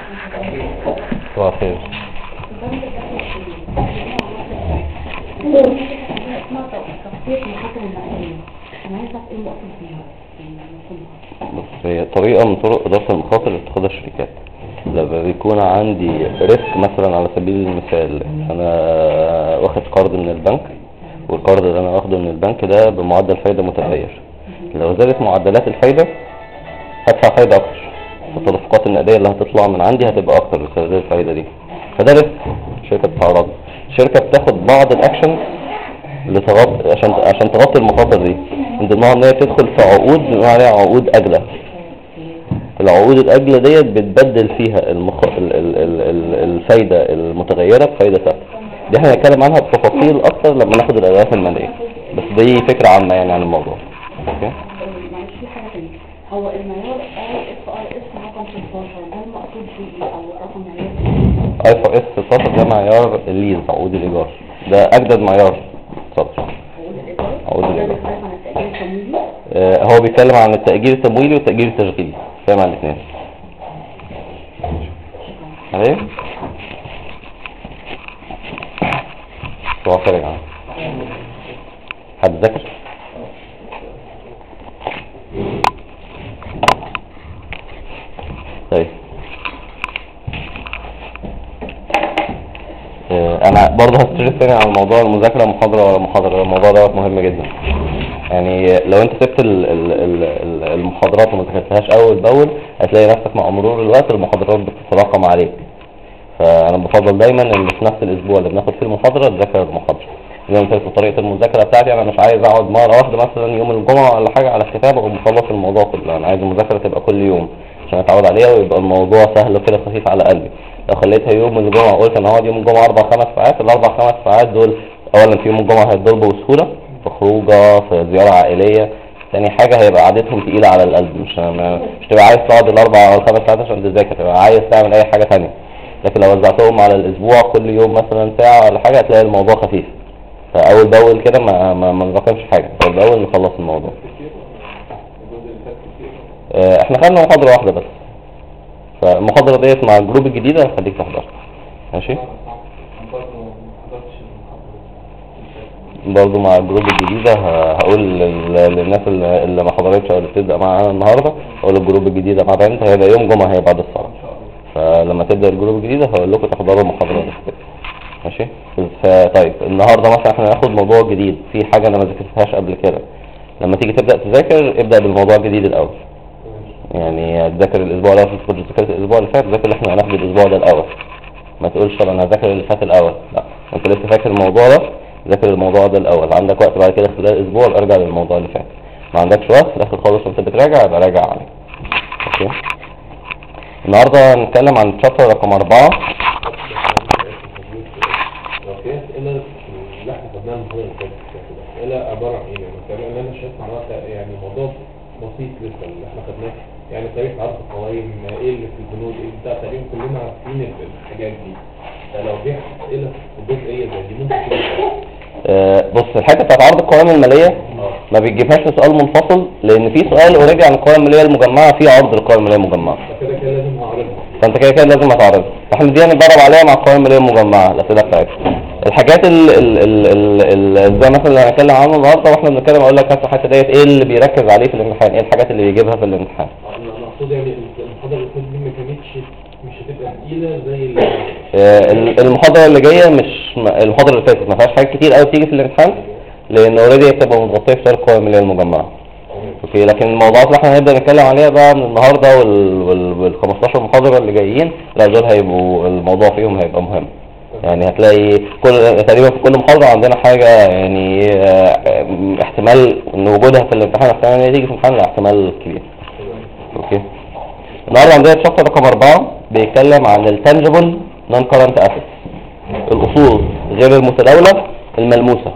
صباح الخير. بص، هي طريقة من طرق إدارة المخاطر اللي بتاخدها الشركات لما بيكون عندي ريسك. مثلا على سبيل المثال أنا واخد قرض من البنك، والقرض اللي أنا واخده من البنك ده بمعدل فايدة متغير. لو زادت معدلات الفايدة هدفع فايدة أكتر، التدفقات النقدية اللي هتطلع من عندي هتبقى أكتر بسبب الفايدة دي. فده ريسك الشركة بتتعرض. الشركة بتاخد بعض الأكشن عشان تغطي المخاطر دي، من ضمنها ان هي تدخل في عقود بنقول عليها عقود أجلة. العقود الأجلة ديت بتبدل فيها الفايدة المتغيرة بفايدة ثابتة. دي احنا هنتكلم عنها بتفاصيل أكتر لما ناخد الأدوات المالية، بس دي فكرة عامة يعني عن الموضوع. اوكي. معلش في حاجة تانية، هو المعيار IFRS رقم 16 ده المقصود بيه او رقم معيار IFRS 16 ده معيار الليز، عقود الإيجار. ده أجدد معيار صدر. عقود الإيجار هو بيتكلم عن التأجير التمويلي والتأجير التشغيلي، فاهم عن الاثنين. اهي صباح الخير يا جماعة. حد ذاكر؟ طيب انا برضه هستشرف تاني عن موضوع المذاكرة محاضرة ورا محاضرة. الموضوع ده مهم جدا. يعني لو انت سبت المحاضرات وما ذاكرتهاش اول باول هتلاقي نفسك مع مرور الوقت المحاضرات بتتراكم عليك. فانا بفضل دايما ان في نفس الاسبوع اللي بناخد فيه المحاضرة تذاكر المحاضرة. زي ما قلت لك طريقة المذاكرة بتاعتي، انا مش عايز اقعد مرة واحدة مثلا يوم الجمعة ولا حاجة على الكتاب ومخلص الموضوع كله. انا عايز المذاكرة تبقى كل يوم عشان اتعود عليها ويبقى الموضوع سهل وكده خفيف على قلبي. لو خليتها يوم الجمعة وقلت انا هقعد يوم الجمعة 4-5 ساعات، ال4-5 ساعات دول اولا في يوم الجمعة هيتضربوا بسهولة في خروجه في زيارة عائلية. ثاني حاجة هيبقى عادتهم تقيلة على القلب، مش تبقى عايز تقعد ال4 أو 5 ساعات عشان تذاكر، تبقى عايز تعمل اي حاجة ثانيه. لكن لو وزعتهم على الاسبوع كل يوم مثلا ساعة ولا حاجة هتلاقي الموضوع خفيف. فاول باول كده ما نذاكرش حاجة، اول باول نخلص الموضوع. احنا خدنا محاضرة واحدة بس، فالمحاضرة ديت مع الجروب الجديدة هخليك تحضرها. ماشي. برضو مع الجروب الجديدة هقول للناس اللي ما حضرتش او اللي بتبدأ معانا النهاردة، هقول الجروب الجديدة مع بنت هيبقى يوم جمعة هي بعد الصلاة. فلما تبدأ الجروب الجديدة هقول لكم تحضروا المحاضرة دي. ماشي. طيب النهاردة مثلا احنا هناخد موضوع جديد، في حاجة انا ما ذاكرتهاش قبل كده. لما تيجي تبدأ تذاكر ابدأ بالموضوع الجديد الاول. يعني تذاكر الاسبوع الاول، في كنت ذاكرت الاسبوع اللي فات، ذاكر اللي احنا هناخده الاسبوع ده الاول. ما تقولش طب انا هذاكر اللي فات الاول، لا، انت لسه فاكر الموضوع ده، ذاكر الموضوع ده الاول. عندك وقت بعد كده خلال الاسبوع ارجع للموضوع اللي فات. ما عندكش وقت في الاخر خالص وانت بتراجع يبقى راجع عليه. اوكي. النهارده هنتكلم عن الشابتر رقم 4. اوكي. الى لا خدناها المحاضره اللي فاتت. الى عباره عن ايه يعني؟ اللي انا شايف معناها يعني موضوع بسيط لسه اللي احنا خدناه، يعني طريقه عرض القوائم، ايه اللي في البنود، ايه بتاع، تقريبا كلنا عارفين الحاجات دي. فلو في اسئله جزئيه زي دي ممكن بص، الحته بتاعت عرض القوائم الماليه ما بتجيبهاش لسؤال منفصل، لان في سؤال اوريدي عن القوائم الماليه المجمعه، في عرض القوائم الماليه المجمعه. كده لازم نعرضها، فانت كده لازم هتعرضها. احنا دي هنتدرب عليها مع القوائم الماليه المجمعه، الاسئله بتاعتها. الحاجات زي مثلا اللي هنتكلم عنه النهارده واحنا بنتكلم، اقول لك الحته ديت ايه اللي بيركز عليه في الامتحان، ايه الحاجات اللي بيجيبها في الامتحان. انا اقصد يعني المحاضره اللي فاتت دي ما كانتش مش هتبقى تقيله زي المحاضره اللي جايه. مش المحاضره اللي فاتت ما فيهاش حاجات كتير قوي تيجي في الامتحان، لان اوريدي هتبقى متغطيه في سؤال القوائم الماليه المجمعه. اوكي. لكن الموضوعات اللي احنا هنبدا نتكلم عليها بقى من النهارده وال 15 محاضره اللي جايين، لا دول هيبقوا الموضوع فيهم هيبقى مهم. يعني هتلاقي تقريبا في كل محاضره عندنا حاجه، يعني احتمال ان وجودها في الامتحان، احتمال ان هي تيجي في الامتحان، احتمال كبير. اوكي. النهارده عندنا الشابتر رقم 4 بيتكلم عن التانجبل نون كارنت اسيتس، الاصول غير المتداوله الملموسه.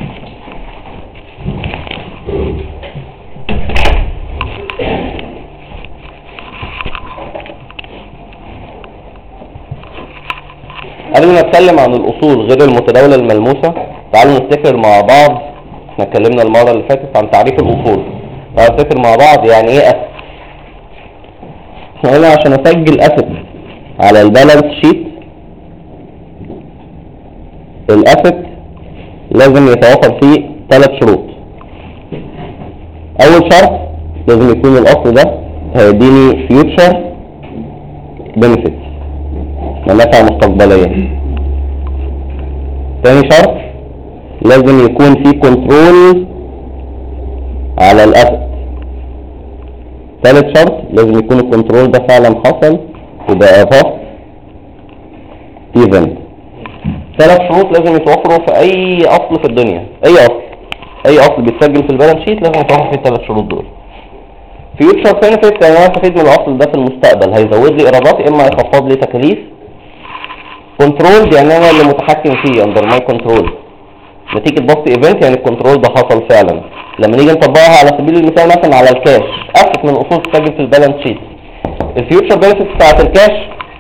قبل ما نتكلم عن الاصول غير المتداوله الملموسه، تعالوا نفتكر مع بعض. احنا اتكلمنا المره اللي فاتت عن تعريف الاصول. تعالوا نفتكر مع بعض يعني ايه اسيت. احنا قلنا عشان اسجل اسيت على البالانس شيت الاسيت لازم يتوافر فيه 3 شروط. اول شرط لازم يكون الاصل ده هيديني فيوتشر بنفيت، منافع مستقبليه. تاني شرط لازم يكون فيه كنترول على الاسيت. ثالث شرط لازم يكون الكنترول ده فعلا حصل وبقى فاست ايفنت. 3 شروط لازم يتوفروا في اي اصل في الدنيا. اي اصل بيتسجل في البالانس شيت لازم يتوفر فيه ال3 شروط دول. فيوتشر بنفيت يعني انا استفيد من الاصل ده في المستقبل، هيزود لي ايرادات اما هيخفض لي تكاليف. كنترول يعني انا اللي متحكم فيه اندر ماي كنترول. نتيجة باست ايفنت يعني الكنترول ده حصل فعلا. لما نيجي نطبقها على سبيل المثال مثلا على الكاش، اسس من الاصول تسجل في البالانس شيت. الفيوتشر بنفيت بتاعت الكاش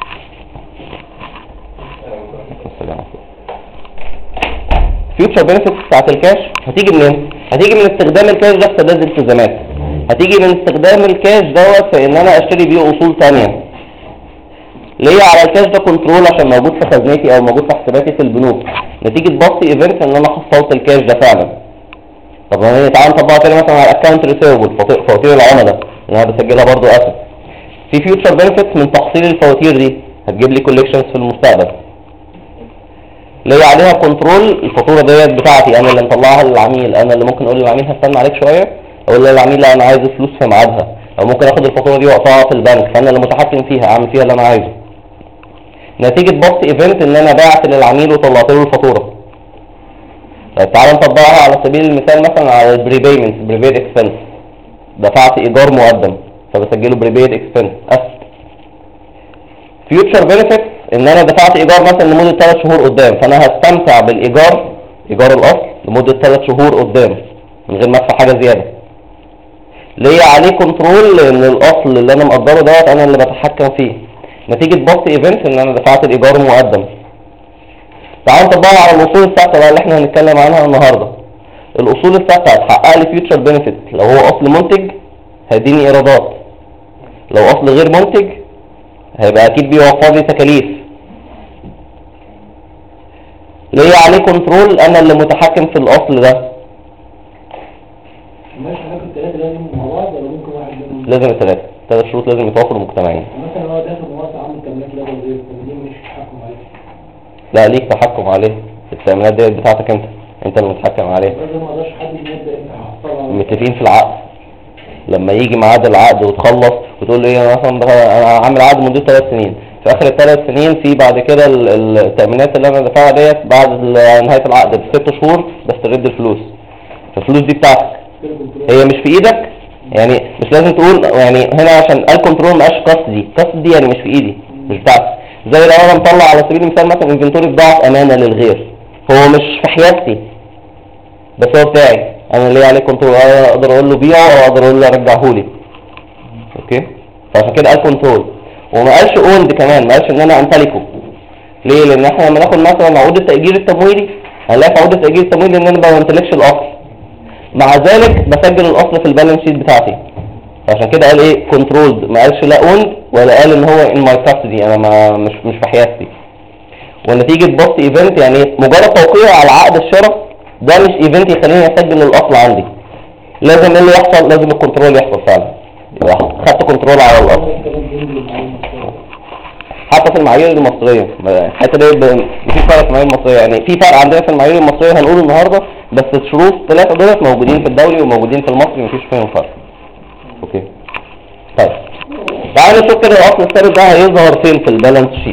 الفيوتشر بنفيت بتاعت الكاش هتيجي منين؟ هتيجي من استخدام الكاش ده في سداد التزامات. هتيجي من استخدام الكاش دوت في ان انا اشتري بيه اصول ثانيه. ليه على الكاش ده كنترول عشان موجود في خزنتي او موجود في حساباتي في البنوك. نتيجه باست ايفنت ان انا حصلت الكاش ده فعلا. طب تعالى نطبقها تاني مثلا على الاكونت ريسيفبل، فواتير العملاء اللي انا بسجلها برضو اسف. في فيوتشر بنفيت من تحصيل الفواتير دي، هتجيب لي كوليكشنز في المستقبل. ليه عليها كنترول، الفاتوره ديت بتاعتي انا اللي مطلعها للعميل، انا اللي ممكن اقول للعميل هستنى عليك شويه، اقول للعميل لا انا عايز الفلوس في ميعادها، او ممكن اخد الفاتوره دي واقطعها في البنك، فانا اللي متحكم فيها اعمل فيها اللي انا عايزه. نتيجه باست ايفنت ان انا بعت للعميل وطلعت له الفاتوره. طيب تعالى نطبقها على سبيل المثال مثلا على البريبيمنت، بريبيد اكسبنس. دفعت ايجار مقدم فبسجله بريبيد اكسبنس اسف. فيوتشر بنفيت ان انا دفعت ايجار مثلا لمده 3 شهور قدام، فانا هستمتع بالايجار ايجار الاصل لمده 3 شهور قدام من غير ما ادفع حاجه زياده. ليه عليه كنترول لان الاصل اللي انا مقدره دوت انا اللي بتحكم فيه. نتيجه باست ايفنت ان انا دفعت الايجار مقدم. تعالوا نطبقها على الاصول الثابته بقى اللي احنا هنتكلم عنها النهارده. الاصول الثابته هتحقق لي فيوتشر بنفيت لو هو اصل منتج هيديني ايرادات، لو اصل غير منتج هيبقى اكيد بيوفر لي تكاليف. ليه عليه كنترول انا اللي متحكم في الاصل ده. ماشي حضرتك الثلاثه لازم مع بعض ولا ممكن واحد منهم؟ لازم الثلاثه، 3 شروط لازم يتوافروا مجتمعين. مثلا هو داخل مواسع عامل تمرينات ليفل غير التمرين مش تحكم عليه. لا ليك تحكم عليه، التأمينات ديت بتاعتك انت اللي متحكم عليها. لازم ما اقدرش حد يبدا انت هحصلها. متفقين في العقد، لما يجي ميعاد العقد وتخلص وتقول ايه مثلا انا عامل عقد مدته 3 سنين، في اخر ال3 سنين في بعد كده التأمينات اللي انا دفعها ديت بعد نهاية العقد ب6 شهور بسترد الفلوس، فالفلوس دي بتاعتك هي مش في ايدك. يعني مش لازم تقول يعني هنا عشان الكنترول مبقاش قصدي يعني مش في ايدي مش بتاعتي. زي لو انا مطلع على سبيل المثال مثلا انفنتوري بضاعة امانة للغير، هو مش في حياتي بس هو بتاعي انا اللي عليه كنترول، اقدر اقول له بيعه او اقدر اقول له رجعه لي. اوكي فعشان كده قال كنترول وما قالش اوند كمان، ما قالش ان انا امتلكه. ليه؟ لان احنا لما ناخد مثلا عقود التأجير التمويلي هنلاقي في عقود التأجير التمويلي ان انا ما بمتلكش الاصل، مع ذلك بسجل الاصل في البالانس شيت بتاعتي. عشان كده قال ايه كنترولد، ما قالش لا اوند ولا قال ان هو ان ماي كاستدي انا مش في حياتي. ونتيجه باست ايفنت يعني مجرد توقيع على عقد الشراء ده مش ايفنت يخليني اسجل الاصل عندي، لازم اللي يحصل لازم الكنترول يحصل فعلا، يبقى خدت كنترول على الاصل. حتى في المعايير المصريه الحته دي في فرق في المعايير المصريه، يعني في فرق عندنا في المعايير المصريه هنقوله النهارده، بس الشروط 3 دولت موجودين في الدولي وموجودين في المصري مفيش فيهم فرق. اوكي طيب تعالوا نشوف كده الاصل الثابت ده هيظهر فين في البالانس شيت.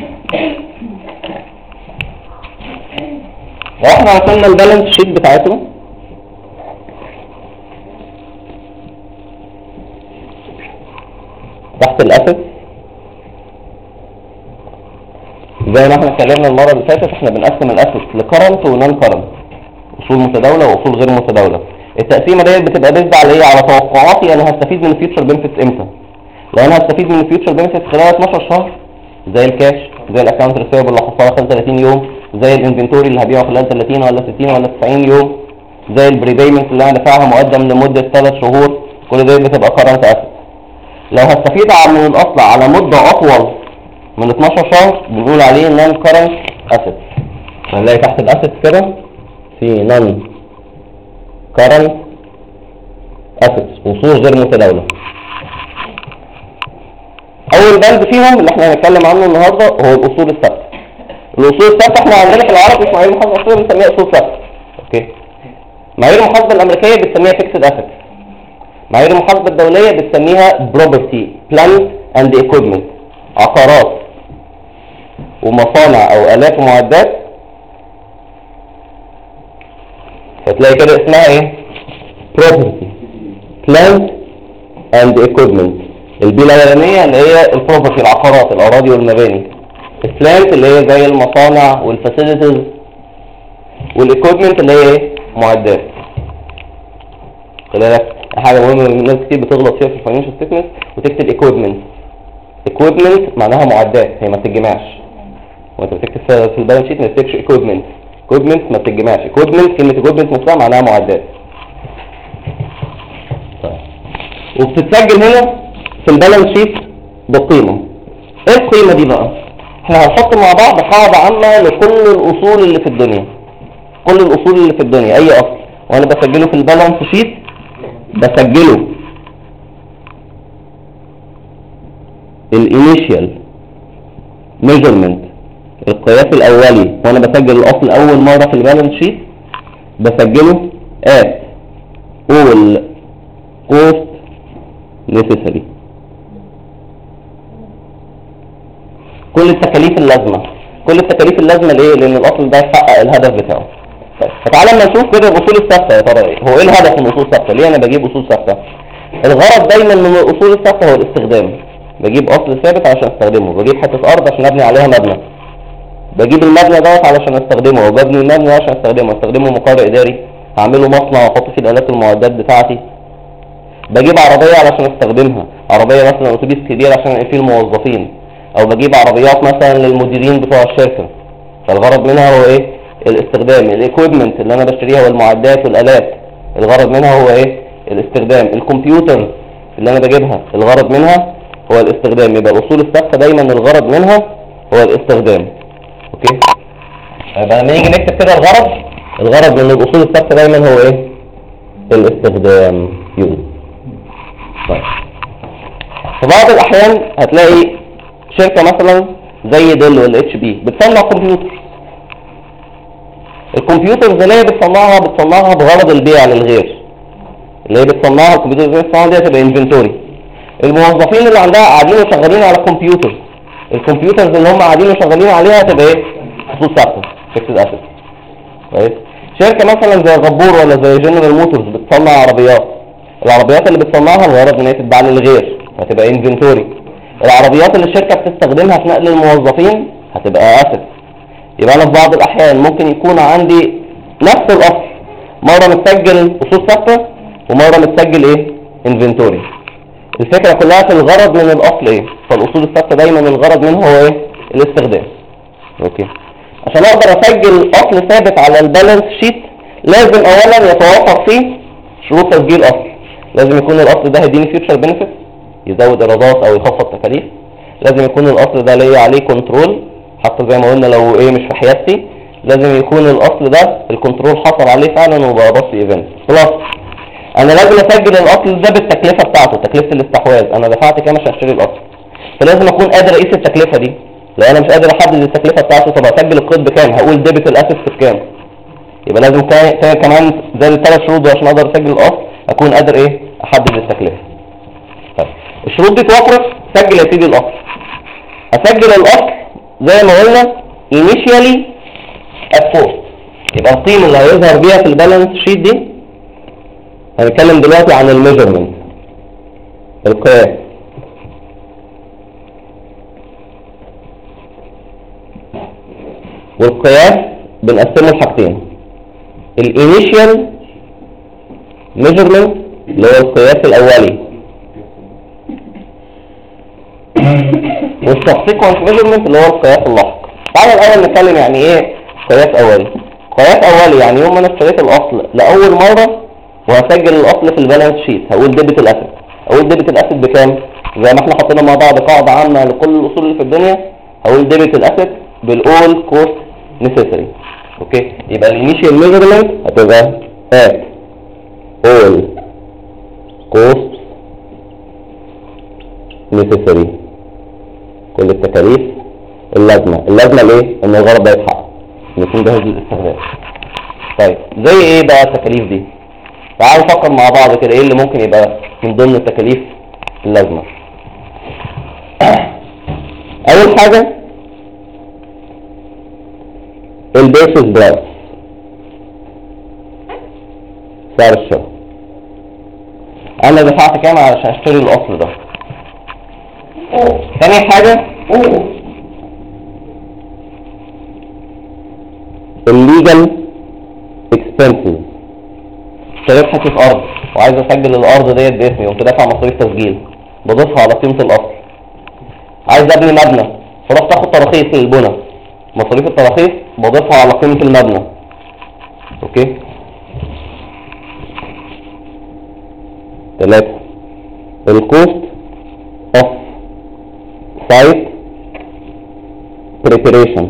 واحنا وصلنا البالانس شيت بتاعتنا تحت الاسيت زي ما احنا اتكلمنا المره اللي فاتت، احنا بنقسم الاسيت لكرنت ونون كرنت، اصول متداوله واصول غير متداوله. التقسيمه ديت بتبقى بيزد على ايه؟ على توقعاتي انا هستفيد من الفيوتشر بنفيت امتى. لو انا هستفيد من الفيوتشر بنفيت خلال 12 شهر زي الكاش، زي الاكونت ريسيفبل اللي هحصلها خلال 30 يوم، زي الانفنتوري اللي هبيعه خلال 30 ولا 60 ولا 90 يوم، زي البريبيمنت اللي انا دافعها مقدم لمده 3 شهور، كل دي بتبقى كرنت اسيت. لو هستفيد من الاصل على مده اطول من 12 شهر بنقول عليه نون كارنت اسيتس. هنلاقي تحت الاسيتس كده في نون كارنت اسيتس، اصول غير متداوله. اول بند فيهم اللي احنا هنتكلم عنه النهارده هو الاصول الثابته. الاصول الثابته احنا عندنا في العربي في معايير المحاسبه الأصولية بنسميها اصول ثابته. اوكي. معايير المحاسبه الامريكيه بتسميها فيكسد اسيتس. معايير المحاسبه الدوليه بتسميها بروبرتي بلانت اند ايكويبمنت، عقارات ومصانع او الات ومعدات. فتلاقي كده اسمها ايه؟ property plant and equipment. البي الاولانيه اللي هي البروبرتي العقارات الاراضي والمباني، البلانت اللي هي زي المصانع والفاسيلتيز، والايكويبمنت اللي هي ايه؟ معدات. خلي بالك حاجه مهمه الناس كتير بتغلط فيها في الفاينانشال ستيتمنت وتكتب ايكويبمنت. ايكويبمنت معناها معدات، هي ما بتتجمعش. وانت بتكتب في البالانس شيت ما تكتبش ايكويبمنت. ايكويبمنت ما بتتجمعش. ايكويبمنت كلمه ايكويبمنت نفسها معناها معدات. طيب وبتتسجل هنا في البالانس شيت بقيمه. ايه القيمه دي بقى؟ احنا هنحط مع بعض قاعده عامه لكل الاصول اللي في الدنيا. كل الاصول اللي في الدنيا اي اصل وانا بسجله في البالانس شيت بسجله الانيشيال ميجرمنت، القياس الاولي، وانا بسجل الاصل اول مره في البالانس شيت بسجله at all cost necessary. كل التكاليف اللازمه. كل التكاليف اللازمه ليه؟ لان الاصل ده يحقق الهدف بتاعه. طيب فتعالى اما نشوف كده الاصول الثابته يا ترى ايه؟ هو ايه الهدف من الاصول الثابته؟ ليه انا بجيب اصول ثابته؟ الغرض دايما من الاصول الثابته هو الاستخدام. بجيب اصل ثابت عشان استخدمه، بجيب حته ارض عشان ابني عليها مبنى، بجيب المبنى دوت علشان استخدمه، وببني المبنى عشان استخدمه مقر اداري، هعمله مصنع واحط فيه الالات والمعدات بتاعتي. بجيب عربيه علشان استخدمها، عربيه مثلا اتوبيس كبير عشان انقل فيه الموظفين، او بجيب عربيات مثلا للمديرين بتوع الشركه. فالغرض منها هو ايه؟ الاستخدام. الايكويبمنت اللي انا بشتريها والمعدات والالات الغرض منها هو ايه؟ الاستخدام. الكمبيوتر اللي انا بجيبها الغرض منها هو الاستخدام. يبقى الاصول الثابته دايما الغرض منها هو الاستخدام. اوكي. يبقى لما نيجي نكتب كده الغرض من الاصول الثابته دايما هو ايه؟ الاستخدام. يوز. طيب في بعض الاحيان هتلاقي شركه مثلا زي ديل والاتش بي بتصنع كمبيوتر. الكمبيوترز اللي هي بتصنعها بغرض البيع للغير. اللي هي بتصنعها الكمبيوترز اللي بتصنعها دي هتبقى انفنتوري. الموظفين اللي عندها قاعدين وشغالين على كمبيوتر، الكمبيوترز اللي هم قاعدين وشغالين عليها هتبقى ايه؟ اصول ثابته، فيكسد اسيت. كويس. شركه مثلا زي غبور ولا زي جنرال موتورز بتصنع عربيات، العربيات اللي بتصنعها الغرض ان هي تتباع للغير هتبقى انفنتوري. العربيات اللي الشركه بتستخدمها في نقل الموظفين هتبقى اسيت. يبقى انا في بعض الاحيان ممكن يكون عندي نفس الاصل، مره متسجل اصول ثابته ومره متسجل ايه؟ انفنتوري. الفكره كلها في الغرض من الاصل ايه؟ فالاصول الثابته دايما الغرض منها هو ايه؟ الاستخدام. اوكي. عشان اقدر اسجل اصل ثابت على البالانس شيت لازم اولا يتوافر فيه شروط تسجيل اصل. لازم يكون الاصل ده هيديني فيوتشر بنفيت، يزود ايرادات او يخفض تكاليف. لازم يكون الاصل ده ليا عليه كنترول، حتى زي ما قلنا لو ايه مش في حياتي لازم يكون الاصل ده الكنترول حصل عليه فعلا وبقى بس ايفنت. خلاص انا لازم اسجل الاصل ده بالتكلفه بتاعته، تكلفه الاستحواذ، انا دفعت كام عشان اشتري الاصل. فلازم اكون قادر اقيس التكلفه دي. لو انا مش قادر احدد التكلفه بتاعته طب اسجل القيد بكام؟ هقول ديبت الاسيتس بكام. يبقى لازم كمان زي الثلاث شروط دول عشان اقدر اسجل الاصل اكون قادر ايه؟ احدد التكلفه. طيب الشروط دي توفرت، سجل يا سيدي الاصل. اسجل الاصل زي ما قلنا initially at cost. يبقى القيمه اللي هيظهر بيها في البالانس شيت دي هنتكلم دلوقتي عن الميجرمنت، القياس. والقياس بنقسمه لحاجتين، الانيشيال ميجرمنت اللي هو القياس الاولي، والسبسيكوينت ميجرمنت اللي هو القياس اللاحق. تعالى الاول نتكلم يعني ايه قياس اولي. قياس اولي يعني يوم ما انا اشتريت الاصل لاول مره وهسجل الاصل في البالانس شيت هقول ديبت الاسيت. اقول ديبت الاسيت بكام؟ زي ما احنا حطينا مع بعض قاعده عامه لكل الاصول اللي في الدنيا، هقول ديبت الاسيت بالاول كوست نيسيسري. اوكي، يبقى الانيشال ميجرمنت هتبقى at all costs necessary، كل التكاليف اللازمه ليه؟ ان الغرض ده يتحقق، ان يكون جاهز للاستخدام. طيب زي ايه بقى التكاليف دي؟ تعالوا نفكر مع بعض كده ايه اللي ممكن يبقى من ضمن التكاليف اللازمه. اول حاجه البيرشيز برايس، سعر الشراء. انا دفعت كام عشان اشتري الاصل ده. ثاني حاجه الليجال اكسبنسز، اشتريت حته ارض وعايز اسجل الارض ديت باسمي، قمت دافع مصاريف تسجيل بضيفها على قيمه الاصل. عايز ابني مبنى فرحت اخد تراخيص للبنى، مصاريف التراخيص بضيفها على قيمه المبنى. اوكي. 3 الكوست اوف سايت بريبريشن،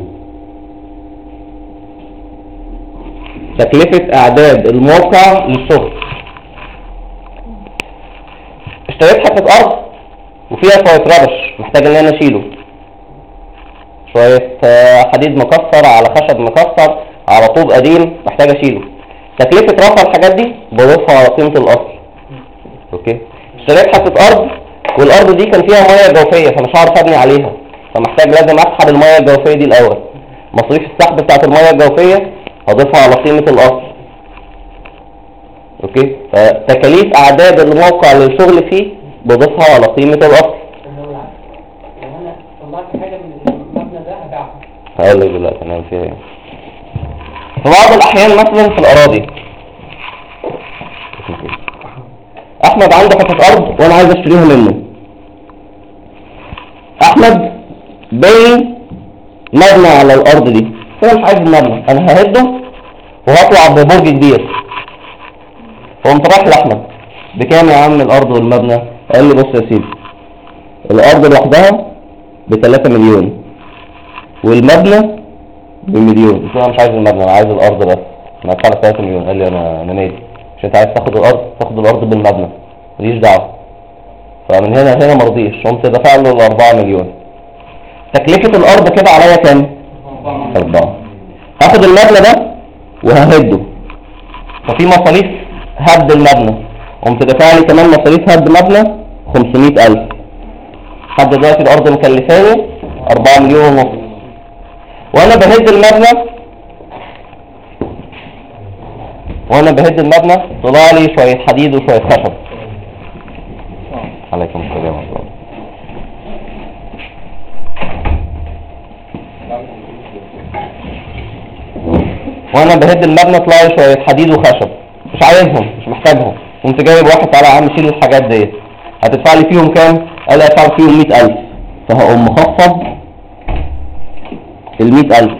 تكلفة اعداد الموقع للشغل. اشتريت حتة ارض وفيها شوية ربش محتاج ان انا اشيله، شوية حديد مكسر على خشب مكسر على طوب قديم محتاج اشيله، تكلفة رفع الحاجات دي بضيفها على قيمة الاصل. اوكي. اشتريت حتة ارض والارض دي كان فيها مياه جوفية فمش هعرف ابني عليها، فمحتاج لازم اسحب المياه الجوفية دي الاول، مصاريف السحب بتاعت المياه الجوفية هضيفها على قيمة الاصل. اوكي. فتكاليف اعداد الموقع للشغل فيه بضيفها على قيمة الاصل. لو انا طلعت حاجة من المبنى ده هبيعها. هقول لك دلوقتي هنعمل فيها ايه. في بعض الاحيان مثلا في الاراضي، احمد عنده حتة ارض وانا عايز اشتريها منه. احمد باين مبنى على الارض دي، انا مش عايز المبنى، انا ههده وهطلع ببرج كبير. فقمت رايح لاحمد، بكام يا عم الارض والمبنى؟ قال لي بص يا سيدي، الارض لوحدها ب3 مليون والمبنى ب1,000,000. قلت له انا مش عايز المبنى، انا عايز الارض بس، انا هدفع لك 3 مليون. قال لي انا نادي، مش انت عايز تاخد الارض بالمبنى، ماليش دعوه. فمن هنا مرضيش، قمت دفع له 4 مليون. تكلفة الارض كده عليا كام؟ 4. هاخد المبنى ده وههده، ففي مصاريف هد المبنى، قمت دافع لي كمان مصاريف هد مبنى 500,000. لحد دلوقتي الارض مكلفاني 4 مليون ونص. وانا بهد المبنى طلع لي شوية حديد وشوية خشب. عليكم السلام ورحمة الله. وانا بهد المبنى طلع لي شوية حديد وخشب، مش عايزهم، مش محتاجهم. قمت جايب واحد، تعالى يا عم شيل الحاجات ديت، هتدفع لي فيهم كام؟ قال لي هدفع فيهم 100,000. فهقوم مخفض ال100,000.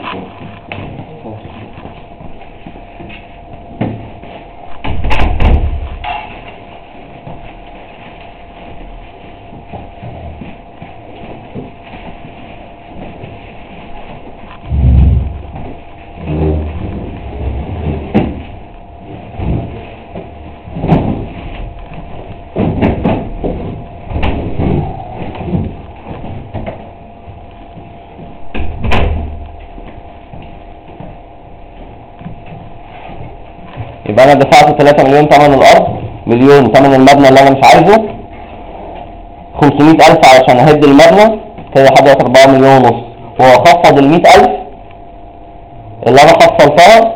يبقى انا دفعت 3 مليون ثمن الارض، مليون ثمن المبنى اللي انا مش عايزه، 500,000 علشان اهد المبنى، كده حضرتك 4 مليون ونص. وهخفض ال100,000 اللي انا خفضتها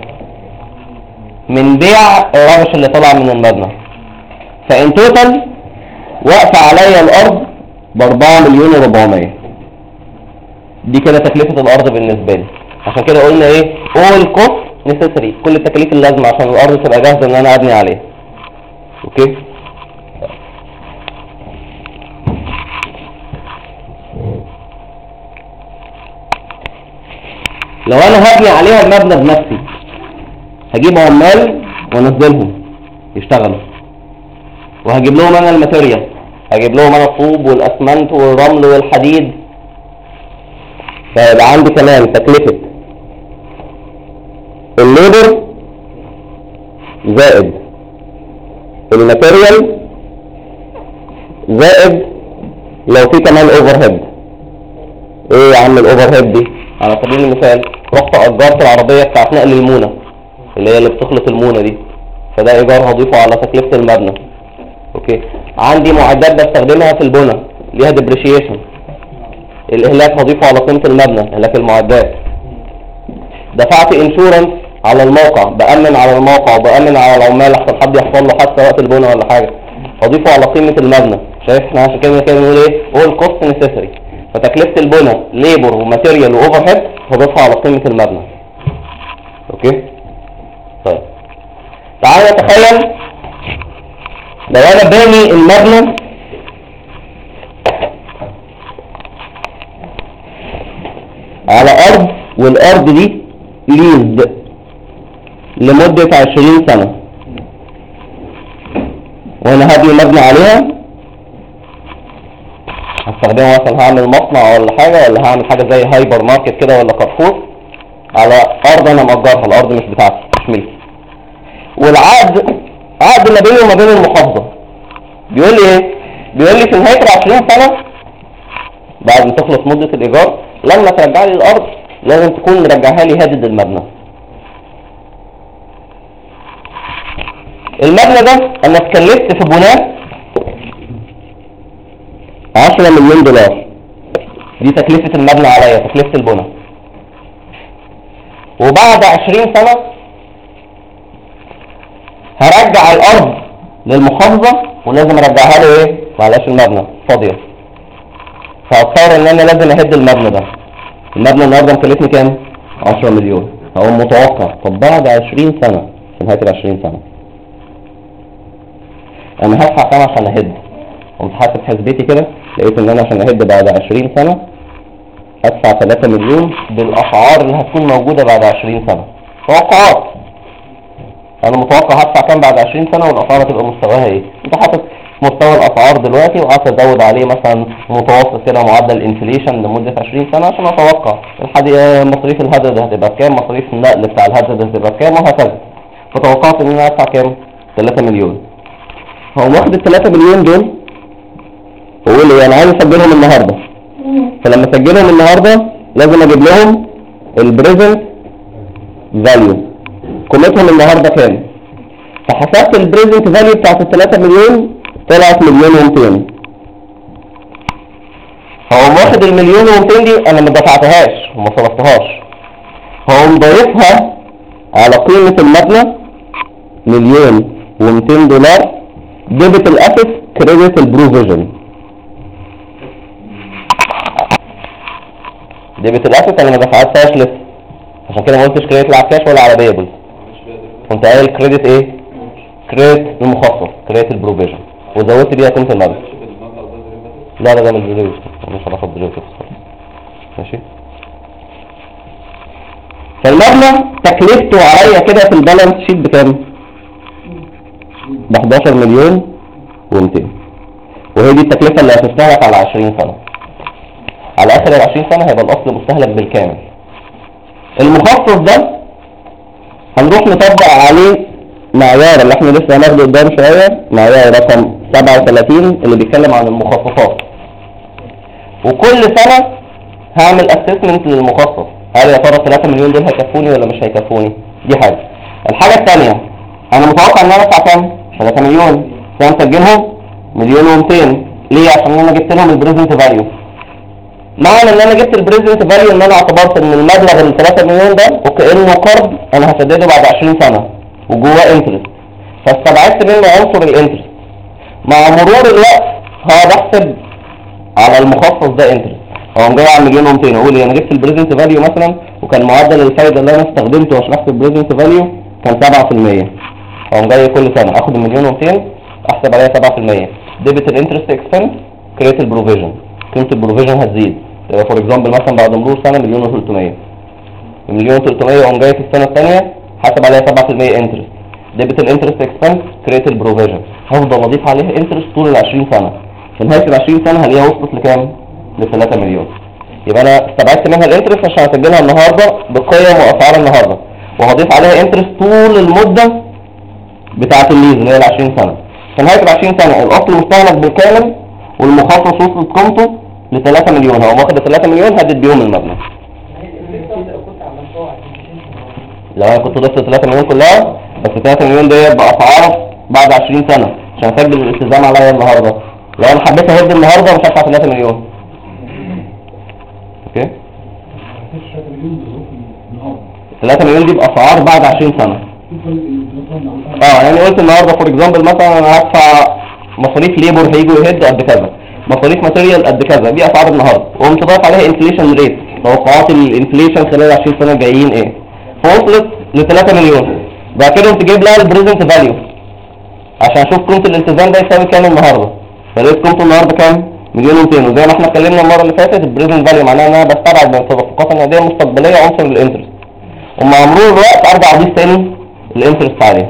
من بيع الربش اللي طلع من المبنى. فان توتال واقفه عليا الارض ب4 مليون و400. دي كده تكلفة الارض بالنسبة لي. عشان كده قلنا ايه؟ all cost necessary، كل التكاليف اللازمة عشان الارض تبقى جاهزة ان انا ابني عليها. اوكي. لو انا هبني عليها المبنى بنفسي، هجيب عمال وانزلهم يشتغلوا، وهجيب لهم انا الماتيريال، هجيب لهم انا الطوب والاسمنت والرمل والحديد، فيبقى عندي كمان تكلفة الليبر زائد الماتيريال زائد لو في كمان اوفر هيد. ايه يا عم الاوفر هيد دي؟ على سبيل المثال رحت اجرت العربية بتاعت نقل المونة اللي هي اللي بتخلط المونة دي، فده ايجار هضيفه على تكلفة المبنى. اوكي، عندي معدات بستخدمها في البناء ليها ديبريشيشن، الاهلاك هضيفه على قيمة المبنى، اهلاك المعدات. دفعت انشورنس على الموقع، بأمن على الموقع وبأمن على العمال عشان حد يحصل له حتى وقت البناء ولا حاجة، هضيفه على قيمة المبنى. شايف احنا عشان كده بنقول ايه؟ all cost necessary. فتكلفة البناء ليبر وماتيريال واوفر هيد هضيفها على قيمة المبنى. اوكي؟ طيب تعالى نتخيل لو انا باني المبنى على ارض، والارض دي ليزد لمدة 20 سنة، وانا هبني مبنى عليها هستخدمه مثلا، هعمل مصنع ولا حاجة، ولا هعمل حاجة زي هايبر ماركت كده ولا كارفور على ارض انا مأجرها، الارض مش بتاعتي مش ملكي. عقد ما بيني وما بين المحافظة بيقول لي ايه؟ بيقول لي في نهاية 20 سنة بعد ما تخلص مدة الايجار لما ترجع لي الارض لازم تكون مرجعها لي هادد المبنى. المبنى ده انا اتكلفت في بناء 10 مليون دولار، دي تكلفة المبنى عليا، تكلفة البناء. وبعد 20 سنة هرجع الارض للمحافظة ولازم ارجعها له ايه؟ معلش المبنى فاضية. فاتصور ان انا لازم اهد المبنى ده. المبنى النهارده مكلفني كام؟ 10 مليون. هو متوقع طب بعد 20 سنة، في نهاية ال 20 سنة انا هدفع كام عشان اهد؟ قمت حاسب حسبتي كده لقيت ان انا عشان اهد بعد 20 سنة ادفع 3 مليون بالاسعار اللي هتكون موجودة بعد 20 سنة. توقعات، انا متوقع هدفع كام بعد 20 سنة والاسعار هتبقى مستواها ايه. انت حاطط مستوى الاسعار دلوقتي وقعدت ازود عليه مثلا متوسط كده معدل انفليشن لمدة 20 سنة عشان اتوقع مصاريف الهدر ده هتبقى بكام، مصاريف النقل بتاع الهدر ده هتبقى بكام، وهكذا. فتوقعت ان انا ادفع كام؟ 3 مليون. هو واخد ال 3 مليون دول ويقول لي انا عايز اسجلهم النهارده، فلما اسجلهم النهارده لازم اجيب لهم البريزنت فاليو، قيمتهم النهارده كام. فحسبت البريزنت فاليو بتاعت ال 3 مليون طلعت 1,200,000. هو واخد ال 1,200,000 دي انا ما دفعتهاش وما صرفتهاش، هو مضايفها على قيمة المبنى 1,200,000 دولار ديبت الاسس كريدت البروفيجن. ديبت الاسس انا ما دفعتهاش لسه، عشان كده ما قلتش كريدت على الكاش ولا على بيبل، كنت قايل كريدت ايه؟ كريدت المخصص، كريدت البروفيجن، وزودت بيها قيمة المبنى. لا ده مش بلوز، مش هناخد بلوز ماشي. فالمبنى تكلفته عليا كده في البالانس شيت بكام؟ ب 11 مليون و200، وهي دي التكلفة اللي هتستهلك على 20 سنة. على اخر ال 20 سنة هيبقى الاصل مستهلك بالكامل. المخصص ده هنروح نطبق عليه معيار اللي احنا لسه هناخده قدام شوية، معيار رقم 37 اللي بيتكلم عن المخصصات. وكل سنة هعمل اسسمنت للمخصص، هل يا ترى 3 مليون دول هيكفوني ولا مش هيكفوني؟ دي حاجة. الحاجة الثانية انا متوقع ان انا ادفع كام؟ 3 مليون، فانا مسجلهم 1,200,000. ليه؟ عشان انا جبت لهم البريزنت فاليو. معنى ان انا جبت البريزنت فاليو ان انا اعتبرت ان المبلغ ال 3 مليون ده وكأنه قرض انا هسدده بعد 20 سنة وجواه انترست، فاستبعدت منه عنصر الانترست. مع مرور الوقت هقعد احسب على المخصص ده انترست، هو جاي على 1,200,000 اقول ايه؟ انا جبت البريزنت فاليو مثلا وكان معدل الفايده اللي انا استخدمته عشان احسب البريزنت فاليو كان 7%، هو جاي كل سنه اخد ال 1,200,000 احسب عليها 7%، ديبت الانترست اكسبنس كريت البروفيجن، قيمه البروفيجن هتزيد. يبقى فور اكزامبل مثلا بعد مرور سنه 1,300,000، 1,300,000 قام جاي في السنه الثانيه حسب عليها 7% انترست، ديبت الانترست اكسبنس كريت البروفيجن، هفضل اضيف عليها انترست طول ال 20 سنه. في نهايه ال 20 سنه هلاقيها وصلت لكام؟ ل 3 مليون. يبقى انا استبعدت منها الانترست عشان اسجلها النهارده بقيم واسعار النهارده، وهضيف عليها انترست طول المده بتاعه الليز اللي هي ال 20 سنه. في نهايه ال 20 سنه الاصل مستهلك بالكامل والمخصص وصلت قيمته ل 3 مليون، هو واخد ال 3 مليون هدد بيهم المبنى. لو انا كنت ضفت 3 مليون كلها، بس 3 مليون دي باسعار بعد 20 سنه عشان اسجل الالتزام عليا النهارده. لو انا حبيت اهد النهارده مش هدفع 3 مليون. اوكي؟ 3 مليون دي باسعار بعد 20 سنه. يعني قلت النهارده فور اكزامبل مثلا انا هدفع مصاريف ليبر هيجوا يهدوا قد كذا، مصاريف ماتيريال قد كذا، دي اسعار النهارده، وقمت ضايف عليها انفليشن ريت، توقعات الانفليشن خلال 20 سنه الجايين ايه، فوصلت ل 3 مليون. بعد كده قمت جايب لها البريزنت فاليو عشان اشوف قيمه الالتزام ده يساوي كام النهارده، فلقيت قيمته النهارده كام؟ مليون و200. وزي ما احنا اتكلمنا المره اللي فاتت البريزنت فاليو معناها ان انا بستبعد من التدفقات النقديه المستقبليه عنصر الانترست، ومع مرور الوقت ارجع اضيف تاني الانترست عليه.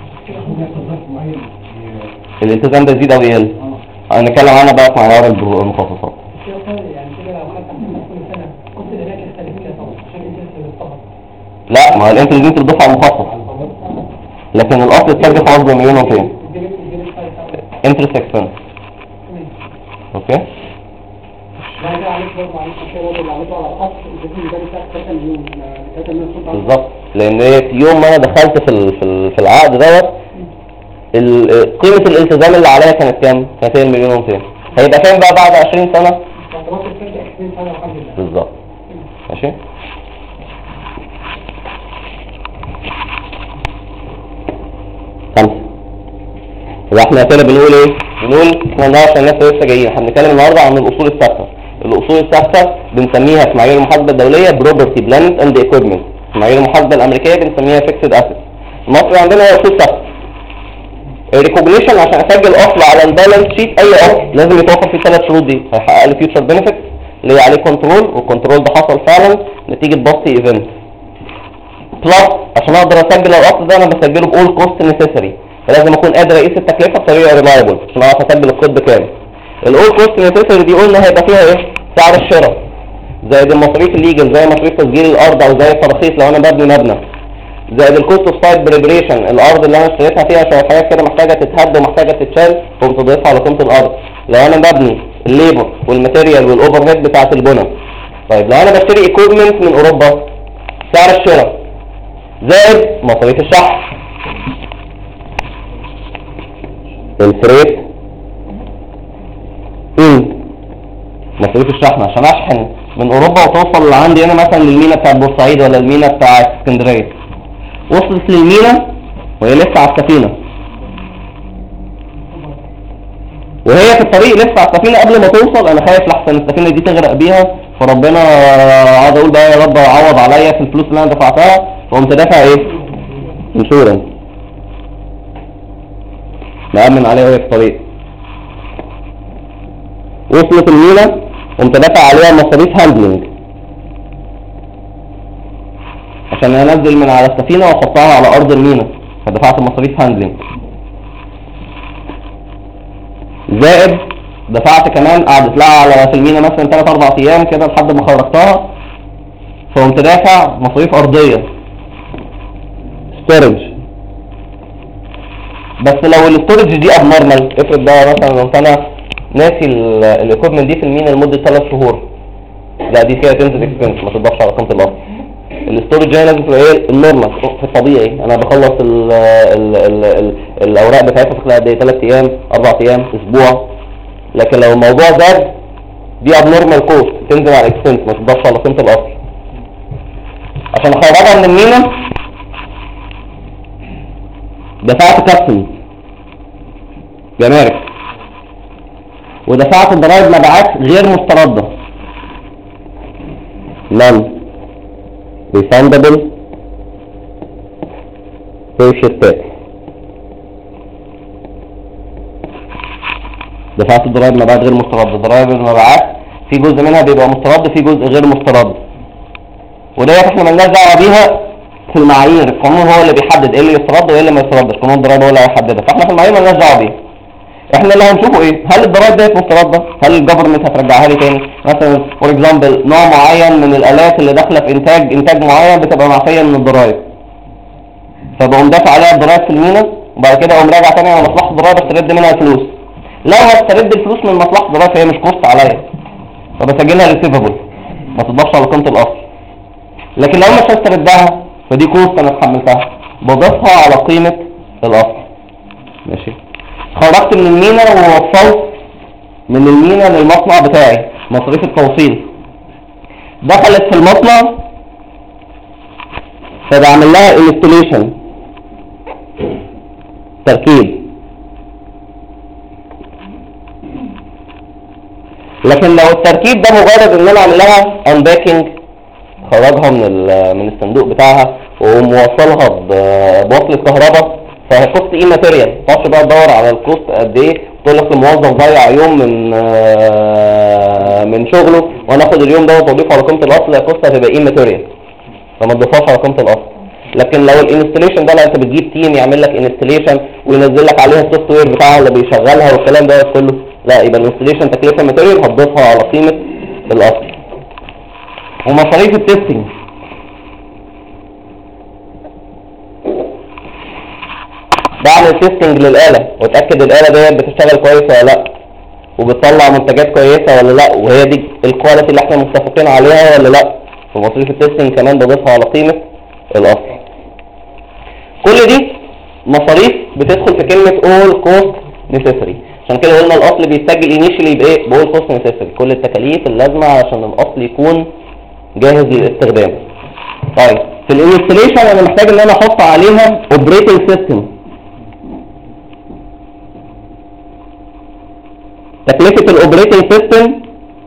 الالتزام ده يزيد او يقل؟ هنتكلم عنها بقى في معيار المخصصات. يعني كده لو خدت كل سنه كنت هناك يختلف كده طبعا عشان الانترست. لا، ما هو الانترست دي بتضيف على المخصص، لكن الاصل التارجت خلاص بمليون و200 انترست اكسبنس. اوكي؟ بعد كده عليك برضه عليك الشيء برضه اللي عليك على الاصل الجديد ده بتاع 3 مليون 3 مليون بالظبط، لان يوم ما انا دخلت في العقد دوت قيمه الالتزام اللي عليا كانت كام؟ كانت مليون و200. هيبقى كام بقى بعد 20 سنه؟ بالظبط. ماشي؟ خمسة. يبقى احنا كده بنقول ايه؟ بنقول احنا النهارده عشان الناس لسه جايين، احنا بنتكلم النهارده عن الاصول الثابته. الاصول الثابته بنسميها في معايير المحاسبه الدوليه بروبرتي بلانت اند ايكويبمنت، في معايير المحاسبه الامريكيه بنسميها فيكسد اسيت. المصري عندنا هي اصول ثابته. الريكوجنيشن عشان اسجل اصل على البالانس شيت، اي اصل لازم يتوفر فيه الثلاث شروط دي، هيحقق لي فيوتشر بنفيت اللي هي عليه كنترول، والكنترول ده حصل فعلا نتيجه باستي ايفنت. بلس عشان اقدر اسجل الاصل ده انا بسجله باول كوست نيسيسري، فلازم اكون قادر اقيس التكلفه بطريقه ريلايبل عشان اعرف اسجل القيد بكام. الاول كوست نيسيسري دي قلنا هيبقى فيها ايه؟ سعر الشراء زائد المصاريف الليجل زي مصاريف تسجيل الارض او زي التراخيص لو انا ببني مبنى، زائد الكوست اوف سايت بريبريشن، الارض اللي انا اشتريتها فيها شويه حاجات كده محتاجه تتهد ومحتاجه تتشال قمت ضايفها على قيمه الارض. لو انا ببني الليبر والماتيريال والاوفر هيد بتاعه البنى. طيب لو انا بشتري ايكويبمنت من اوروبا سعر الشراء زائد مصاريف الشحن، الفريت، مصاريف الشحن عشان اشحن من اوروبا وتوصل لعندي انا مثلا للمينا بتاع بورسعيد ولا المينا بتاع اسكندريه. وصلت للمينا وهي لسه على السفينه، وهي في الطريق لسه على السفينه قبل ما توصل انا خايف لحسن السفينه دي تغرق بيها، فربنا قاعد اقول بقى يا رب عوض عليا في الفلوس اللي انا دفعتها، فقمت دافع ايه؟ انشورنس نأمن عليها وهي في الطريق. وصلت المينا قمت دافع عليها مصاريف هاندلنج عشان انزل من على السفينه واحطها على ارض المينا، فدفعت مصاريف هاندلنج، زائد دفعت كمان قعدت لها على في المينا مثلا 3-4 ايام كده لحد ما خرجتها، فقمت دافع مصاريف ارضيه ستورج. بس لو الاستورج دي ابنورمال، افرض بقى مثلا لو انا ناسي الايكويبمنت دي في المينا لمده 3 شهور، لا دي فيها تنزل اكسبنس ما تضافش على قيمه الاصل. الاستورج هنا لازم تبقى ايه؟ النورمال في الطبيعي، انا بخلص الاوراق بتاعتها في خلال قد ايه؟ 3 ايام 4 ايام اسبوع. لكن لو الموضوع زاد دي ابنورمال كوست تنزل على الاكسبنس ما تضافش على قيمه الاصل. عشان اخرجها من المينا دفعت كاستمز جمارك، ودفعت ضرائب مبيعات غير مستردة نون ريفاندبل بيرشيز. دفعت ضرائب مبيعات غير مستردة. ضرائب المبيعات في جزء منها بيبقى مسترد، في جزء غير مسترد، وديت احنا مالناش دعوه بيها في المعايير. القانون هو اللي بيحدد ايه اللي يسترد وايه اللي ما يستردش، قانون الضرائب هو اللي هيحددها، فاحنا في المعايير مالناش دعوه بيها. احنا اللي هنشوفه ايه؟ هل الضرائب ديت مستردة؟ هل الجفرمنت هترجعها لي تاني؟ مثلا فور اكزامبل نوع معين من الالات اللي داخله في انتاج معين بتبقى معفيه من الضرائب، فبقوم دافع عليها الضرائب في المينا وبعد كده اقوم راجع تاني على مصلحه الضرائب استرد منها الفلوس. لو هسترد الفلوس من مصلحه الضرائب فهي مش كوست عليا، فبسجلها ريسيفبل ما تضافش على قيمه الاصل. لكن لو مش هستردها فدي كوست انا اتحملتها بضيفها على قيمه الاصل. ماشي. خرجت من المينا ووصلت من المينا للمصنع بتاعي مصاريف التوصيل دخلت في المصنع، فبعمل لها انستليشن تركيب. لكن لو التركيب ده مجرد ان انا اعمل لها انباكينج، خرجها من الصندوق بتاعها وموصلها بوصلة كهرباء، فهي كوست ايه ماتيريال، ما تقعدش بقى تدور على الكوست قد ايه، تقول لك الموظف ضيع يوم من شغله وانا اخد اليوم ده واضيفه على قيمه الاصل، الكوست هتبقى ايه ماتيريال فما تضيفهاش على قيمه الاصل. لكن لو الانستليشن ده لا، انت بتجيب تيم يعمل لك انستليشن وينزل لك عليها السوفت وير بتاعها اللي بيشغلها والكلام ده كله، لا يبقى الانستليشن تكلفه ماتيريال هتضيفها على قيمه الاصل. ومصاريف التستنج بعمل تيستنج للآلة واتأكد الآلة ديت بتشتغل كويس ولا لا، وبتطلع منتجات كويسة ولا لا، وهي دي الكواليتي اللي احنا متفقين عليها ولا لا. ومصاريف التيستنج كمان بضيفها على قيمة الأصل. كل دي مصاريف بتدخل في كلمة all cost necessary. عشان كده قلنا الأصل بيتسجل initially بإيه؟ بall cost necessary، كل التكاليف اللازمة عشان الأصل يكون جاهز للاستخدام. طيب في الانستليشن انا محتاج ان انا احط عليها operating system. تكلفة الاوبريتنج سيستم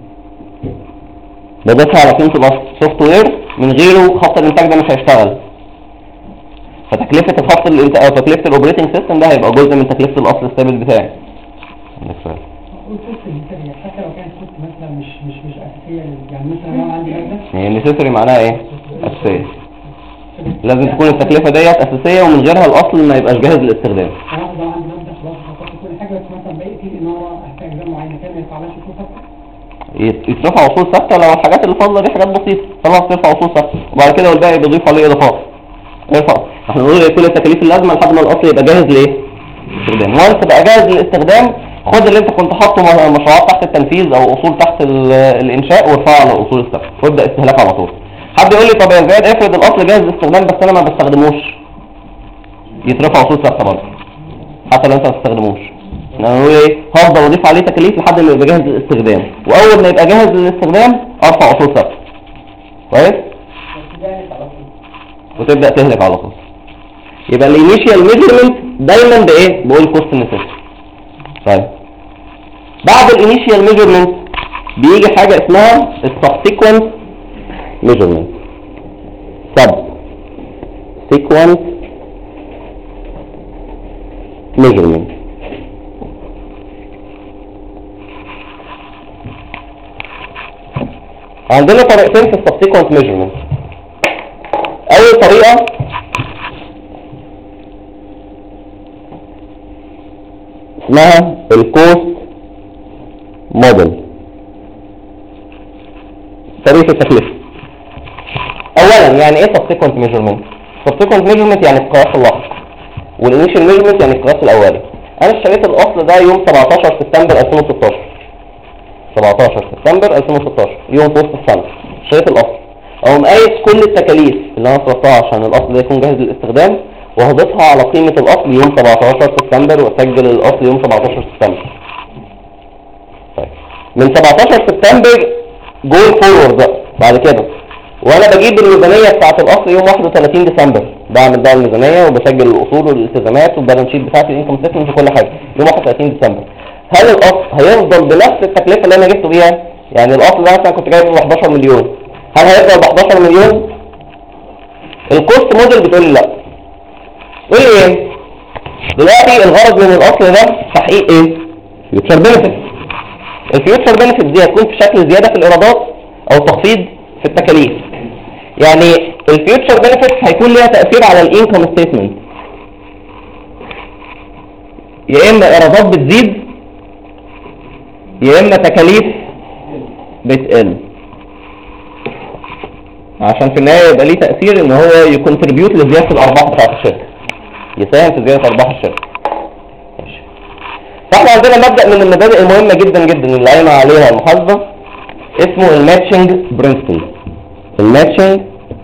بضيفها على قيمة الاصل، سوفت وير من غيره خط الانتاج ده مش هيشتغل، فتكلفة الخط الانتاج او تكلفة الاوبريتنج سيستم ده هيبقى جزء من تكلفة الاصل الثابت بتاعي. عندك سؤال؟ حتى لو كانت كنت مثلا مش اساسية، يعني مثلا لو عندي مادة هي نيسيسري معناها ايه؟ اساسية. لازم تكون التكلفة ديت اساسية ومن غيرها الاصل ما يبقاش جاهز للاستخدام. انا لو عندي مادة خلاص حطيت كل حاجة، بس مثلا بقيت في الإنارة احتاج اجزاء معينة كان ما ينفعلاش يكون ثابتة. يترفع اصول ثابتة لو الحاجات اللي فاضلة دي حاجات بسيطة خلاص ترفع اصول ثابتة، وبعد كده والباقي بيضيف عليه اضافات. ارفع. احنا بنقول كل التكاليف اللازمة لحد ما الاصل يبقى جاهز لايه؟ للاستخدام. وانت بقى جاهز للاستخدام خد اللي انت كنت حاطه مشروعات تحت التنفيذ او اصول تحت الانشاء وارفعها على الاصول الثابتة وابدا استهلاك على طول. حد يقول لي طب يا زياد افرض الاصل جاهز للاستخدام بس انا ما بستخدموش، يترفع اصول ثابتة برضه حتى لو انت ما بتستخدموش. احنا بنقول ايه؟ هفضل اضيف عليه تكاليف لحد ما يبقى جاهز للاستخدام، واول ما يبقى جاهز للاستخدام ارفع اصول ثابتة. كويس؟ وتبدا تهلك على طول. يبقى الانيشيال ميجرمنت دايما بايه؟ بقول كوست نيسيسري. طيب بعد الانيشيال ميجرمنت بيجي حاجه اسمها السبسيكوينت ميجرمنت. سبسيكوينت ميجرمنت عندنا طريقتين في السبسيكوينت ميجرمنت. اول طريقه اسمها الكوست موديل، طريقه التكلفه. اولا يعني ايه سبسيكوينت ميجرمنت؟ سبسيكوينت ميجرمنت يعني القياس اللاحق، والانيشال ميجرمنت يعني القياس الاولي. انا اشتريت الاصل ده يوم 17 سبتمبر 2016، 17 سبتمبر 2016 يوم في وسط السنه اشتريت الاصل، اقوم قايس كل التكاليف اللي انا صرفتها عشان الاصل ده يكون جاهز للاستخدام وهضيفها على قيمه الاصل يوم 17 سبتمبر واسجل الاصل يوم 17 سبتمبر. طيب من 17 سبتمبر جول فورورد بقى بعد كده، وانا بجيب الميزانيه بتاعت الاصل يوم 31 ديسمبر، بعمل بقى الميزانيه وبسجل الاصول والالتزامات والبالانس شيت بتاعتي الانكم ستيتمنت وكل حاجه يوم 31 ديسمبر. هل الاصل هيفضل بنفس التكلفه اللي انا جبته بيها؟ يعني الاصل ده مثلا كنت جايبه ب 11 مليون، هل هيفضل ب 11 مليون؟ الكوست موديل بتقول لي لا. تقول لي ايه؟ دلوقتي الغرض من الاصل ده تحقيق ايه؟ فيوتشر بنفيت. الفيوتشر بنفيت دي هتكون في شكل زياده في الايرادات او تخفيض في التكاليف. يعني الفيوتشر بنفيت هيكون ليها تاثير على الانكم ستيتمنت، يا اما ايرادات بتزيد يا اما تكاليف بتقل، عشان في النهايه يبقى ليه تاثير ان هو يكونتريبيوت لزياده الارباح بتاعت الشركه، يساهم في زياده ارباح الشركه. ماشي. فاحنا عندنا مبدا من المبادئ المهمه جدا جدا اللي قايمه عليها المحاسبه اسمه الماتشنج برنسبل. الماتشنج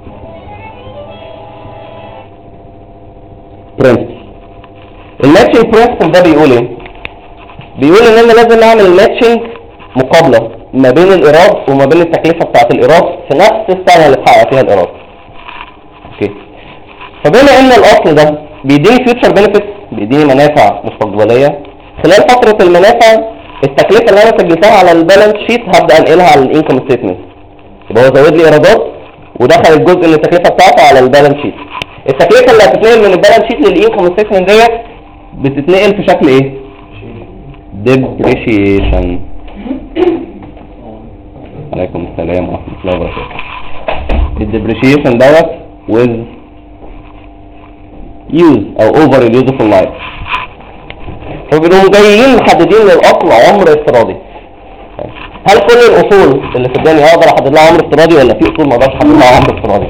برنسبل. الماتشنج برنسبل ده بيقول ايه؟ بيقول ان انا لازم اعمل الماتشنج مقابله ما بين الايراد وما بين التكلفه بتاعه الايراد في نفس السنه اللي اتحقق فيها الايراد. اوكي. فبما ان الاصل ده بيديني فيوتشر بنفيت، بيديني منافع مستقبليه، خلال فتره المنافع التكلفه اللي انا سجلتها على البالانس شيت هبدا انقلها على الانكم ستيتمنت. يبقى هو زود لي ايرادات ودخل الجزء من التكلفه بتاعته على البالانس شيت. التكلفه اللي هتتنقل من البالانس شيت للانكم ستيتمنت ديت بتتنقل في شكل ايه؟ ديبريشيشن. عليكم السلام ورحمه الله وبركاته. الديبريشيشن دوت with use او over useful life. فبنقوم جايين محددين للاصل عمر افتراضي. هل كل الاصول اللي في الدنيا اقدر احدد لها عمر افتراضي ولا في اصول ما اقدرش احدد لها عمر افتراضي؟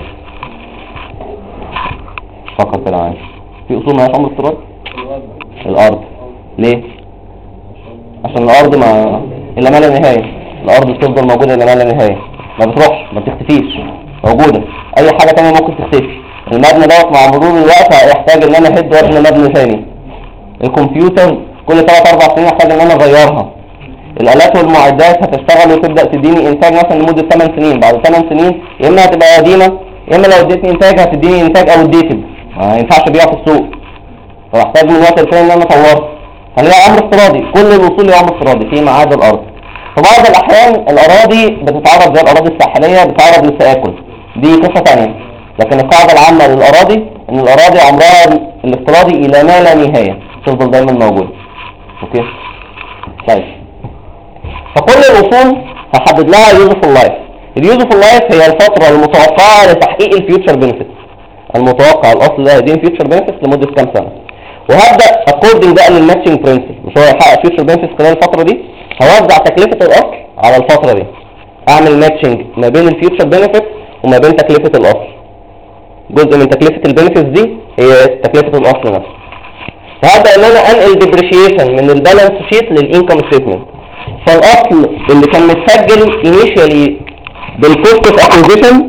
فقط كده عايز. في اصول ما لهاش عمر افتراضي؟ الارض. ليه؟ عشان الارض الا ما لا نهايه. الارض بتفضل موجوده الا ما لا نهايه، ما بتروحش، ما بتختفيش، موجوده. اي حاجه ثانيه ممكن تختفي. المبنى دوت مع مرور الوقت هيحتاج ان انا اهد وابني مبنى ثاني. الكمبيوتر كل 3-4 سنين هحتاج ان انا اغيرها. الالات والمعدات هتشتغل وتبدا تديني انتاج مثلا لمده 8 سنين، بعد 8 سنين يا اما هتبقى قديمه يا اما لو اديتني انتاج هتديني انتاج او اديتد، ما ينفعش ابيعها في السوق، فاحتاج من وقت للتاني ان انا اطورها. هنلاقي عمر افتراضي، كل الوصول لعمر افتراضي فيما عدا الارض. في بعض الاحيان الاراضي بتتعرض زي الاراضي الساحليه بتتعرض للتآكل، دي قصه ثانيه. لكن القاعده العامه للاراضي ان الاراضي عمرها الافتراضي الى ما لا نهايه، تفضل دايما موجوده. اوكي؟ طيب. فكل الاصول هحدد لها يوزفول لايف. اليوزفول لايف هي الفتره المتوقعه لتحقيق الفيوتشر بنفيت. المتوقع الاصل ده هيديني فيوتشر بنفيت لمده كام سنه. وهبدا اكوردنج بقى للماتشنج برنسبل، مش هو يحقق فيوتشر بنفيت خلال الفتره دي، هوزع تكلفه الاصل على الفتره دي. اعمل ماتشنج ما بين الفيوتشر بنفيت وما بين تكلفه الاصل. جزء من تكلفه البنفيتس دي هي تكلفه الاصل نفسه. فهبدا ان انا انقل ديبريشيشن من البالانس شيت للانكم ستيتمنت. فالاصل اللي كان متسجل انيشالي بالكوست اوف اكوزيشن،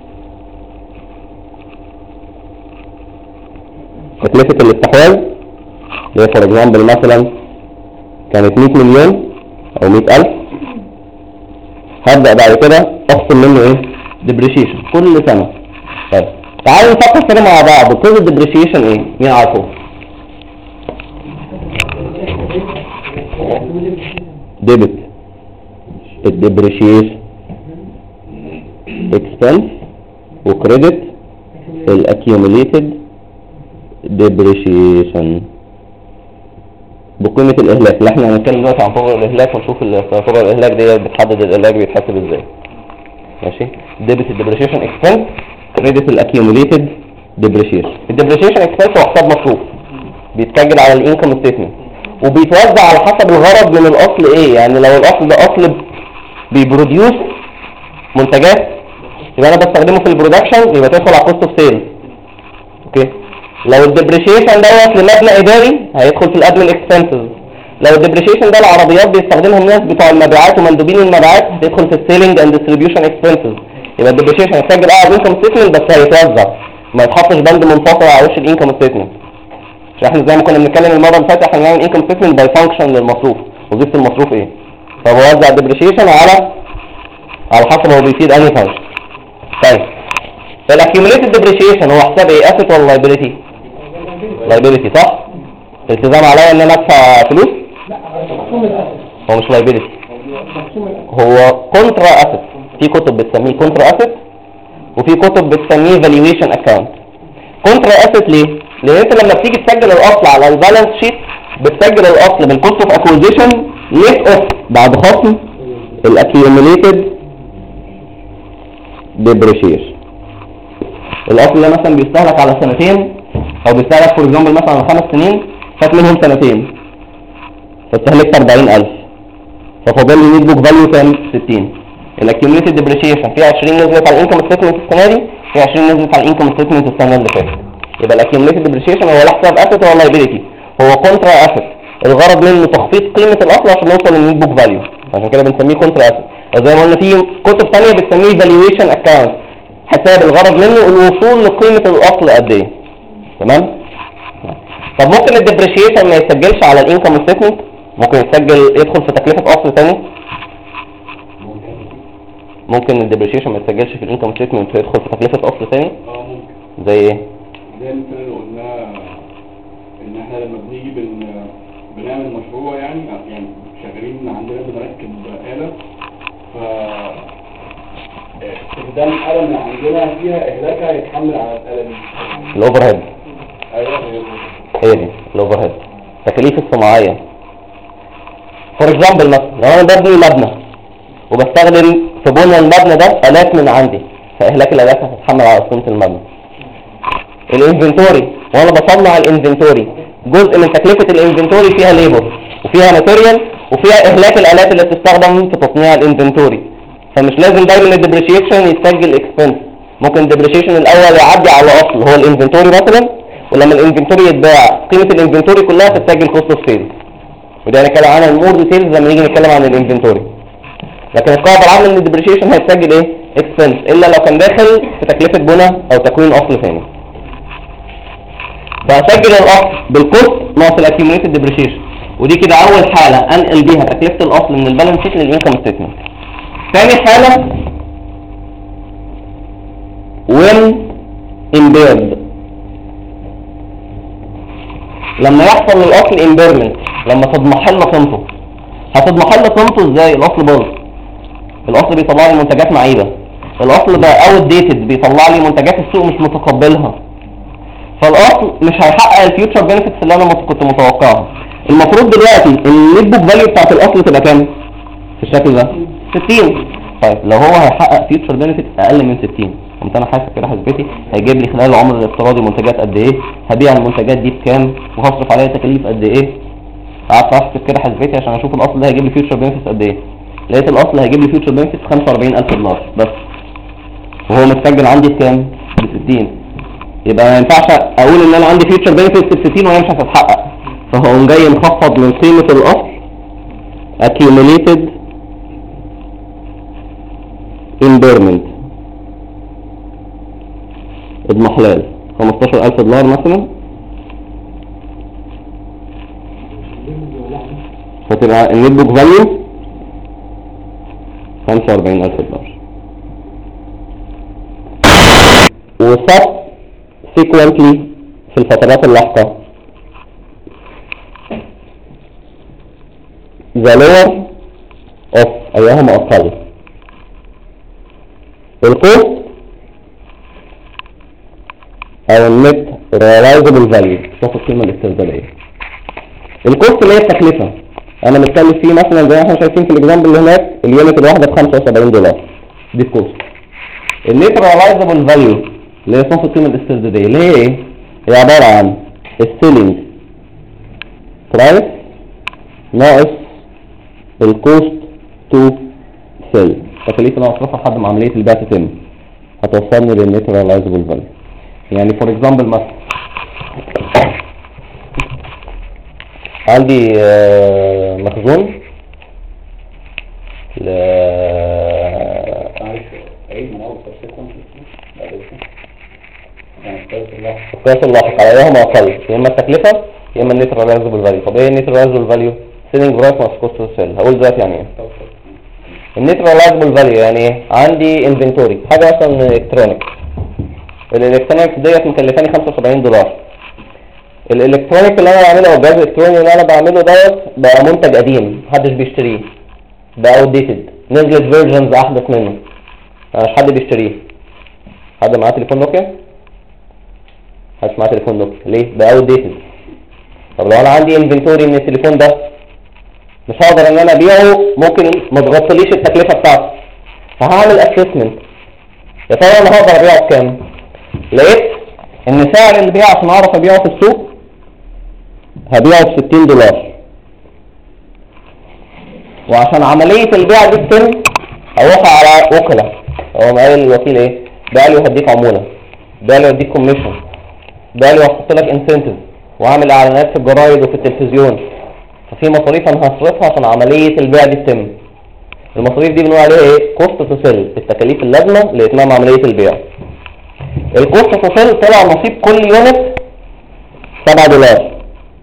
تكلفه الاستحواذ اللي هي فور اكزامبل مثلا كانت 100 مليون او 100,000، هبدا بعد كده افصل منه ايه؟ ديبريشيشن كل سنه. طيب تعالوا نفكر كده مع بعض، كل الديبريشيشن ايه؟ مين عارفه؟ ديبت الديبريشيشن اكسبنس وكريدت الاكيوميليتد ديبريشيشن بقيمه الاهلاك. اللي احنا هنتكلم دلوقتي عن طرق الاهلاك ونشوف طرق الاهلاك دي بتحدد الاهلاك بيتحسب ازاي. ماشي؟ ديبت الديبريشيشن اكسبنس كريدت الاكيوميليتد ديبريشيشن. الديبريشيشن اكسبنس هو حساب مصروف بيتسجل على الانكم ستيتمنت وبيتوزع على حسب الغرض من الاصل ايه. يعني لو الاصل ده اصل بيبروديوس منتجات يبقى انا بستخدمه في البرودكشن، يبقى تدخل على كوست اوف سيلز. اوكي؟ لو الديبريشيشن دوت لمبنى اداري هيدخل في الادمن اكسبنسز. لو الديبريشيشن ده العربيات بيستخدمها الناس بتوع المبيعات ومندوبين المبيعات هتدخل في السيلينج اند ديستريبيوشن اكسبنسز. يبقى الديبريشيشن هيتسجل على الانكم ستيتمنت بس هيتوزع، ما يتحطش بند منفصل على وش الانكم ستيتمنت. احنا زي ما كنا بنتكلم المره اللي فاتت احنا بنعمل انكم ستيتمنت باي فانكشن للمصروف، وظيفه المصروف ايه؟ فبوزع الديبريشيشن على حسب هو بيفيد انهي فانكشن. طيب الاكيوميليتد ديبريشيشن هو حساب ايه؟ اسيت ولا لايبيليتي؟ لايبيليتي صح؟ التزام عليا ان انا ادفع فلوس؟ لا مقسوم الاسد. هو مش لايبيليتي، مقسوم الاسد. هو كونترا اسيت. في كتب بتسميه كونترا اسيت وفي كتب بتسميه فالويشن اكاونت. كونترا اسيت ليه؟ لان انت لما بتيجي تسجل الاصل على البالانس شيت بتسجل الاصل بالكوست اوف اكوزيشن نت اوف بعد خصم الاكيوميليتد ديبريشيشن. الاصل ده مثلا بيستهلك على سنتين او بيستهلك فور اكزامبل مثلا على 5 سنين، فات منهم سنتين فاستهلكت 40,000. ففاضل لي نت بوك فاليو كام؟ 60. الاكيوميليتد ديبريشيشن في 20 نزلت على الانكم ستيتمنت السنه دي، في 20 نزلت على الانكم ستيتمنت السنه اللي فاتت. يبقى الاكيوميليتد ديبريشيشن هو لا حساب اسيت ولا لايبيليتي، هو كونترا اسيت، الغرض منه تخفيض قيمه الاصل عشان نوصل للنت بوك فاليو، عشان كده بنسميه كونترا اسيت. وزي ما قلنا في كتب ثانيه بتسميه فالويشن اكاونت، حساب الغرض منه الوصول لقيمه الاصل قد ايه. تمام؟ طب ممكن الديبريشيشن ما يسجلش على الانكم ستيتمنت؟ ممكن يدخل في تكلفه اصل ثاني؟ ممكن الديبريشيشن ما يسجلش في الانكم ستيتمنت ويدخل في تكلفه اصل ثاني؟ ممكن. زي ايه؟ زي المثال اللي قلناه ان احنا لما بنيجي بنعمل مشروع يعني شغالين عندنا بنركب آلة، ف استخدام الآلة من عندنا فيها إهلاكها هيتحمل على الآلة دي. الاوفر هيد. ايوه هي دي الاوفر هيد، التكاليف الصناعيه. فور اكزامبل مثلا لو انا ببني مبنى وبستخدم في بناء المبنى ده آلات من عندي، فإهلاك الآلات هتتحمل على قيمة المبنى. الانفنتوري، وانا بصنع الانفنتوري جزء من تكلفة الانفنتوري فيها ليبر وفيها ماتيريال وفيها إهلاك الآلات اللي بتستخدم في تصنيع الانفنتوري، فمش لازم دايما الديبريشيشن يتسجل اكسبنس. ممكن الديبريشيشن الأول يعدي على أصل هو الانفنتوري مثلا، ولما الانفنتوري يتباع قيمة الانفنتوري كلها تتسجل كوست اوف سيلز، وده هنتكلم عنها المور ديتيلز لما نيجي نتكلم عن الانفنتوري. لكن القاعدة العامة ان الديبريشيشن هيتسجل ايه؟ اكسبنس، الا لو كان داخل في تكلفة بناء او تكوين اصل ثاني. فهسجل الاصل بالكوست ناقص الاكيوميليتد ديبريشيشن، ودي كده اول حالة انقل بيها تكلفة الاصل من البالانس شيت للانكم ستيتمنت. ثاني حالة when impaired، لما يحصل للاصل impairment، لما تضمحل قيمته. هتضمحل قيمته ازاي؟ الاصل باظ، الاصل بيطلع لي منتجات معيبه، الاصل بقى اوت ديتد، بيطلع لي منتجات السوق مش متقبلها، فالاصل مش هيحقق الفيوتشر بينفيتس اللي انا كنت متوقعها. المفروض دلوقتي النت بوك فاليو بتاعت الاصل تبقى كام في الشكل ده؟ 60. طيب لو هو هيحقق فيوتشر بينفيتس اقل من 60، قمت انا حاسب كده حسبتي هيجيب لي خلال العمر الافتراضي منتجات قد ايه، هبيع المنتجات دي بكام، وهصرف عليها تكاليف قد ايه. قعدت احسب كده حسبتي عشان اشوف الاصل ده هيجيب لي فيوتشر بينفيتس قد ايه، لقيت الاصل هيجيب لي فيوتشر بينفيتس $45,000 بس، وهو متسجل عندي بكام؟ ب 60. يبقى ما ينفعش اقول ان انا عندي فيوتشر بينفيتس ب 60 وهي مش هتتحقق، فهو جاي مخفض من قيمه الاصل accumulated impairment اضمحلال $15,000 مثلا، فتبقى النت بوك فاليو $45,000. وصف sequently في الفترات اللاحقة the lower of أيهما أقل. الكوست أو النت realizable value، شوف القيمة الاسترزالية. الكوست اللي هي التكلفة، أنا متكلف فيه مثلا زي ما احنا شايفين في الإكزامبل اللي هناك اليونت الواحدة $75، دي الكوست. النت realizable value اللي هي صنف القيمة الاستردادية اللي هي ايه؟ هي عبارة عن السيلينج برايس ناقص الكوست تو سيل، التكاليف اللي انا هصرفها لحد ما عملية البيع تتم هتوصلني للنت realizable value. يعني فور اكزامبل مثلا عندي مخزون القياس اللاحق على ايهما اقل، يا اما التكلفه يا اما النت realizable value. طب ايه النت realizable value؟ سيلينج برايس ناقص كوست تو سيل. هقول دلوقتي يعني ايه النت realizable value. يعني ايه؟ عندي انفنتوري حاجه مثلا الكترونيك، الالكترونيك ديت مكلفاني $75. الالكترونيك اللي انا بعمله او الجهاز الالكتروني اللي انا بعمله دوت بقى منتج قديم محدش بيشتريه، بقى اوت ديتد، نزلت فيرجنز احدث منه مش حد بيشتريه. حد معاه تليفون نوكيا؟ محدش معاه تليفون نوكيا ليه؟ بقى اوت ديتد. طب لو انا عندي انفنتوري من التليفون ده مش هقدر ان انا ابيعه، ممكن ما تغطيليش التكلفه بتاعته، فهعمل اسسمنت يا ترى انا هقدر ابيعه بكام. لقيت ان سعر البيع عشان اعرف ابيعه في السوق هبيعه ب $60، وعشان عملية البيع دي تتم اروح على وكلاء، هو قايل الوكيل ايه؟ باع لي وهديك عمولة، باع لي وهديك كوميشن، باع لي وهحط لك انسنتيف، واعمل اعلانات في الجرايد وفي التلفزيون. ففي مصاريف انا هصرفها عشان عملية البيع دي تتم. المصاريف دي بنقول عليها ايه؟ كوست تو سيل، التكاليف اللازمة لاتمام عملية البيع. الكوست تو سيل طلع نصيب كل يونت $7.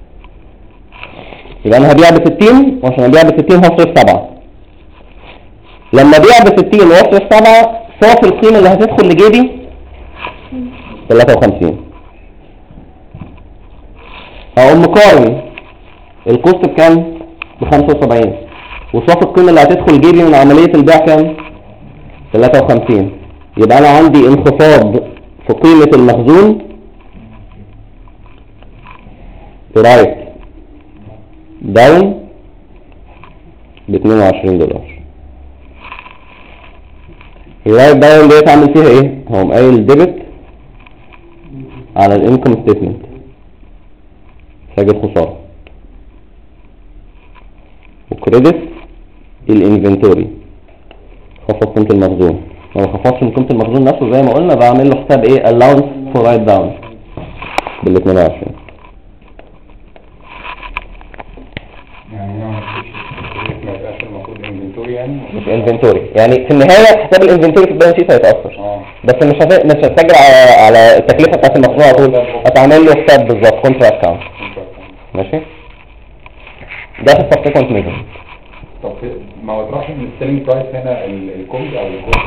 يبقى انا هبيع ب60، وعشان ابيع ب60 هصرف 7. لما ابيع ب60 واصرف 7 صافي القيمة اللي هتدخل لجيبي 53. هقوم مقارن الكوست بكام؟ ب75، وصافي القيمة اللي هتدخل جيبي من عملية البيع كام؟ 53. يبقى انا عندي انخفاض في قيمة المخزون رايت داون ب$22. الرايت داون ديت عامل فيها ايه؟ هو قايل ديبت على الانكم ستيتمنت سجل خسارة، وكريدت الانفنتوري خفض قيمة المخزون. لو ما خفضش من قيمة المخزون نفسه زي ما قلنا بعمل له حساب ايه؟ allowance for write down بال22. يعني ما يبقاش المفروض انفنتوري يعني مش انفنتوري، يعني في النهاية حساب الانفنتوري في البالانس شيت هيتأثر، بس مش هسجل على التكلفة بتاعت المخزون على طول، هتعمل له حساب بالظبط كونترا اكاونت. ماشي؟ ده في السبسيكونت ميجر. طب ما هو تروح من السيلينج برايس هنا الكوست او الكوست؟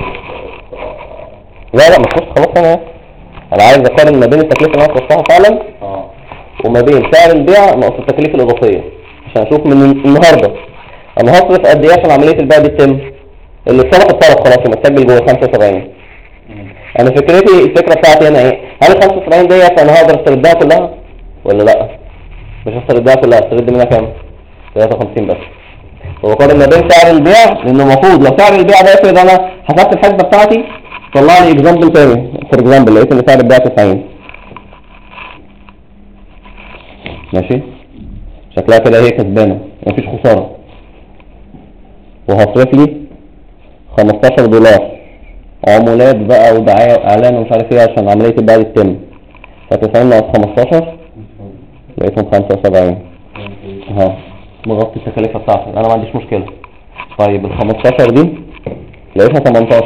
لا مش كوست خلاص. انا عايز اقارن ما بين التكلفة اللي انا كوستها فعلا وما بين سعر البيع ناقص التكلفة الإضافية، عشان اشوف من النهارده انا هصرف قد ايه عشان عملية البيع دي تتم. اللي اتصرف خلاص ومتسجل جوه 75. انا الفكرة بتاعتي هنا ايه؟ هل 75 ديت انا هقدر استردها كلها ولا لا؟ مش هستردها كلها، استرد منها كام؟ 53 بس. وقارن ما بين سعر البيع، لانه المفروض لو سعر البيع ده افرض انا حسبت الحسبة بتاعتي طلع لي اكزامبل تاني، فور اكزامبل لقيت ان سعر البيع 90. ماشي؟ شكلها كده هي كسبانة مفيش خسارة، وهصرف لي $15 عمولات بقى ودعاية واعلان ومش عارف ايه عشان عملية البيع دي تتم. ف90 ناقص 15 لقيتهم 75. اهو مغطي التكاليف بتاعتي، انا ما عنديش مشكلة. طيب ال 15 دي لقيتها 18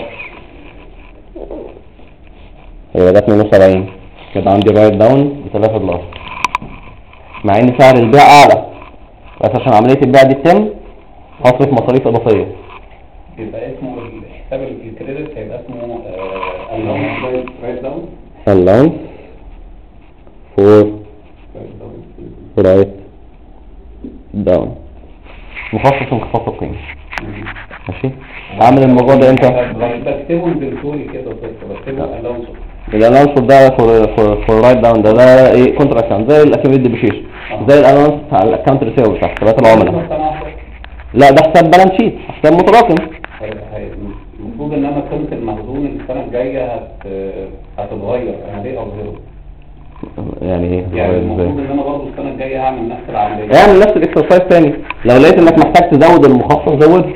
يبقى ده 72. كده عندي رايت داون ب$3، مع ان سعر البيع اعلى، بس عشان عملية البيع دي تتم هصرف مصاريف اضافية. يبقى اسمه حساب الكريدت هيبقى اسمه allowance write down allowance for write down مخصص انخفاض القيمة. ماشي؟ بعمل الموضوع ده امتى؟ بكتبه انفنتوري كده بكتبه allowance. الالانس ده فور رايت داون ده ايه؟ كونترا اكاونت زي الاكيفيت ديبريشن، زي الالانس بتاع الاكونت ريسيفبل بتاع حسابات العملاء. لا ده حساب بالانس شيت، حساب متراكم. المفروض ان انا قيمه المخزون السنه الجايه هتتغير اعمل او غيره. يعني ايه؟ يعني المفروض ان انا برضه السنه الجايه هعمل نفس العمليه، اعمل نفس الاكسرسايز تاني. لو لقيت انك محتاج تزود المخصص زوده.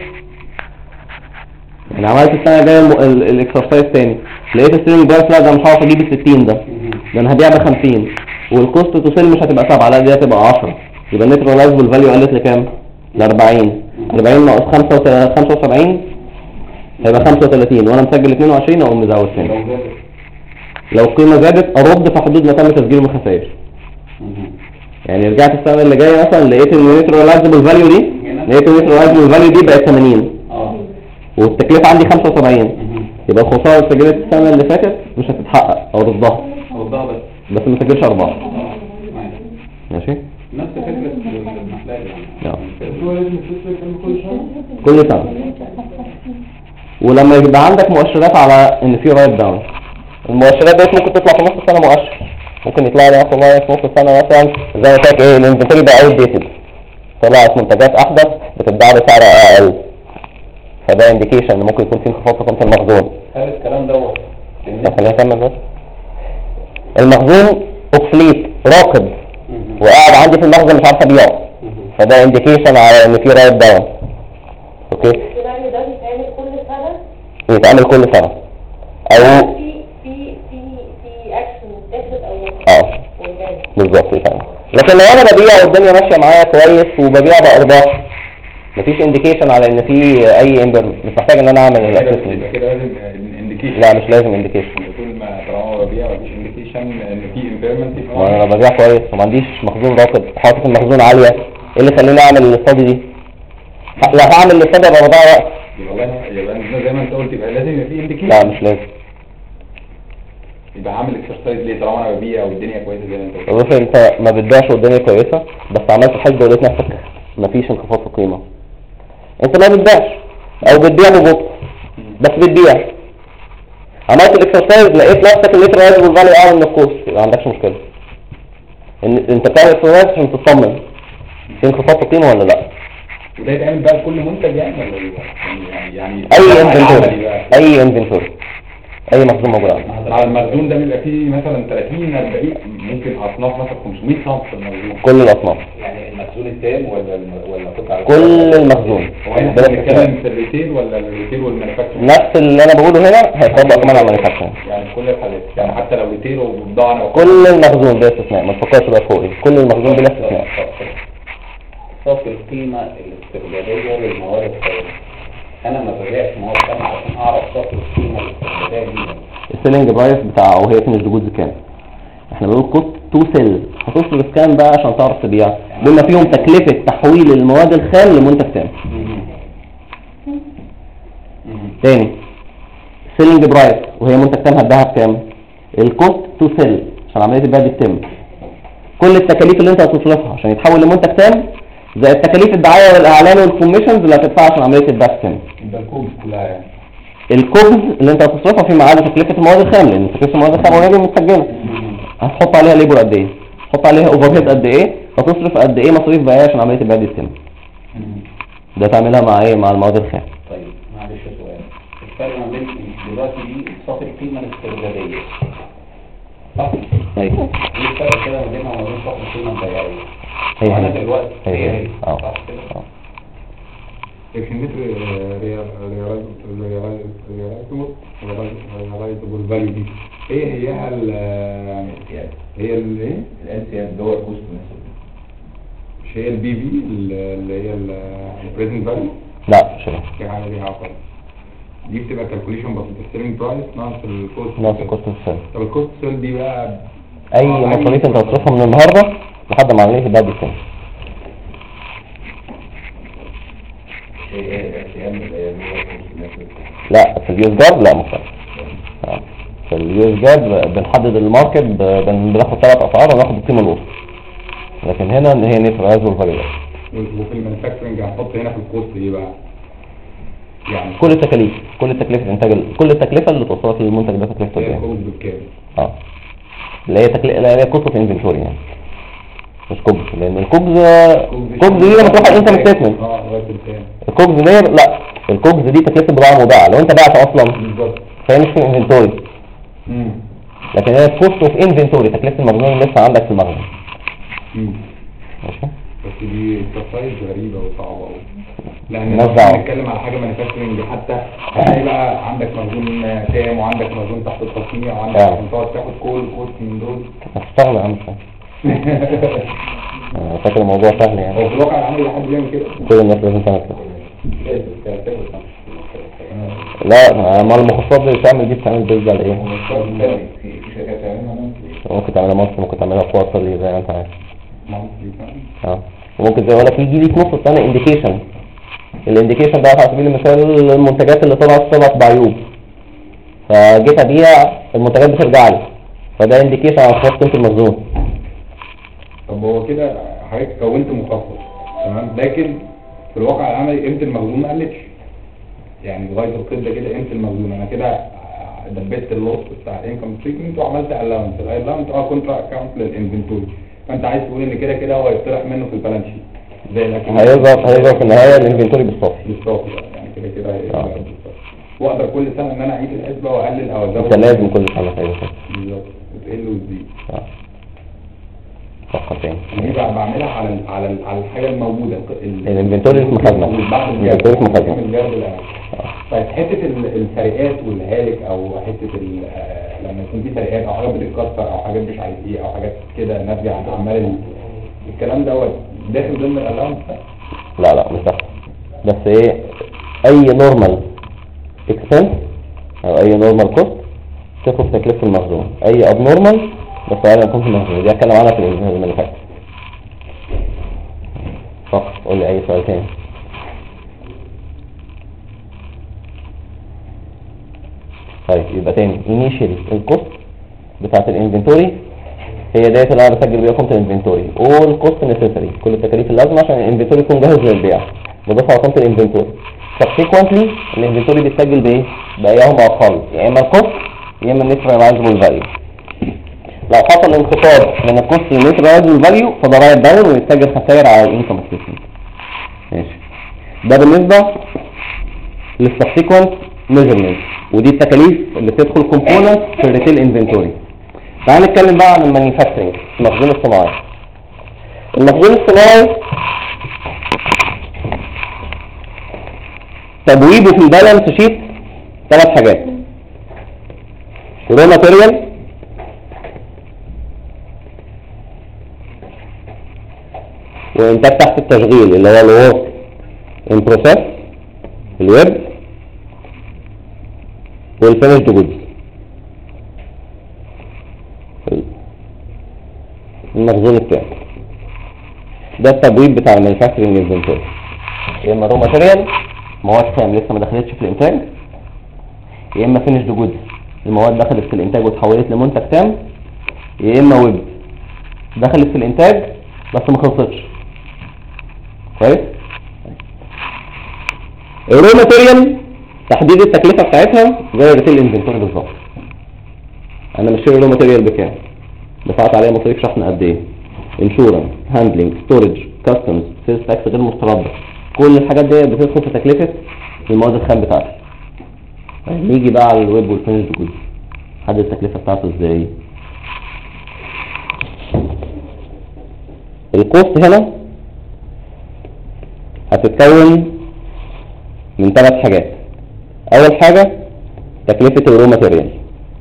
يعني عملت السنه الجايه الاكسرسايز تاني، لقيت السيلينج برايس لا ده مش هعرف اجيب ال60 ده انا هبيع ب50، والكوست تو سيل مش هتبقى 7، لا دي هتبقى 10. يبقى النت ريلايزبل فاليو قلت لكام؟ ل40. 40 ناقص 75 هيبقى 35، وانا مسجل 22 اقوم مزود تاني. لو القيمه زادت ارد في حدود ما تم تسجيله من خسائر. يعني رجعت السنه اللي جايه مثلا لقيت ان النت ريلايزبل فاليو دي بقت 80 والتكلفه عندي 75، يبقى الخساره اللي سجلت السنه اللي فاتت مش هتتحقق او ردها بس ما سجلش ارباح. ماشي؟ نفس فكره المحلات كل سنه. ولما يبقى عندك مؤشرات على ان في رايت داون، المؤشرات دي ممكن تطلع في نص السنه مؤشر، ممكن يطلع لي مثلا في نص السنه مثلا زي ما قلت ايه الانفنتوري بقى اوت ديتد، طلعت منتجات احدث بتتباع بسعر اقل، فده انديكيشن ان ممكن يكون في انخفاض في قيمه المخزون. هل الكلام دوت خلينا نكمل بس. المخزون اوبسليت راكد وقاعد عندي في المخزن مش عارف ابيعه، فده انديكيشن على ان في رايت داون. اوكي، السيناريو ده بيتعمل كل سنة يتعمل كل سنة او في اكشن متاخد او قدام. بالظبط يتعمل. لكن لو انا ببيع والدنيا ماشية معايا كويس وببيع بأرباح، مفيش انديكيشن على ان في اي امبر، مش محتاج ان انا اعمل الاسسمنت. كده لازم انديكيشن. لا مش لازم انديكيشن. طول ما طالما ببيع مفيش انديكيشن ان في امبيرمنت. وانا ببيع كويس وما عنديش مخزون راكد، حاطط المخزون عالية، ايه اللي خليني اعمل الاستادي دي؟ لو هعمل الاستادي ابقى بضيع وقت. يبقى انت زي ما انت قلت يبقى لازم يبقى في انديكيشن. لا مش لازم. يبقى عامل اكسرسايز ليه طالما انا ببيع والدنيا كويسه زي ما انت قلت؟ بص انت ما بتبيعش والدنيا كويسة، بس عملت حاجة ولقيت نفسك مفيش انخفاض في القيمة، انت ما بتبيعش او بتبيع ببطء بس بتبيع. عملت الاكسرسايز لقيت نفسك الليتر رايزبل فاليو اعلى من الكوست، يبقى ما عندكش مشكله. انت بتعمل اكسرسايز عشان تطمن في انخفاض في القيمه ولا لا. وده يتعمل بقى لكل منتج يعني ولا ايه؟ يعني اي انفنتوري، اي انفنتوري، اي مخزون موجود عندك. على المخزون ده بيبقى فيه مثلا 30 40 ممكن اصناف، مثلا 500 صنف في المخزون. كل الاصناف. يعني المخزون التام ولا قطع؟ كل المخزون. هو احنا بنتكلم في الريتيل ولا الريتيل والمانيفاكتشر؟ نفس اللي انا بقوله هنا هيطبق كمان على المانيفاكتشر. يعني كل الحالات، يعني حتى لو ريتيل وبضاعه كل المخزون بلا استثناء، ما تفكرش بقى فوق ايه، كل المخزون بلا استثناء. صافي القيمه الاستغلاليه للموارد الخام. انا ما ببيعش مواد خام عشان اعرف صافي القيمه الاستغلاليه دي. السيلينج برايس بتاع او هي فينيش جودز كام؟ احنا بنقول كوست تو سيل، هتصرف كام بقى عشان تعرف تبيع؟ بما فيهم تكلفة تحويل المواد الخام لمنتج تاني. تاني سيلينج برايس وهي منتج تام هتباعها بكام؟ الكوست تو سيل عشان عملية البيع دي تتم. كل التكاليف اللي انت هتصرفها عشان يتحول لمنتج تام زي التكاليف الدعاية والاعلان والكوميشنز اللي هتدفعها عشان عملية البيع تتم. يبقى الكوبز كلها يعني. الكوبز اللي انت هتصرفها فيما عدا تكلفة المواد الخام، لان تكلفة المواد الخام اوريدي متسجلة. هتحط عليها ليبر قد ايه؟ تحط عليها اوفر هيد قد ايه؟ هتصرف قد ايه مصاريف بيع عشان عملية البيع دي تتم. ده تعملها مع ايه؟ مع المواد الخام. طيب معلش سؤال، الفرق ما بين دلوقتي دي صافي القيمة الاستغلالية صح؟ ايوه. ايه الفرق كده ما بينها وما بين صافي القيمة البيعية؟ هي وانا دلوقتي هي صح كده؟ realizable value دي هي الايه؟ الانسياب اللي هو الكوست مثلا، مش هي البي في اللي هي البريزنت فاليو؟ لا مش هي. في حاجه ليها علاقه دي بتبقى كالكوليشن بسيطه، السيلينج برايس ناقص الكوست. ناقص الكوست سيل. طب الكوست سيل دي بقى اي مصاريف انت هتصرفها من النهارده لحد ما عمليه البيع دي تتم. لا في اليوز جارد لا مختلف. في اليوز جارد بنحدد الماركت، بناخد 3 اسعار وناخد القيمه الوسطى، لكن هنا ان هي نيت رايز والفاريبل. وفي المانيفاكتشرنج هنحط هنا في الكوست ايه بقى؟ يعني كل التكاليف، كل تكلفه الانتاج، كل التكلفه اللي توصلك للمنتج ده تكلفته هي ايه؟ الكوست بالكامل. اللي هي اللي هي كوست انفنتوري يعني، مش كوبز، لان الكوبز دي لما تروح على الانكم ستيتمنت. لغايه الكام؟ الكوبز دي لا، الكوبز دي تكلفه بضاعه مودعه، لو انت بعت اصلا بالظبط فهي مش في انفنتوري. لكن هي كوست اوف انفنتوري، تكلفه المخزون اللي لسه عندك في المخزن. ماشي. بس دي اكسرسايز غريبه وصعبه قوي، لان نرجع. لو بنتكلم على حاجه مانيفاكتشرنج حتى هتلاقي بقى عندك مخزون تام وعندك مخزون تحت التصنيع وعندك تقعد تاخد كل كوست من دول. هتشتغل يا عم. فاكر الموضوع سهل يعني. هو في الواقع العملي حد بيعمل كده؟ كل الناس لازم تعمل كده. لا ما المخصصات اللي بتعمل دي بتعمل بيز على ايه؟ في شركات تعملها ممكن تعملها مصر، ممكن تعملها كوارترلي زي ما انت عايز. وممكن زي ما لك يجي لك نص السنه انديكيشن. الانديكيشن ده على سبيل المثال المنتجات اللي طلعت بعيوب، فجيت ابيع المنتجات بترجع لي، فده انديكيشن على خاص قيمه المخزون. طب هو كده حضرتك كونت مخصص تمام، لكن في الواقع العملي قيمه المخزون ما قلتش، يعني لغايه القيد ده كده قيمه المخزون انا كده دبست اللوس بتاع الانكم ستيتمنت وعملت الاونس. الاونس كونترا اكونت للانفنتوري، فانت عايز تقول ان كده كده هو هيطرح منه في البالانس شيت زي الاكل. هيظهر في النهايه الانفنتوري بالصافي. يعني كده هيظهر بالصافي. واقدر كل سنه ان انا اعيد الحسبه واقلل او ازود. انت لازم كل سنه تعمل كده. بالظبط، بتقل وتزيد. فكر تاني. دي بقى بعملها على الحاجه الموجوده الانفنتوري اسمه خزنه. الانفنتوري اسمه خزنه. طيب حته السرقات والهالك او حته لما يكون في سرقات او حاجات بتتكسر او حاجات مش عارف ايه او حاجات كده ناتجه عن اعمال الكلام دوت داخل ضمن الالاونس؟ لا مش داخل، بس ايه اي نورمال اكسبنس او اي نورمال كوست تدخل في تكلفه المخزون، اي اب نورمال بس انا يكون في المخزون. دي هتكلم عنها في الانفنتوري اللي فات فقط. قول لي اي سؤال تاني. طيب يبقى تاني initially الكوست بتاعت الانفنتوري هي ديت اللي انا بسجل بيها قيمه الانفنتوري. all cost necessary كل التكاليف اللازمه عشان الانفنتوري يكون جاهز للبيع بضيفها على قيمه الانفنتوري. subsequently الانفنتوري بيتسجل بايه؟ بايهما اقل، يا اما الكوست يا اما النت ريلايزبل فاليو. لو حصل انخفاض من الكوست للنت ريلايزبل فاليو فده رايت داون ويتسجل خسائر على الانكم ستيتمنت. ماشي، ده بالنسبه للسبسيكونت ميجرمنت، ودي التكاليف اللي بتدخل كومبوننت في الريتيل انفنتوري. تعال نتكلم بقى عن المانيفاكتشرنج، المخزون الصناعي. المخزون الصناعي تبويبه في البالانس شيت 3 حاجات: رو ماتيريال، وانتاج تحت التشغيل اللي هو الورك ان بروسيس الويب، والفينيشد جودز. المخزون التاني ده التبويب بتاع المانيفاكتشرنج انفنتوري، يا اما رو ماتيريال مواد خام لسه ما دخلتش في الانتاج، يا اما فينيشد جودز المواد دخلت في الانتاج وتحولت لمنتج تام، يا اما ويب دخلت في الانتاج بس ما خلصتش. كويس. الرو ماتيريال تحديد التكلفه بتاعتها زي الريتيل انفنتوري بالظبط. انا مش شاري الرو ماتيريال بكام، دفعت عليها مصاريف شحن قد ايه، انشورنس، هاندلنج، ستورج، كاستمز، سيلز تاكس غير مسترده، كل الحاجات دي بتدخل في تكلفه المواد الخام بتاعتي. نيجي بقى على الويب والفينيشد جودز، حدد التكلفه بتاعته ازاي؟ الكوست هنا هتتكون من 3 حاجات. اول حاجه تكلفه الرو ماتيريال،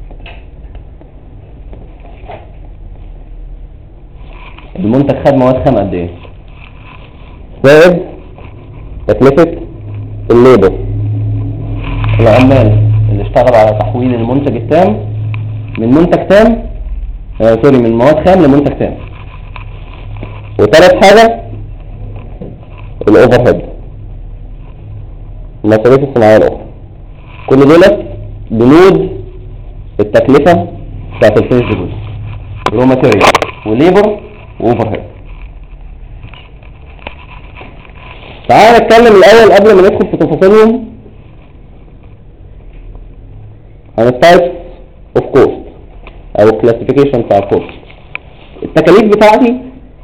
المنتج خد مواد خام قد ايه، زائد تكلفه الليبر العمال اللي اشتغل على تحويل المنتج التام من منتج تام من مواد خام لمنتج تام. وثالث حاجه الاوفر هيد، المصاريف الصناعيه الاخرى. كل دول بنود التكلفه بتاعت الفينيشد جودز، رو ماتيريال وليبر واوفر هيد. تعالى نتكلم الاول قبل ما ندخل في تفاصيلهم عن التايبس اوف كوست او الكلاسيفيكيشن بتاع الكوست. التكاليف بتاعتي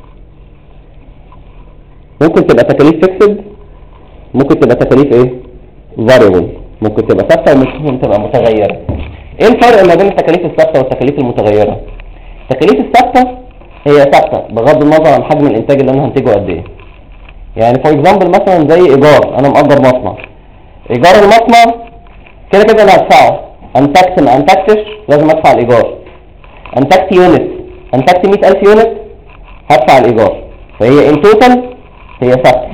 ممكن تبقى تكاليف فيكسد، ممكن تبقى تكاليف ايه فاريبل، ممكن تبقى ثابته وممكن تبقى متغيره. ايه الفرق ما بين التكاليف الثابته والتكاليف المتغيره؟ التكاليف الثابته هي ثابته بغض النظر عن حجم الانتاج اللي انا هنتجه قد ايه. يعني فور اكزامبل مثلا زي ايجار، انا مأجر مصنع، ايجار المصنع كده كده انا هدفعه، انتجت ما انتجتش لازم ادفع الايجار. انتجت يونت، انتجت 100,000 يونت هدفع الايجار، فهي ان توتال هي ثابته،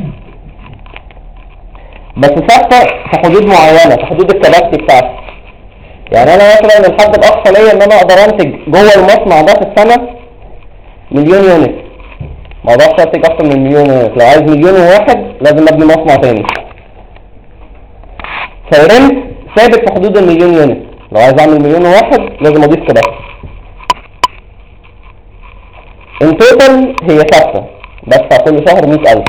بس ثابته في حدود معينه، في حدود الكباستي بتاعتي. يعني انا مثلا الحد الاقصى ليا ان انا اقدر انتج جوه المصنع ده في السنه 1,000,000 يونت، ما اقدرش انتج اكتر من 1,000,000 يونت. لو عايز 1,000,001 لازم ابني مصنع تاني. فالرنت ثابت في حدود 1,000,000 يونت، لو عايز اعمل 1,000,001 لازم اضيف كباستي. ان توتال هي ثابته، بدفع كل شهر 100,000.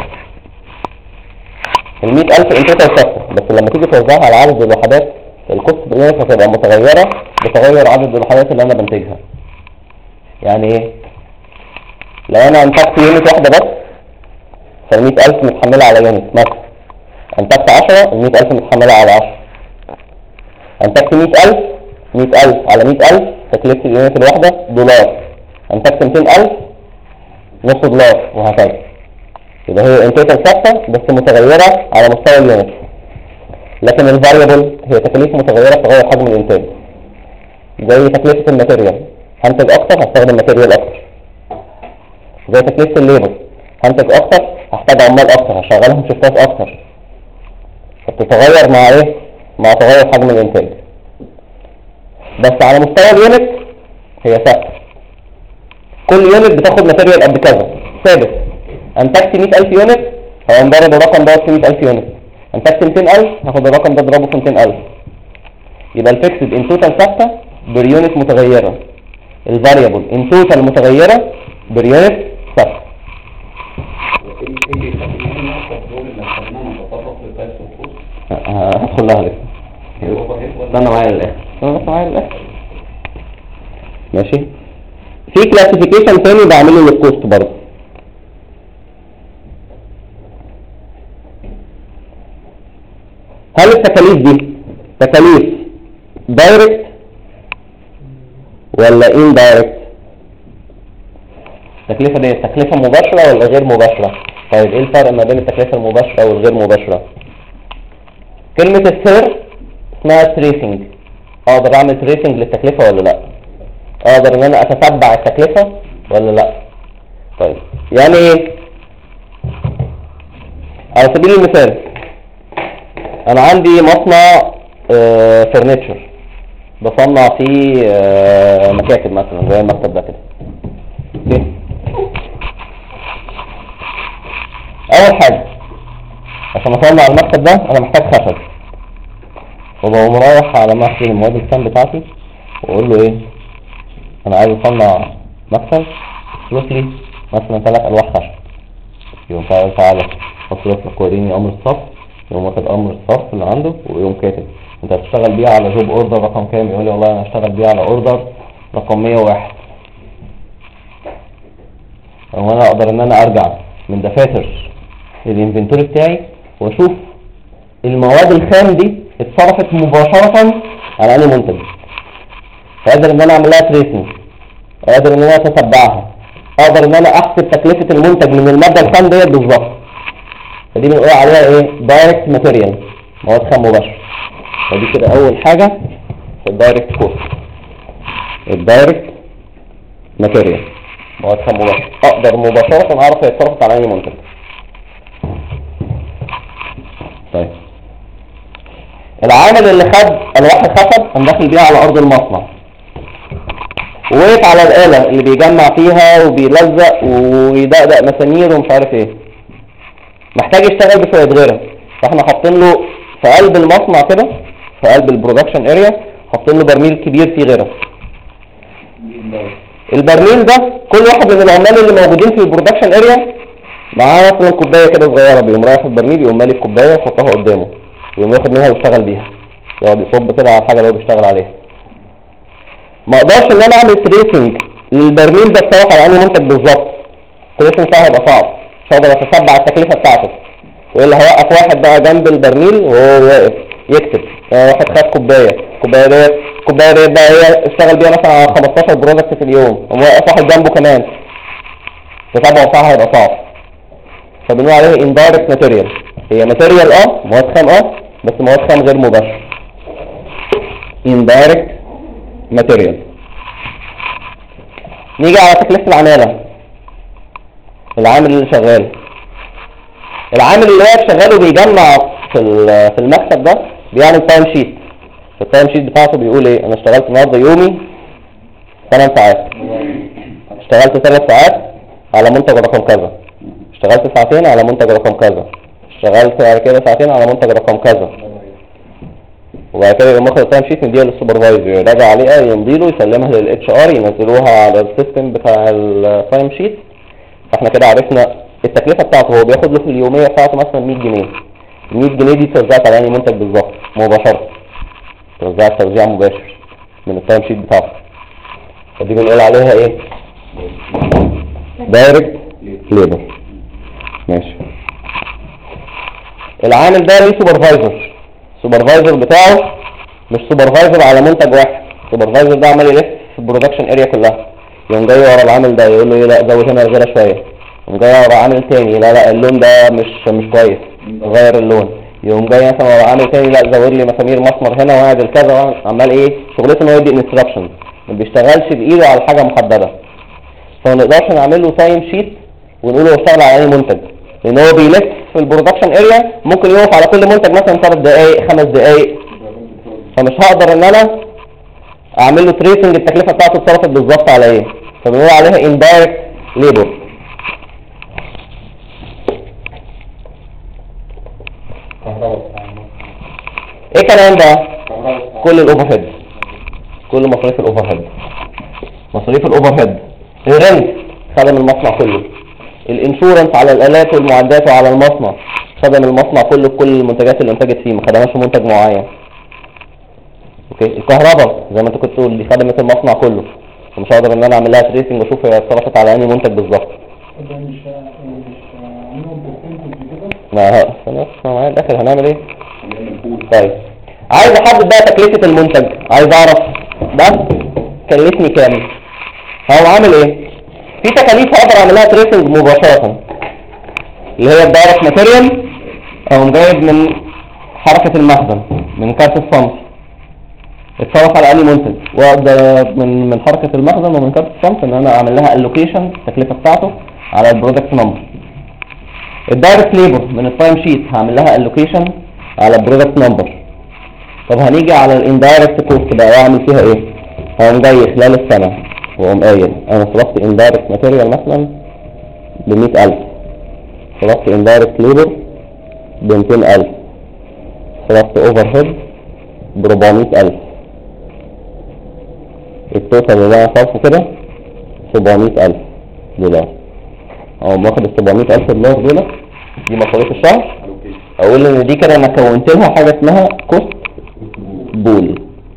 ال 100,000 ان توتال ثابته، بس لما تيجي توزعها على عدد الوحدات الكوست باليونت هتبقى متغيره بتغير عدد الوحدات اللي انا بنتجها. يعني ايه؟ لو انا انتجت يونت واحده بس فال 100,000 متحمله على يونت مثلا، انتجت 10 ال 100,000 متحمله على 10. انتجت 100,000 على 100,000 تكلفه اليونت الواحده $. انتجت 200,000 نص دولار وهكذا. يبقى هي ان توتال ثابته بس متغيره على مستوى اليونت. لكن الفاريبل هي تكاليف متغيره بتغير حجم الانتاج. زي تكلفه الماتيريال، هنتج اكتر هستخدم ماتيريال اكتر. زي تكلفه الليبر، هنتج اكتر هحتاج عمال اكتر هشغلهم شفتات اكتر. فبتتغير مع ايه؟ مع تغير حجم الانتاج. بس على مستوى اليونت هي ثابته. كل يونت بتاخد ماتيريال قد كذا ثابت. انتجت 100,000 يونت هنضرب الرقم ده في 100,000 يونت. انتجت 200,000 هاخد الرقم ده اضربه في 200,000. يبقى الفيكسد ان توتال ثابته بير يونت متغيره. الفاريبل ان توتال متغيره بير يونت ثابته. هدخل لها لسه. استنى معايا للاخر. ماشي. في كلاسيفيكيشن تاني بعمله للكوست برضه. هل التكاليف دي تكاليف دايركت ولا ان دايركت؟ التكلفه دي تكلفه مباشره ولا غير مباشره؟ طيب ايه الفرق ما بين التكلفه المباشره والغير مباشره؟ كلمه السير اسمها تريسنج. اقدر اعمل تريسنج للتكلفه ولا لا؟ اقدر ان انا اتتبع التكلفه ولا لا؟ طيب يعني ايه؟ على سبيل المثال انا عندي مصنع فرنيتشر بصنع فيه مكاتب مثلا زي المكتب ده كده. اول حاجه عشان اصنع المكتب ده انا محتاج خشب، وبقوم رايح على محل المواد الخام بتاعتي واقول له ايه؟ انا عايز اصنع مكتب يخلص لي مثلا 3 ألواح خشب. يقوم تعالى حط لك وريني امر الصف، يقوم واخد امر الصف اللي عنده ويقوم كاتب انت هتشتغل بيه على جوب اوردر رقم كام؟ يقول لي والله انا هشتغل بيه على اوردر رقم 101. وانا اقدر ان انا ارجع من دفاتر الانفنتوري بتاعي واشوف المواد الخام دي اتصرفت مباشرة على انهي منتج. فاقدر ان انا اعمل لها تريسنج، اقدر ان انا اتتبعها، اقدر ان انا احسب تكلفة المنتج من المادة الخام ديت بالظبط. فدي بنقول عليها ايه؟ دايركت ماتيريال، مواد خام مباشرة. فدي كده اول حاجة في الدايركت كوست. الدايركت ماتيريال مواد خام مباشرة، اقدر مباشرة اعرف هي اتصرفت على انهي منتج. طيب العامل اللي خد الواح الخشب قام داخل بيها على ارض المصنع ووقف على الآلة اللي بيجمع فيها وبيلزق ويدقدق مسامير ومش عارف ايه، محتاج يشتغل بشوية غيره. فاحنا حاطين له في قلب المصنع كده، في قلب البرودكشن اريا حاطين له برميل كبير فيه غيره. البرميل ده كل واحد من العمال اللي موجودين في البرودكشن اريا معاه مثلا كوبايه كده صغيره، بيقوم رايح البرميل يقوم مالي الكوبايه ويحطها قدامه يقوم ياخد منها ويشتغل بيها، يقعد يصب كده على الحاجه اللي هو بيشتغل عليها. ما اقدرش ان انا اعمل تريسنج للبرميل ده بتاعه على انهي منتج بالظبط. التريسنج بتاعه هيبقى صعب، مش هقدر اتتبع التكلفه بتاعته. واللي هيوقف واحد بقى جنب البرميل وهو واقف يكتب واحد خد كوبايه ديت بقى هي اشتغل بيها مثلا على 15 برودكت في اليوم، وواقف واحد جنبه كمان، تتابعه بتاعها هيبقى صعب. فبنقول عليه indirect material. هي ماتيريال مواد خام بس مواد خام غير مباشر. indirect material. نيجي على تكلفة العمالة. العامل اللي شغال، العامل اللي واقف شغال وبيجمع في المكتب ده بيعمل تايم شيت. في التايم شيت بتاعته بيقول ايه؟ انا اشتغلت النهارده يومي 8 ساعات، اشتغلت 3 ساعات على منتج رقم كذا، اشتغلت ساعتين على منتج رقم كذا، اشتغلت بعد كده ساعتين على منتج رقم كذا. وبعد كده يقوم واخد التايم شيت يديها للسوبرفايزر يراجع عليها يمضي له يسلمها للاتش ار ينزلوها على السيستم بتاع التايم شيت. فاحنا كده عرفنا التكلفه بتاعته. هو بياخد له في اليوميه بتاعته مثلا 100 جنيه. ال 100 جنيه دي اتوزعت على اي منتج بالظبط مباشره، اتوزعت توزيع مباشر من التايم شيت بتاعته. فدي بنقول عليها ايه؟ دايركت ليبر. ماشي. العامل ده ليه سوبرفايزر. السوبرفايزر بتاعه مش سوبرفايزر على منتج واحد، السوبرفايزر ده عمال يلف في البرودكشن اريا كلها، يقوم جاي ورا العامل ده يقول له ايه؟ لا زود هنا الغيره شويه، يقوم جاي ورا عامل تاني لا اللون ده مش كويس، غير اللون. يقوم جاي مثلا ورا عامل تاني لا زود لي مسامير مسمر هنا واعدل كذا، عمال ايه شغلته ان هو يدي انستراكشنز، ما بيشتغلش بايده على حاجه محدده. فما نقدرش نعمل له تايم شيت ونقول له اشتغل على اي منتج، لان هو بيلف في البرودكشن اريا، ممكن يقف على كل منتج مثلا 3 دقائق 5 دقائق، فمش هقدر ان انا اعمل له تريسنج التكلفه بتاعته اتصرفت بالظبط على ايه، فبنقول عليها اندايركت ليبر. ايه كمان ده؟ كل الاوفر هيد، كل مصاريف الاوفر هيد، مصاريف الاوفر هيد، الرنت خدم المصنع كله، الانشورنس على الالات والمعدات وعلى المصنع، خدم المصنع كله بكل المنتجات اللي انتجت فيه، ما خدمش منتج معين. اوكي، الكهرباء زي ما انت كنت تقول دي خدمت المصنع كله، فمش هقدر ان انا اعمل لها تريسنج واشوف هي اتصرفت على انهي منتج بالظبط. ده مش عاملهم بالسنتج كده؟ ما استنى معايا الاخر هنعمل ايه؟ طيب عايز احدد بقى تكلفة المنتج، عايز اعرف ده كلفني كام. هو عامل ايه؟ في تكاليف هقدر اعمل لها تريسنج مباشرة، اللي هي الدايركت ماتيريال، او جايب من حركة المخزن من كارت الصمت اتصرف على اي منتج، واقدر من حركة المخزن ومن كارت الصمت ان انا اعمل لها الوكيشن التكلفة بتاعته على البرودكت نمبر. الدايركت ليبر من التايم شيت هعمل لها الوكيشن على البرودكت نمبر. طب هنيجي على الاندايركت كوست بقى واعمل فيها ايه؟ هقوم جاي خلال السنة واقوم قايل انا صرفت اندايركت ماتيريال مثلا ب100,000، صرفت اندايركت ليبر ب200,000، صرفت اوفر هيد ب400,000، التوتال اللي انا صرفه كده 700,000 دولار. اقوم واخد ال700,000 دولار دول دي مصاريف الشهر، اقول ان دي كده انا كونت لها حاجه اسمها كوست بول.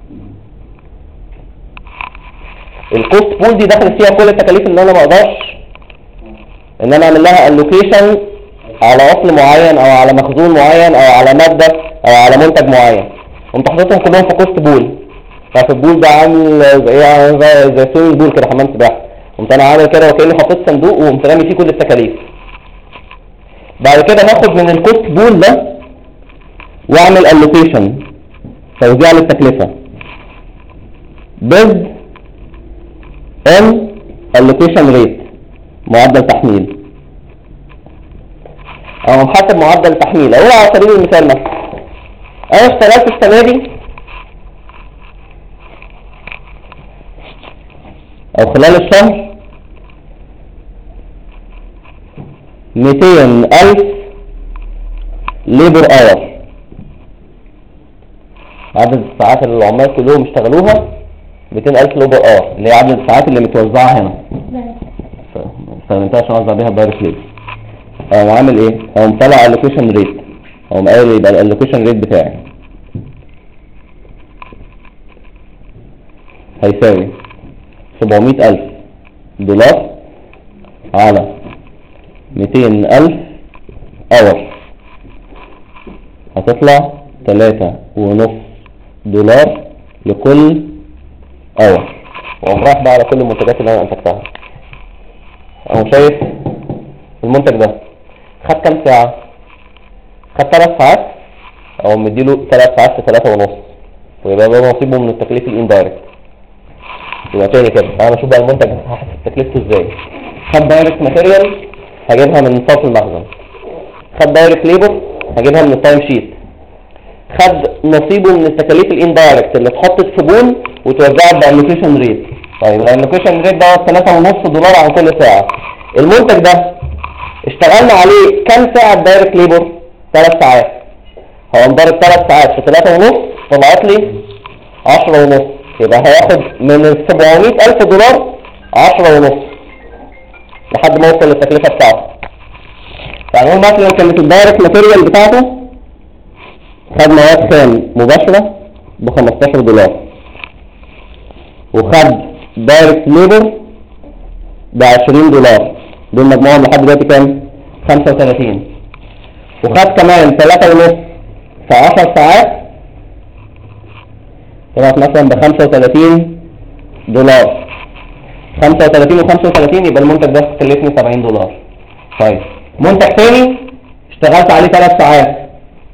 الكوست بول دي دخلت فيها كل التكاليف اللي انا ما اقدرش ان انا اعمل لها الوكيشن على اصل معين او على مخزون معين او على ماده او على منتج معين، قمت حاططهم كلهم في كوست بول. ففي البول ده عامل زي سويمنج بول كده، حمام سباحه، قمت انا عامل كده وكاني حطيت صندوق وقمت رامي فيه كل التكاليف. بعد كده هاخد من الكوست بول ده واعمل الوكيشن توزيع للتكلفه بيز ان الوكيشن ريت، معدل تحميل، او حسب معدل تحميل. اقول على سبيل المثال مثلا انا اشتغلت السنه دي او خلال الشهر 200,000 ليبر اور، عدد الساعات اللي العمال كلهم اشتغلوها 200,000 ليبر اور، اللي هي عدد الساعات اللي متوزعه هنا استخدمتها عشان اوزع بيها الدايركت ليبر. اقوم عامل ايه؟ اقوم طالع الوكيشن ريت، اقوم قايل يبقى الالوكيشن ريت بتاعي هيساوي 700,000 دولار على 200,000 اور، هتطلع 3.5 دولار لكل اور. واقوم رايح بقى على كل المنتجات اللي انا انتجتها، اهو شايف المنتج ده خد كام ساعة؟ خد 3 ساعات، او مديله 3 ساعات في 3.5، ويبقى ده نصيبه من التكليف الاندايركت. يبقى تاني كده انا اشوف بقى المنتج هحسب تكلفته ازاي. خد دايركت ماتيريال هجيبها من صف المخزن، خد دايركت ليبر هجيبها من التايم شيت، خد نصيبه من التكاليف الاندايركت اللي اتحطت في بول وتوزعت بالالوكيشن ريت. طيب الالوكيشن ريت ده 3.5 دولار عن كل ساعة. المنتج ده اشتغلنا عليه كام ساعة دايركت ليبر؟ 3 ساعات. هو ضارب 3 ساعات في 3.5 طلعت لي 10.5، يبقى هياخد من ال 700,000 دولار 10.5 لحد ما يوصل للتكلفة بتاعته. يعني مثلا كانت الدايركت ماتيريال بتاعته خد مواد خام مباشرة ب 15 دولار، وخد دايركت ليبر ب 20 دولار، دول مجموعهم لحد دلوقتي كام؟ 35. وخد كمان 3.5 في 10 ساعات طلعت مثلا ب 35 دولار. 35 و35 يبقى المنتج ده كلفني 70 دولار. طيب منتج تاني اشتغلت عليه 3 ساعات،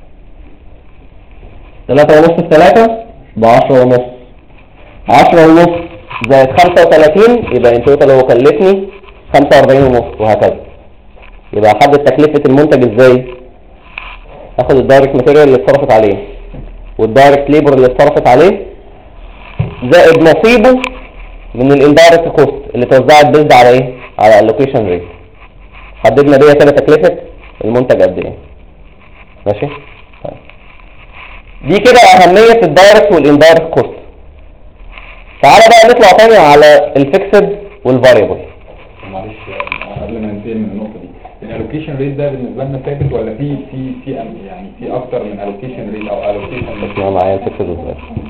3.5 في 3 ب10.5، 10.5 زائد 35 يبقى ان توتال هو كلفني 45.5 وهكذا. يبقى احدد تكلفة المنتج ازاي؟ اخد الدايركت ماتيريال اللي اتصرفت عليه والدايركت ليبر اللي اتصرفت عليه زائد نصيبه من الاندايركت كوست اللي توزعت بيزد على ايه؟ على اللوكيشن ريت. حددنا بيها كده تكلفة المنتج قد ايه. ماشي؟ طيب دي كده اهمية الدايركت والاندايركت كوست. تعالى بقى نطلع تاني على الفيكسد والفاريبل. معلش قبل ما ننتقل من النقطه دي، الالوكيشن ريت ده بالنسبه لنا ثابت ولا في يعني في اكتر من الوكيشن ريت او الوكيشن ريت؟ اسمع معايا الفيكسد والفاريبل.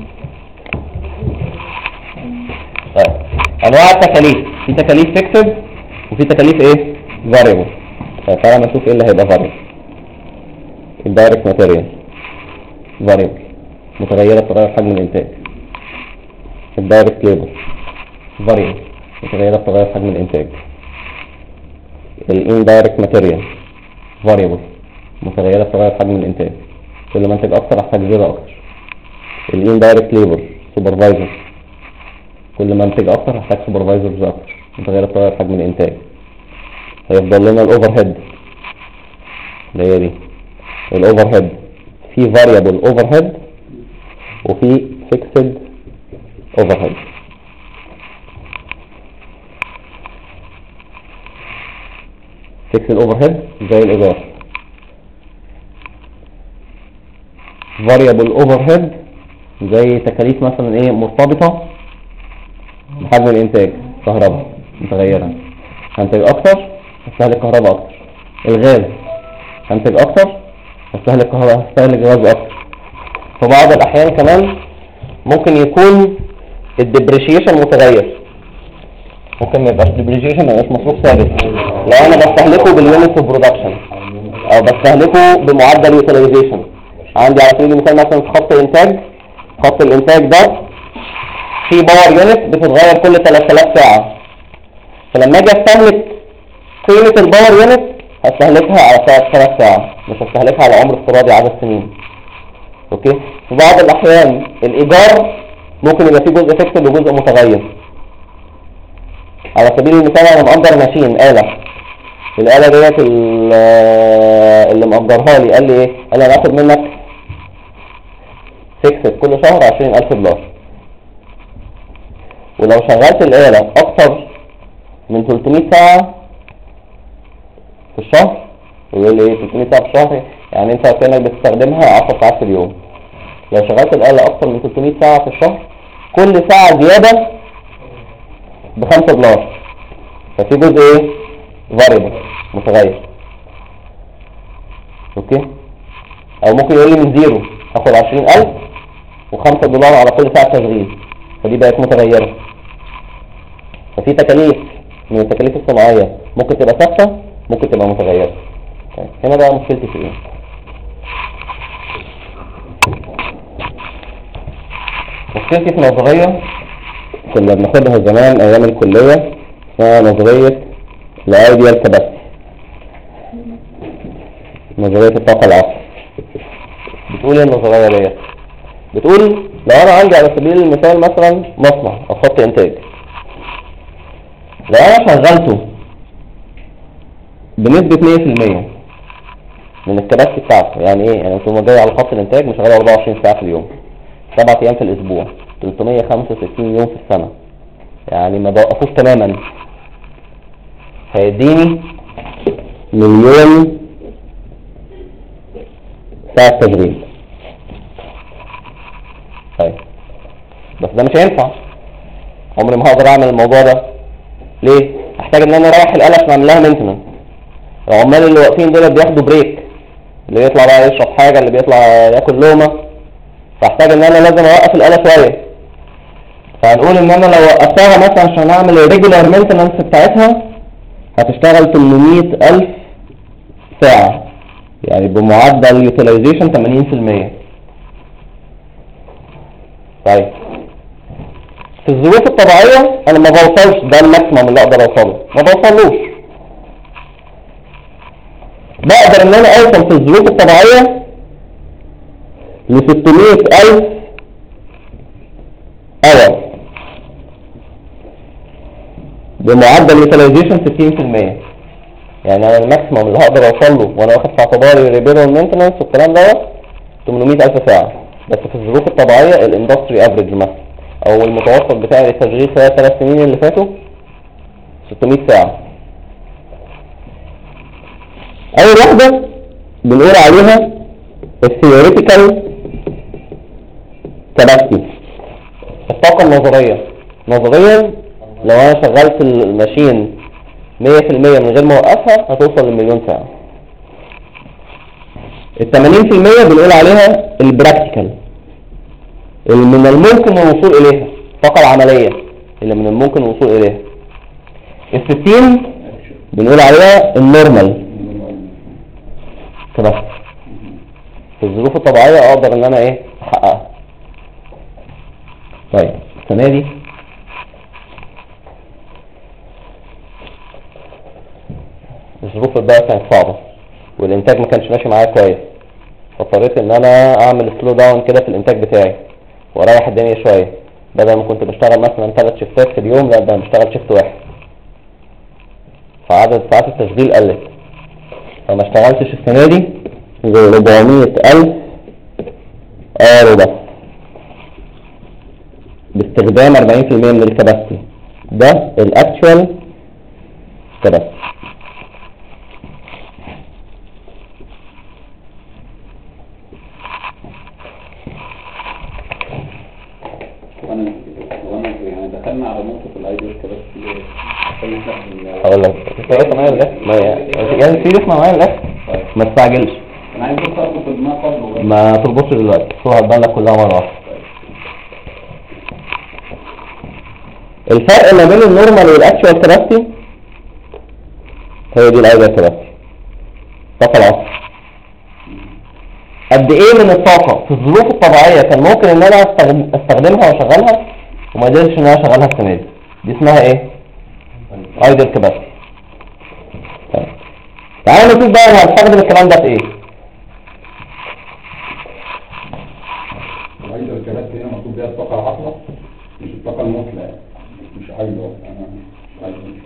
طيب انواع التكاليف، في تكاليف فيكسد وفي تكاليف ايه؟ فاريبل. طيب تعالى نشوف ايه اللي هيبقى فاريبل. الدايركت ماتيريال فاريبل متغيرة بتغير حجم الانتاج. الدايركت ليبر فاريبل متغيرة بتغير حجم الانتاج. الاندايركت ماتيريال فاريبل متغيرة بتغير حجم الانتاج. كل ما انتج اكتر احتاج زيادة اكتر. الاندايركت ليبر سوبرفايزر، كل ما انتج اكتر هحتاج سوبرفايزرز اكتر متغيرة بتغير حجم الانتاج. هيفضل لنا الاوفر هيد اللي هي دي. الاوفر هيد في فاريبل اوفر هيد وفي فيكسد اوفر هيد. فيكسد اوفر هيد زي الايجار. فاريبل اوفر هيد زي تكاليف مثلا ايه مرتبطة بحجم الانتاج. كهرباء متغيرة، هنتج اكتر هستهلك كهرباء اكتر. الغاز هنتج اكتر هستهلك غاز اكتر. في بعض الاحيان كمان ممكن يكون الديبريشيشن متغير، ممكن ما يبقاش ديبريشيشن ما يبقاش مصروف ثابت. لو انا بستهلكه باليونت اوف برودكشن او بستهلكه بمعدل يوتيلايزيشن. عندي على سبيل المثال مثلا في خط الانتاج، خط الانتاج ده في باور يونت بتتغير كل 3000 ساعة. فلما اجي استهلك قيمة الباور يونت هستهلكها على 3 ساعة، مش هستهلكها على عمر افتراضي عدد سنين. اوكي. في بعض الاحيان الايجار ممكن يبقى فيه جزء فيكسد وجزء متغير. على سبيل المثال انا مأجر ماشين آلة، الآلة ديت اللي مأجرها لي قال لي ايه؟ قال لي انا هاخد منك فيكسد كل شهر $20,000. ولو شغلت الآلة اكتر من 300 ساعة في الشهر، ويقول لي ايه 300 ساعة في الشهر يعني انت كأنك بتستخدمها 10 ساعات في اليوم. لو شغلت الآلة اكتر من 300 ساعة في الشهر كل ساعة زيادة $5. ففي جزء ايه؟ فاريبل متغير. اوكي. او ممكن يقول لي من زيرو هاخد 20,000 $5 على كل ساعة تشغيل، فدي بقت متغيرة. ففي تكاليف من التكاليف الصناعية ممكن تبقى ثابتة ممكن تبقى متغيرة. طيب هنا بقى مشكلتي في ايه؟ مشكلتي في نظرية كنا بناخدها زمان ايام الكلية اسمها نظرية الايديال كاباسيتي، نظرية الطاقة العصر. بتقول ايه النظرية ديت؟ بتقول لو انا عندي على سبيل المثال مثلا مصنع او خط انتاج، لو انا شغلته بنسبة 100% من الكباسيتي بتاعته، يعني ايه؟ يعني انتوا جاي على خط الانتاج مشغله 24 ساعة في اليوم، 7 ايام في الاسبوع، 365 يوم في السنة، يعني ما بوقفوش تماما، هيديني 1,000,000 ساعة تشغيل. طيب بس ده مش هينفع، عمري ما هقدر اعمل الموضوع ده. ليه؟ احتاج ان انا اريح الآلة عشان اعمل لها مينتنس. العمال اللي واقفين دول بياخدوا بريك، اللي بيطلع بقى يشرب حاجة، اللي بيطلع ياكل لقمة، فاحتاج ان انا لازم اوقف الآلة شوية. فهنقول ان انا لو وقفتها مثلا عشان اعمل الريجولار مينتنس بتاعتها هتشتغل 800,000 ساعة، يعني بمعدل يوتيلايزيشن 80%. طيب في الظروف الطبيعية انا ما بوصلش، ده الماكسيمم اللي اقدر اوصله، ما بوصلوش. بقدر ان انا اوصل في الظروف الطبيعية ل 600,000 اور بمعدل يوتيلايزيشن 60%. يعني انا الماكسيموم اللي هقدر اوصل له وانا واخد في اعتباري ريبير والمينتنس والكلام دوت 800,000 ساعة. بس في الظروف الطبيعية الاندستري افريج مثلا او المتوسط بتاعي للتشغيل خلال 3 سنين اللي فاتوا 600 ساعة. اول واحدة بنقول عليها الثيوريتيكال كاباسيتي، الطاقة النظرية. نظريا لو انا شغلت الماشين 100% من غير ما اوقفها هتوصل ل1,000,000 ساعة. 80% بنقول عليها البراكتيكال اللي من الممكن الوصول اليها، الطاقة العملية اللي من الممكن الوصول اليها. 60 بنقول عليها النورمال كده في الظروف الطبيعية اقدر ان انا احققها. طيب السنة دي الظروف البيئة كانت صعبة والانتاج ما كانش ماشي معايا كويس، فاضطريت ان انا اعمل سلو داون كده في الانتاج بتاعي واريح الدنيا شوية. بدل ما كنت بشتغل مثلا 3 شيفتات في اليوم، لا ده بشتغل شيفت واحد، فعدد ساعات التشغيل قلت. فما اشتغلتش السنة دي غير 400,000 اور بس باستخدام 40% من الكباستي. ده الاكتوال كباستي. وانا يعني دخلنا على نقطة الايديال كباستي. هقول لك انت معايا لغايه يعني في اسمع معايا لغايه ما تستعجلش. انا عايز بس اربط الدماغ قبل ما تربطش دلوقتي، هو هتبان لك كلها مره واحده. الفرق ما بين النورمال والاكشوال كباستي هي دي الايديال كباستي، طاقه العصر. قد ايه من الطاقه في الظروف الطبيعيه كان ممكن ان انا استخدمها واشغلها وما قدرتش ان انا اشغلها السنه دي اسمها ايه؟ ايديال كباستي. تعالوا نشوف بقى انا هستخدم الكلام ده في ايه. الايديال كباستي هنا مكتوب بيها الطاقه العاطله مش الطاقه المثلى، مش ايديال. انا مش ايديال.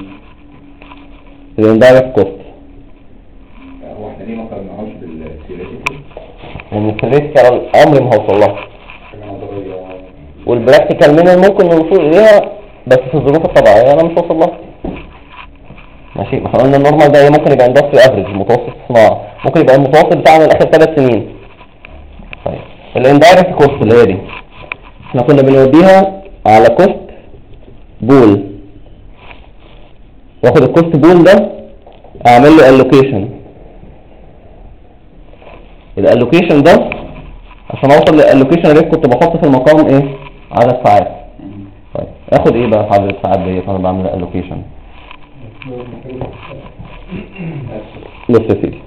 الاندايركت كوست هو احنا ليه ما قارناهاش بالثيوريتيكال؟ لان الثيوريتيكال عمري ما هوصل لها، والبراكتيكال من الممكن الوصول اليها بس في الظروف الطبيعيه انا مش هوصل لها. ماشي، ما احنا قلنا النورمال ده ممكن يبقى اندستري افريج، متوسط الصناعه، ممكن يبقى المتوسط بتاعنا لاخر 3 سنين. طيب الاندايركت كوست اللي هي دي احنا كنا بنوديها على كوست بول، واخد الكوست بول ده اعمل له الوكيشن. الالوكيشن ده عشان اوصل للالوكيشن ريت كنت بحط في المقام ايه؟ عدد ساعات. طيب اخد ايه بقى في عدد الساعات دي وانا بعمل الالوكيشن؟ لسه فيه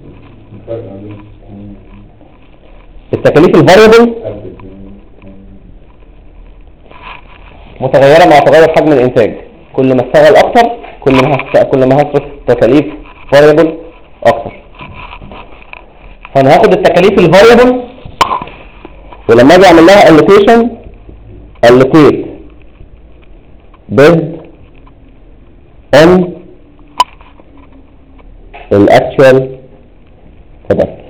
التكاليف الفاريبل متغيرة مع تغير حجم الانتاج. كل ما اشتغل اكتر كل ما هصرف تكاليف فاريبل اكتر. فانا هاخد التكاليف الفاريبل ولما اجي اعمل لها allocation allocate based on الاكتوال capacity.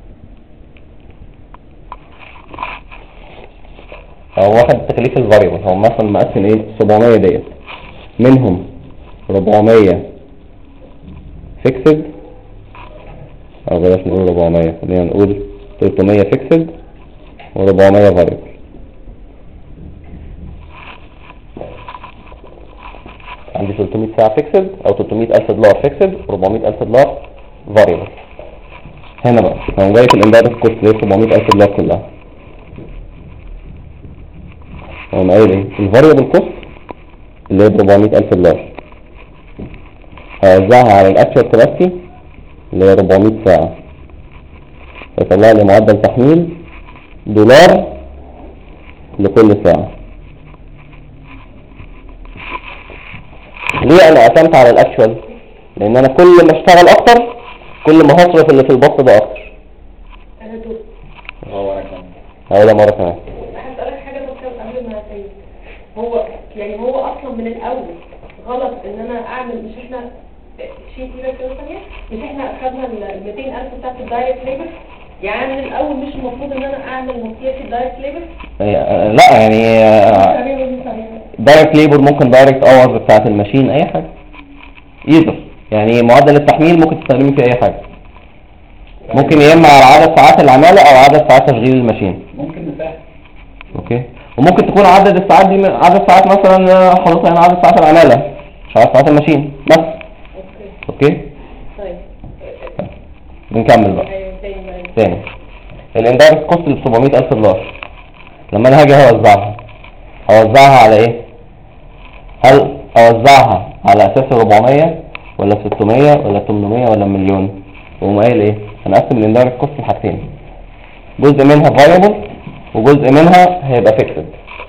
هو واخد التكاليف الفاريبل، هو مثلا مقسم ايه 700 ديت، منهم 400 فيكسد او بلاش نقول 400، خلينا نقول 300 فيكسد و400 فاريبل. عندي 300 ساعة فيكسد او 300,000 دولار فيكسد و400,000 دولار فاريبل. هنا بقى هو جاي في الاندايركت كوست اللي هي 700,000 دولار كلها. هو قايل ايه؟ الفاريبل كوست اللي هي 400,000 دولار هوزعها على الاكتوال كاباسيتي اللي هي 400 ساعة، فيطلع لي معدل تحميل $1 لكل ساعة. ليه انا قسمت على الاكتوال؟ لان انا كل ما اشتغل اكتر كل ما هصرف اللي في البسط ده اكتر. انا دول هو انا كمان هقولها مرة كمان. هسألك حاجة بس قبل ما اسيب. هو يعني هو اصلا من الاول غلط ان انا اعمل، مش احنا شيء كده ثانية، مش احنا اخدنا ال 200,000 بتاعت الدايركت ليبر؟ يعني من الاول مش المفروض ان انا اعمل مصير الدايركت ليبر؟ لا يعني دايركت ليبر ممكن دايركت اورز بتاعت الماشين اي حاجة يقدر، يعني معدل التحميل ممكن تستخدميه في اي حاجة، ممكن يا اما على عدد ساعات العمالة او عدد ساعات تشغيل الماشين. ممكن نسهل. اوكي، وممكن تكون عدد الساعات دي عدد ساعات مثلا حضرتك يعني عدد ساعات العمالة مش عدد ساعات الماشين بس. اوكي طيب بنكمل بقى تاني. الاندايركت كوست ال 700,000 دولار لما انا هاجي هوزعها على ايه؟ هل اوزعها على اساس 400 ولا 600 ولا 800 ولا مليون؟ وقوم قايل ايه؟ هنقسم الاندايركت كوست لحاجتين، جزء منها فاريبل وجزء منها هيبقى فيكسد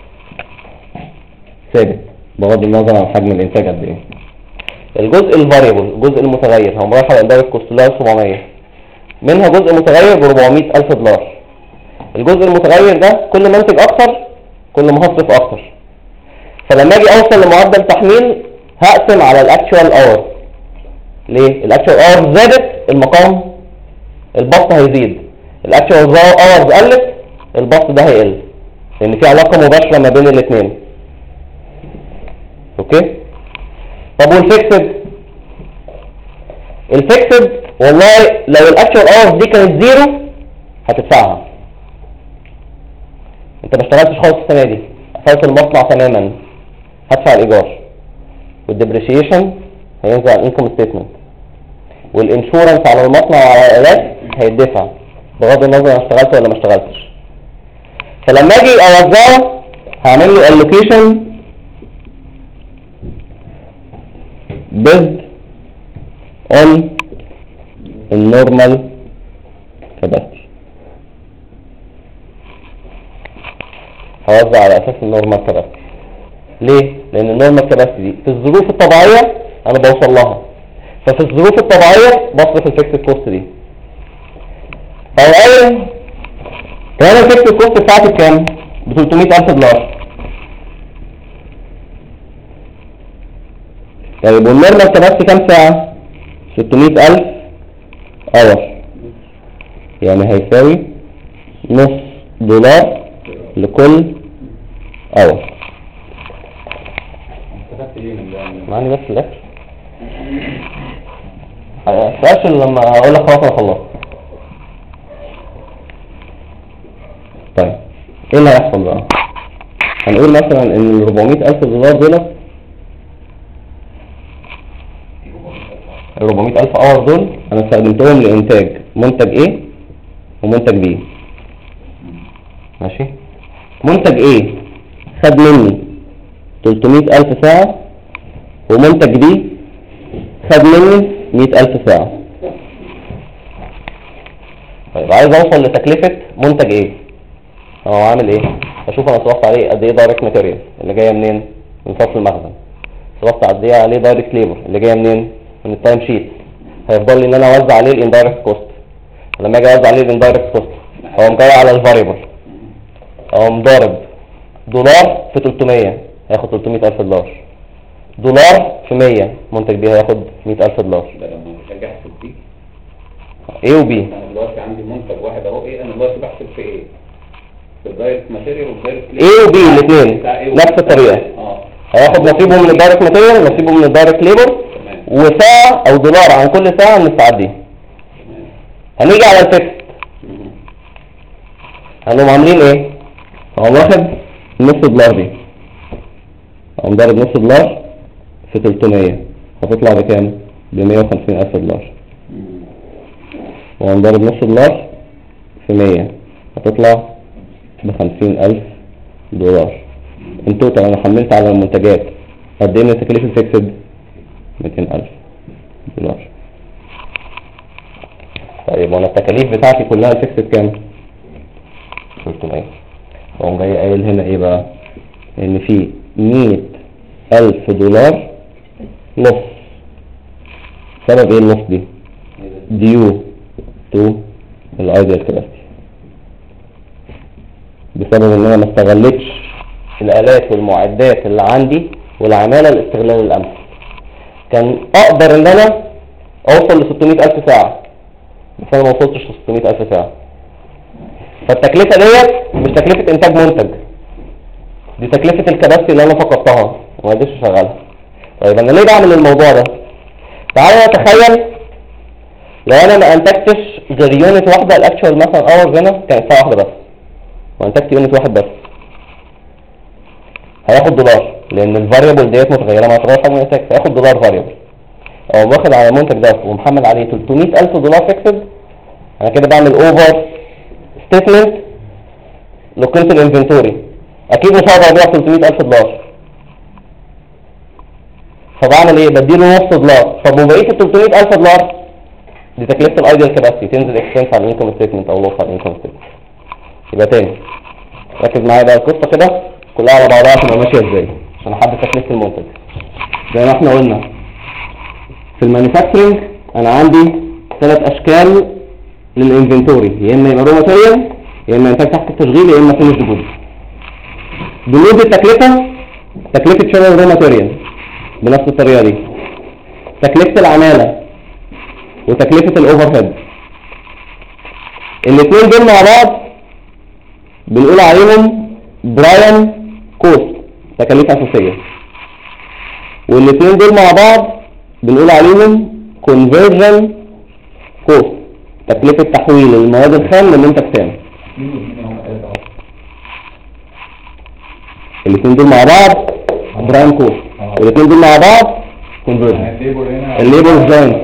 ثابت بغض النظر عن حجم الانتاج قد ايه. الجزء الفاريبل الجزء المتغير هو رايح على الاندايركت كوست اللي هو 700، منها جزء متغير ب 400,000 دولار. الجزء المتغير ده كل ما انتج اكتر كل ما هصرف اكتر، فلما اجي اوصل لمعدل تحميل هقسم على الاكتوال اور. ليه؟ الاكتوال اور زادت المقام البسط هيزيد، الاكتوال اور قلت البسط ده هيقل، لان في علاقه مباشره ما بين الاثنين. اوكي؟ طب والفيكسد؟ الفيكسد والله لو الاكتوال اور دي كانت زيرو هتدفعها، انت ما اشتغلتش خالص السنه دي، قفلت المصنع تماما، هدفع الايجار والديبريشيشن هينزل على الانكم ستيتمنت، والانشورنس على المصنع وعلى الالات هيدفع بغض النظر انا اشتغلت ولا ما اشتغلتش. فلما اجي اوزعه هعمل له allocation based on النورمال capacity، هوزع على اساس النورمال كاباسيتي. ليه؟ لان النورمال كاباسيتي دي في الظروف الطبيعيه انا بوصل لها، ففي الظروف الطبيعيه بصرف الفيكسد كوست دي. فالاول كان الفيكسد كوست بتاعتي بكام؟ ب 300,000 دولار. طيب والنورمال كاباسيتي كام ساعه؟ 600,000 اور، يعني هيساوي نص دولار لكل اور. معني بس الاكل هتفشل لما اقول لك خلاص انا خلصت. طيب ايه اللي هيحصل بقى؟ هنقول مثلا ان ال 400,000 دولار دول، ال 400,000 اور دول انا استخدمتهم لانتاج منتج A ومنتج B. ماشي؟ منتج A خد مني 300,000 ساعة ومنتج B خد مني 100,000 ساعة. طيب عايز اوصل لتكلفة منتج A، هو عامل ايه؟ اشوف انا صرفت عليه قد ايه دايركت ماتيريال اللي جايه منين؟ من فصل المخزن. صرفت قد ايه عليه دايركت ليبر اللي جايه منين؟ من التايم شيت. هيفضل لي ان انا اوزع عليه الاندايركت كوست. لما اجي اوزع عليه الاندايركت كوست هو جاي على الفاريبل، هو ضارب دولار في 300 هياخد 300,000 دولار، دولار في 100 منتج بيه هياخد 100,000 دولار. ده لما مش هحسب دي A و B. انا دلوقتي عندي منتج واحد اهو ايه، انا دلوقتي بحسب في ايه؟ في الدايركت ماتيريال والدايركت A و B الاثنين نفس الطريقة. هياخد نصيبه من الدايركت ماتيريال ونصيبه من الدايركت ليبر وساعة او دولار عن كل ساعة من الساعات دي. هنيجي على الفيكس، هنقوم عاملين ايه؟ هنقوم واخد نص دولار دي، هنقوم ضارب نص دولار في 300 هتطلع بكام؟ ب 150,000 دولار. وهنقوم ضارب نص دولار في 100 هتطلع ب 50,000 دولار. انتوتال انا حملت على المنتجات قد ايه من التكاليف الفيكسد؟ 200,000 دولار. طيب وانا التكاليف بتاعتي كلها الفيكسد كام؟ 300. فقوم جاي قايل هنا ايه بقى؟ ان في 100,000 دولار نص. سبب ايه النص دي؟ ديو تو الايديال كاباسيتي، بسبب ان انا ما استغلتش الالات والمعدات اللي عندي والعمالة الاستغلال الامثل. كان اقدر ان انا اوصل ل 600,000 ساعة، بس انا ما وصلتش ل 600,000 ساعة. فالتكلفة ديت مش تكلفة انتاج منتج، دي تكلفة الكباسيتي اللي انا فقدتها وما قدرتش اشغلها. طيب انا ليه بعمل الموضوع ده؟ تعالى نتخيل لو انا ما انتجتش غير يونت واحدة، الاكشوال مثلا اورز هنا كانت ساعة واحدة بس، وانتجت يونت واحد بس، هياخد دولار، لان الفاريبل ديت متغيرة مع تغير حجم الانتاج، فياخد دولار فاريبل. او واخد على المنتج ده ومحمل عليه 300,000 دولار فيكسد، انا كده بعمل اوفر ستيتمنت لقيمة الانفنتوري، اكيد مش هقدر ابيع 300,000 دولار، فبعمل ايه؟ بديله نص دولار. طب وبقيه ال 300,000 دولار دي تكلفه الايديال كاباسيتي، تنزل اكسبنس على الانكم ستيتمنت او لوس على الانكم ستيتمنت. يبقى تاني ركز معايا بقى، القصه كده كلها على بعضها تبقى ماشيه ازاي عشان احدد تكلفه المنتج. زي ما احنا قلنا في المانيفاكتشرنج انا عندي 3 اشكال للانفنتوري، يا اما يبقى رو ماتيريال، يا اما انتاج تحت التشغيل، يا اما فينيش جود. بنود التكلفه تكلفه شغل الرو ماتيريال بنفس الطريقه دي، تكلفه العماله وتكلفه الاوفر هيد، الاثنين دول مع بعض بنقول عليهم برايم كوست، تكاليف اساسيه. والاثنين دول مع بعض بنقول عليهم كونفرجن كوست، تكلفه تحويل المواد الخام لمنتج تاني. الاثنين دول مع بعض برايم كوست، والاثنين دول مع بعض كونفرجن. الليبر جوينت.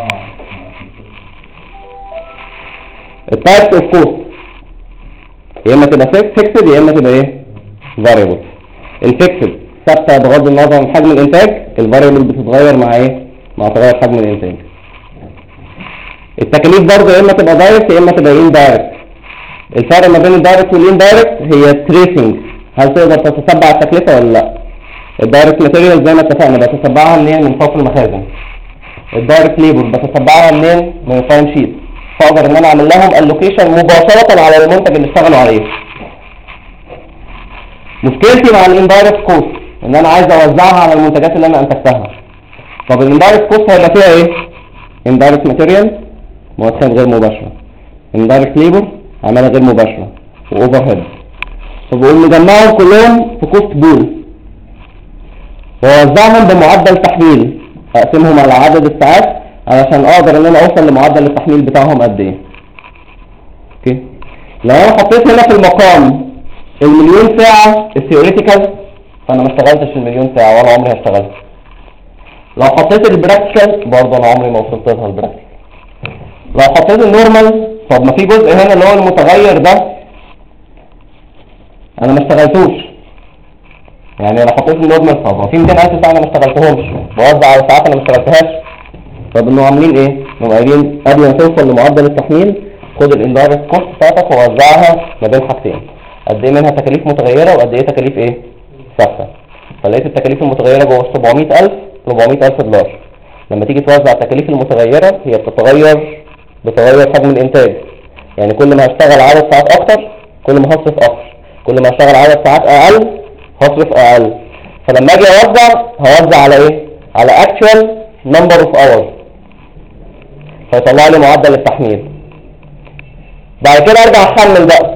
التايبس اوف كوست يا اما تبقى فيكسد يا اما تبقى ايه؟ فاريبل. الفيكسد ثابته بغض النظر عن حجم الانتاج، الفاريبل بتتغير مع ايه؟ مع تغير حجم الانتاج. التكاليف برضه يا اما تبقى دايركت يا اما تبقى اندايركت. الفرق ما بين الدايركت والاندايركت هي تريسنج، هل تقدر تتتبع التكلفه ولا لا؟ الدايركت ماتيريال زي ما اتفقنا بتتبعها منين؟ من فصل المخازن. الدايركت ليبر بتتبعها منين؟ من التايم شيت. فاقدر ان انا اعمل لهم الوكيشن مباشره على المنتج اللي اشتغلوا عليه. مشكلتي مع الاندايركت كوست ان انا عايز اوزعها على المنتجات اللي انا انتجتها. طب الاندايركت كوست هيبقى فيها ايه؟ اندايركت ماتيريال، مواد خام غير مباشره، اندايركت ليبر، عماله غير مباشره، واوفر هيد. فبقوم مجمعهم كلهم في كوست بول واوزعهم بمعدل تحميل، اقسمهم على عدد الساعات علشان اقدر ان انا اوصل لمعدل التحميل بتاعهم قد ايه. اوكي، لو انا حطيت هنا في المقام المليون ساعه الثيوريتيكال فانا ما اشتغلتش المليون ساعه ولا عمري هشتغلها. لو حطيت البراكتيكال برضه انا عمري ما وصلت لها البراكتيكال. لو حطيت النورمال، طب ما في جزء هنا اللي هو المتغير ده انا ما اشتغلتوش. يعني لو حطيت النورمال طب في 200,000 ساعه انا ما اشتغلتهمش، بوزع على ساعات انا ما اشتغلتهاش. طب انه عاملين ايه؟ انهم قايلين قبل ما توصل لمعدل التحميل خد الاندايركت كوست بتاعتك ووزعها ما بين حاجتين، قد ايه منها تكاليف متغيره وقد ايه تكاليف ايه؟ ثابته. فلقيت التكاليف المتغيره جوه 400,000 دولار. لما تيجي توزع التكاليف المتغيره هي بتتغير بتغير حجم الانتاج، يعني كل ما هشتغل عدد ساعات اكتر كل ما هصرف اكتر، كل ما هشتغل عدد ساعات اقل هصرف اقل. فلما اجي هوزع على ايه؟ على actual number of hours، فيطلع لي معدل التحميل. بعد كده ارجع احمل بقى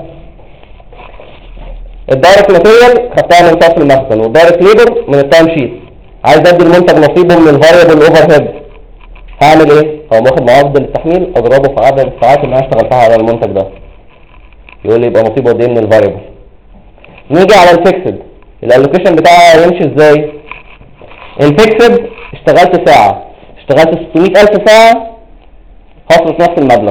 الدايركت ماتيريال خدتها من فصل المخزن، والدايركت ليبر من التايم شيت. عايز ادي المنتج نصيبه من الفاريبل اوفر هيد، هعمل ايه؟ هقوم واخد معدل التحميل اضربه في عدد الساعات اللي انا اشتغلتها على المنتج ده، يقول لي يبقى نصيبه قد ايه من الفاريبل. نيجي على الفيكسد، الالوكيشن بتاعها هيمشي ازاي؟ الفيكسد اشتغلت ساعه، اشتغلت 600,000 ساعه هصرف نفس المبلغ.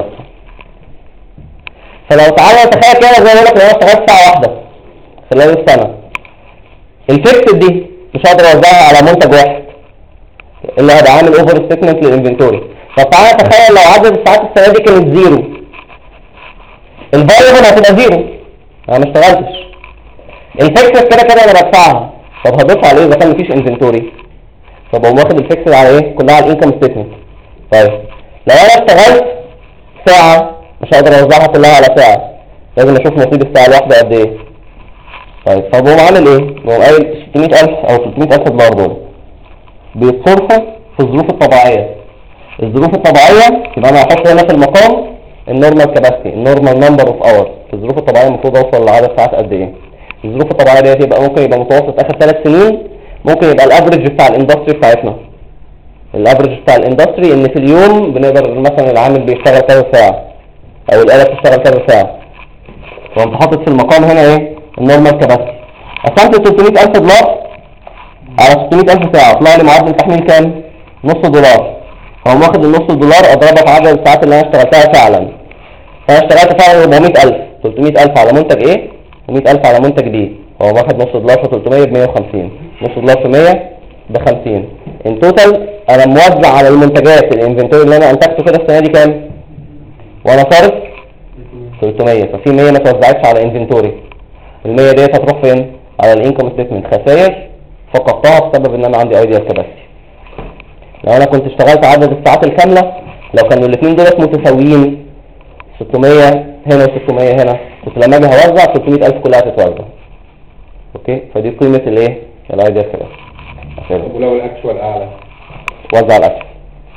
فلو تعالى تخيل كده زي ما بقول لك لو انا اشتغلت ساعه واحده خلال السنه، الفيكسد دي مش هقدر اوزعها على منتج واحد اللي هيبقى عامل اوفر ستيتمنت للانفنتوري. فتعالى تخيل لو عدد الساعات السنه دي كانت زيرو، الفاريبل هتبقى زيرو، انا ما اشتغلتش. الفيكسد كده كده انا بدفعها، طب هضيفها على ايه اذا كان مفيش انفنتوري؟ طب اقوم واخد الفيكسد على ايه؟ كلها على الانكم ستيتمنت. طيب لو انا اشتغلت ساعة مش هقدر اوزعها كلها على ساعة، لازم اشوف نصيب الساعة الواحدة قد ايه. طيب فبقوم عامل ايه؟ بقوم قايل 600,000 او 300,000 دولار دول بيتصرفوا في الظروف الطبيعية. الظروف الطبيعية يبقى انا هحط هنا في المقام النورمال كاباسيتي، النورمال نمبر اوف اورز. في الظروف الطبيعية المفروض اوصل لعدد ساعات قد ايه؟ الظروف الطبيعية دي يبقى ممكن يبقى متوسط اخر 3 سنين، ممكن يبقى الافريج بتاع الاندستري بتاعتنا. الافريج بتاع الاندستري ان في اليوم بنقدر مثلا العامل بيشتغل كذا ساعة او الآلة بتشتغل كذا ساعة. فانت حاطط في المقام هنا ايه؟ النورمال كاباسيتي. قسمت 300,000 دولار على 600,000 ساعة طلع لي معدل تحميل كام؟ $0.5. فهم واخد $0.5 اضربها في عدد الساعات اللي انا اشتغلتها فعلا. فانا اشتغلت فعلا 400,000. 300,000 على منتج ايه و100,000 على منتج بي. هو واخد $0.5 في 300 ب150، $0.5 في 100 ب50. ان توتال انا موزع على المنتجات الانفنتوري اللي انا انتجته كده السنه دي كام؟ وانا صارف 300. ففي 100 ما توزعتش على انفنتوري. ال100 ديت هتروح فين؟ على الانكم ستيتمنت خسائر فقدتها بسبب ان انا عندي ايديال كاباسيتي. لو انا كنت اشتغلت عدد الساعات الكامله، لو كانوا الاثنين دولت متساويين 600 هنا و600 هنا، كنت لما اجي هوزع 300,000 كلها هتتوزع. اوكي، فدي قيمه الايه؟ الايديال كاباسيتي. ولو الاكشوال اعلى وزع الاكل.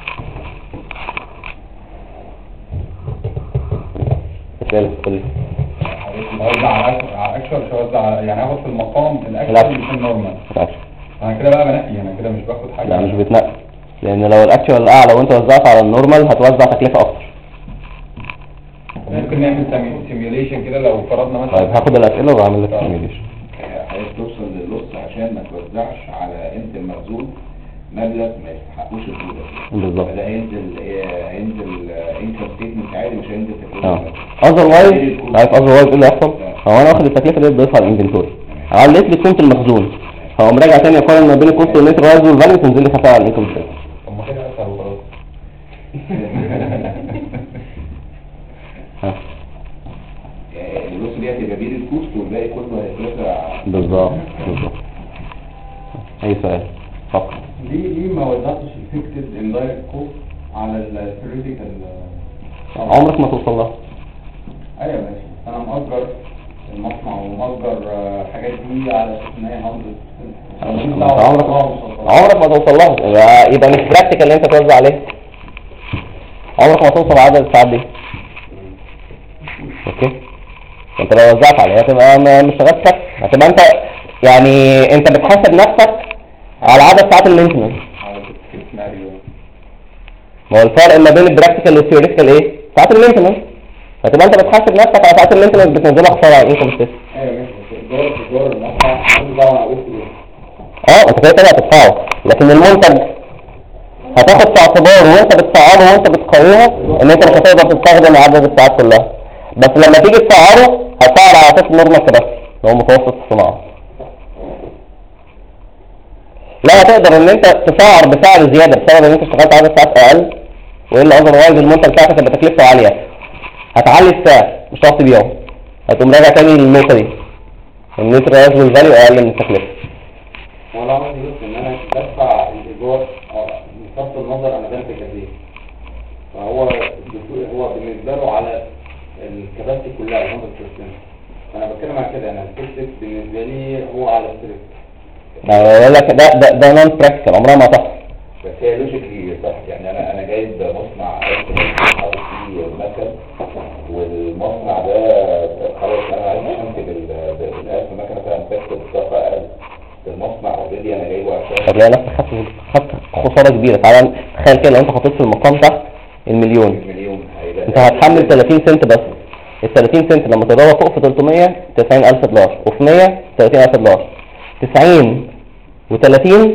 كل اوزع على الاكشوال مش اوزع يعني هاخد في المقام الأكشوال. الاكشوال مش النورمال. انا كده بقى بنقي، انا كده مش باخد حاجه. لا مش بتنقي، لان لو الاكشوال اعلى وانت وزعت على النورمال هتوزع تكلفه اكتر. ممكن نعمل سيميوليشن كده لو فرضنا مثلا. طيب هاخد الاسئله وبعمل لك سيميوليشن. عايز توصل للنص عشان ما توزعش على قيمة المخزون مبلغ ما يستحقوش الفلوس. بالظبط. فده هينزل انكم ستيتمنت عادي، مش هينزل اه تكلفة. اذروايز عارف اذروايز ايه اللي هيحصل؟ هو انا واخد التكلفه دي بضيفها على الانفنتوري، علقت لي قيمه المخزون، فاقوم راجع تاني اقارن ما بين الكوست والنت رايز والفاليو تنزل لي خساره على الانكم ستيتمنت. طب ما كده اسهل وخلاص. النص دي هتبقى بين الكوست والباقي كله هيتوزع. بالظبط. اي سؤال؟ فقط. ليه ما وزعتش الفيكسد اندايركت كوست على الثيوريتيكال؟ عمرك ما توصل لها. ايوه ماشي، انا مأجر المصنع ومأجر حاجات دي على اساس ان هي 100. عمرك ما توصل لها، يبقى مش براكتيكال اللي انت توزع عليه. عمرك ما توصل عدد الساعات دي. اوكي، انت لو وزعت عليها هتبقى مش شغال كده، هتبقى انت يعني انت بتحاسب نفسك على عدد ساعات المينتنس. ما هو الفرق ما بين البراكتيكال والثيوريتيكال ايه؟ ساعات المينتنس. فتبقى انت بتحاسب نفسك على ساعات المينتنس بتنزلها خساره على الانكم ستيتمنت. ايوه ماشي، الدور المصنع هتطلع على انت كده هتدفعه، لكن المنتج هتاخد في اعتباره وانت بتسعره وانت بتقيمه ان انت مش هتقدر تستخدم عدد الساعات كلها، بس لما تيجي تسعره هتسعر على اساس النورمال كاباسيتي اللي هو متوسط الصناعه. لا هتقدر ان انت تسعر بسعر زياده بسبب ان انت اشتغلت عدد ساعات اقل، والا اذروايز المنتج بتاعك هتبقى تكلفته عاليه، هتعلي السعر مش هتعرف تبيعه، هتقوم راجع تاني للنقطه دي ان انت الرياز والفاليو اقل من التكلفه. وانا عندي نقطة ان انا بدفع الايجار بصرف النظر انا بنتج قد ايه، فهو هو بالنسبه له على الكباسيتي كلها 100%. انا بتكلم عن كده، انا الفيكس بالنسبه لي هو على الستريك. بقول لك ده نون براكتيكال، عمرها ما تحصل. بس هي لوجيكلي صح، يعني انا جايب مصنع حاطط فيه مكن، والمصنع ده خلاص انا عايز انتج ال1000 مكنه فانتجت بطاقه اقل. المصنع اوريدي انا جايبه عشان هتلاقي نفسك خدت خساره كبيره. تعالى تخيل كده لو انت حطيت في المقام تحت المليون، انت هتحمل 30 سنت بس. ال 30 سنت لما تضربها فوق في 300 $90,000 وفي 100 $30,000. 90 و30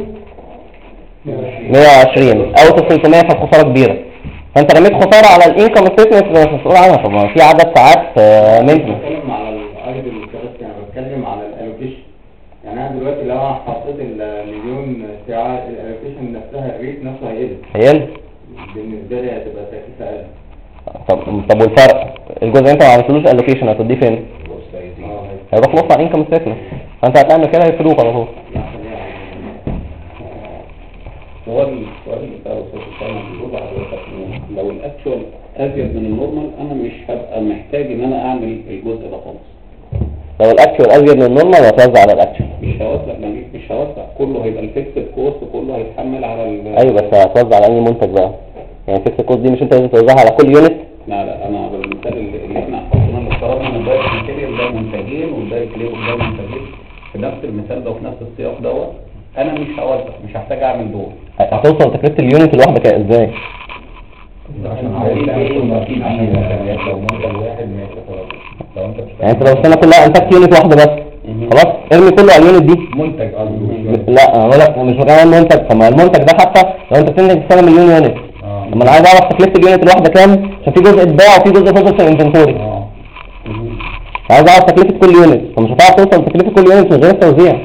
120 او 300 فالخساره كبيره. فانت رميت خساره على الانكم ستيتمنت اللي مش مسؤول عنها. طبعا في عدد ساعات مينتنس. بتكلم على الايدل كاباسيتي، انا بتكلم على الالوكيشن. يعني انا دلوقتي لو انا حطيت المليون ساعه الالوكيشن نفسها الريت نفسه هيقل بالنسبه لي، هتبقى تكلفه اقل. طب والفرق الجزء اللي انت ما عملتلوش الوكيشن هتوديه فين؟ هيروح نص على الانكم ستيتمنت. فانت هتعمل كده هيفيدوك على طول. السؤال اللي بتاع الاستاذ اسامه بيقول لحضرتك لو الاكشوال ازيد من النورمال انا مش هبقى محتاج ان انا اعمل الجزء ده خالص. لو الاكشوال ازيد من النورمال هتوزع على الاكشوال. مش هوزع كله، هيبقى الفيكسد كوست كله هيتحمل على ايوه بس هتوزع على اي منتج بقى؟ يعني الفيكسد كوست دي مش انت لازم توزعها على كل يونت؟ لا انا بالمثال اللي احنا حطيناه اللي افترضنا ان الدايركت ماتيريال ده منتجين والدايركت ليبر ده منتجين، في نفس المثال ده وفي نفس السياق دوت انا مش هوزع، مش هحتاج اعمل دول. هتوصل تكلفه اليونت الواحده كده ازاي؟ عشان عايز تعمل لو منتج واحد ماشي خلاص. لو انت يعني انت لو السنه كلها انتجت يونت واحده بس خلاص ارمي كله على اليونت دي. منتج لا انا بقول لك مش كمان منتج. طب ما المنتج ده حتى لو انت بتنتج السنه مليون يونت، لما انا عايز اعرف تكلفه اليونت الواحده كام عشان في جزء اتباع وفي جزء فضل في الانفنتوري. عايز اعرف تكلفه كل يونت، فمش هتعرف توصل لتكلفه كل يونت من غير التوزيع.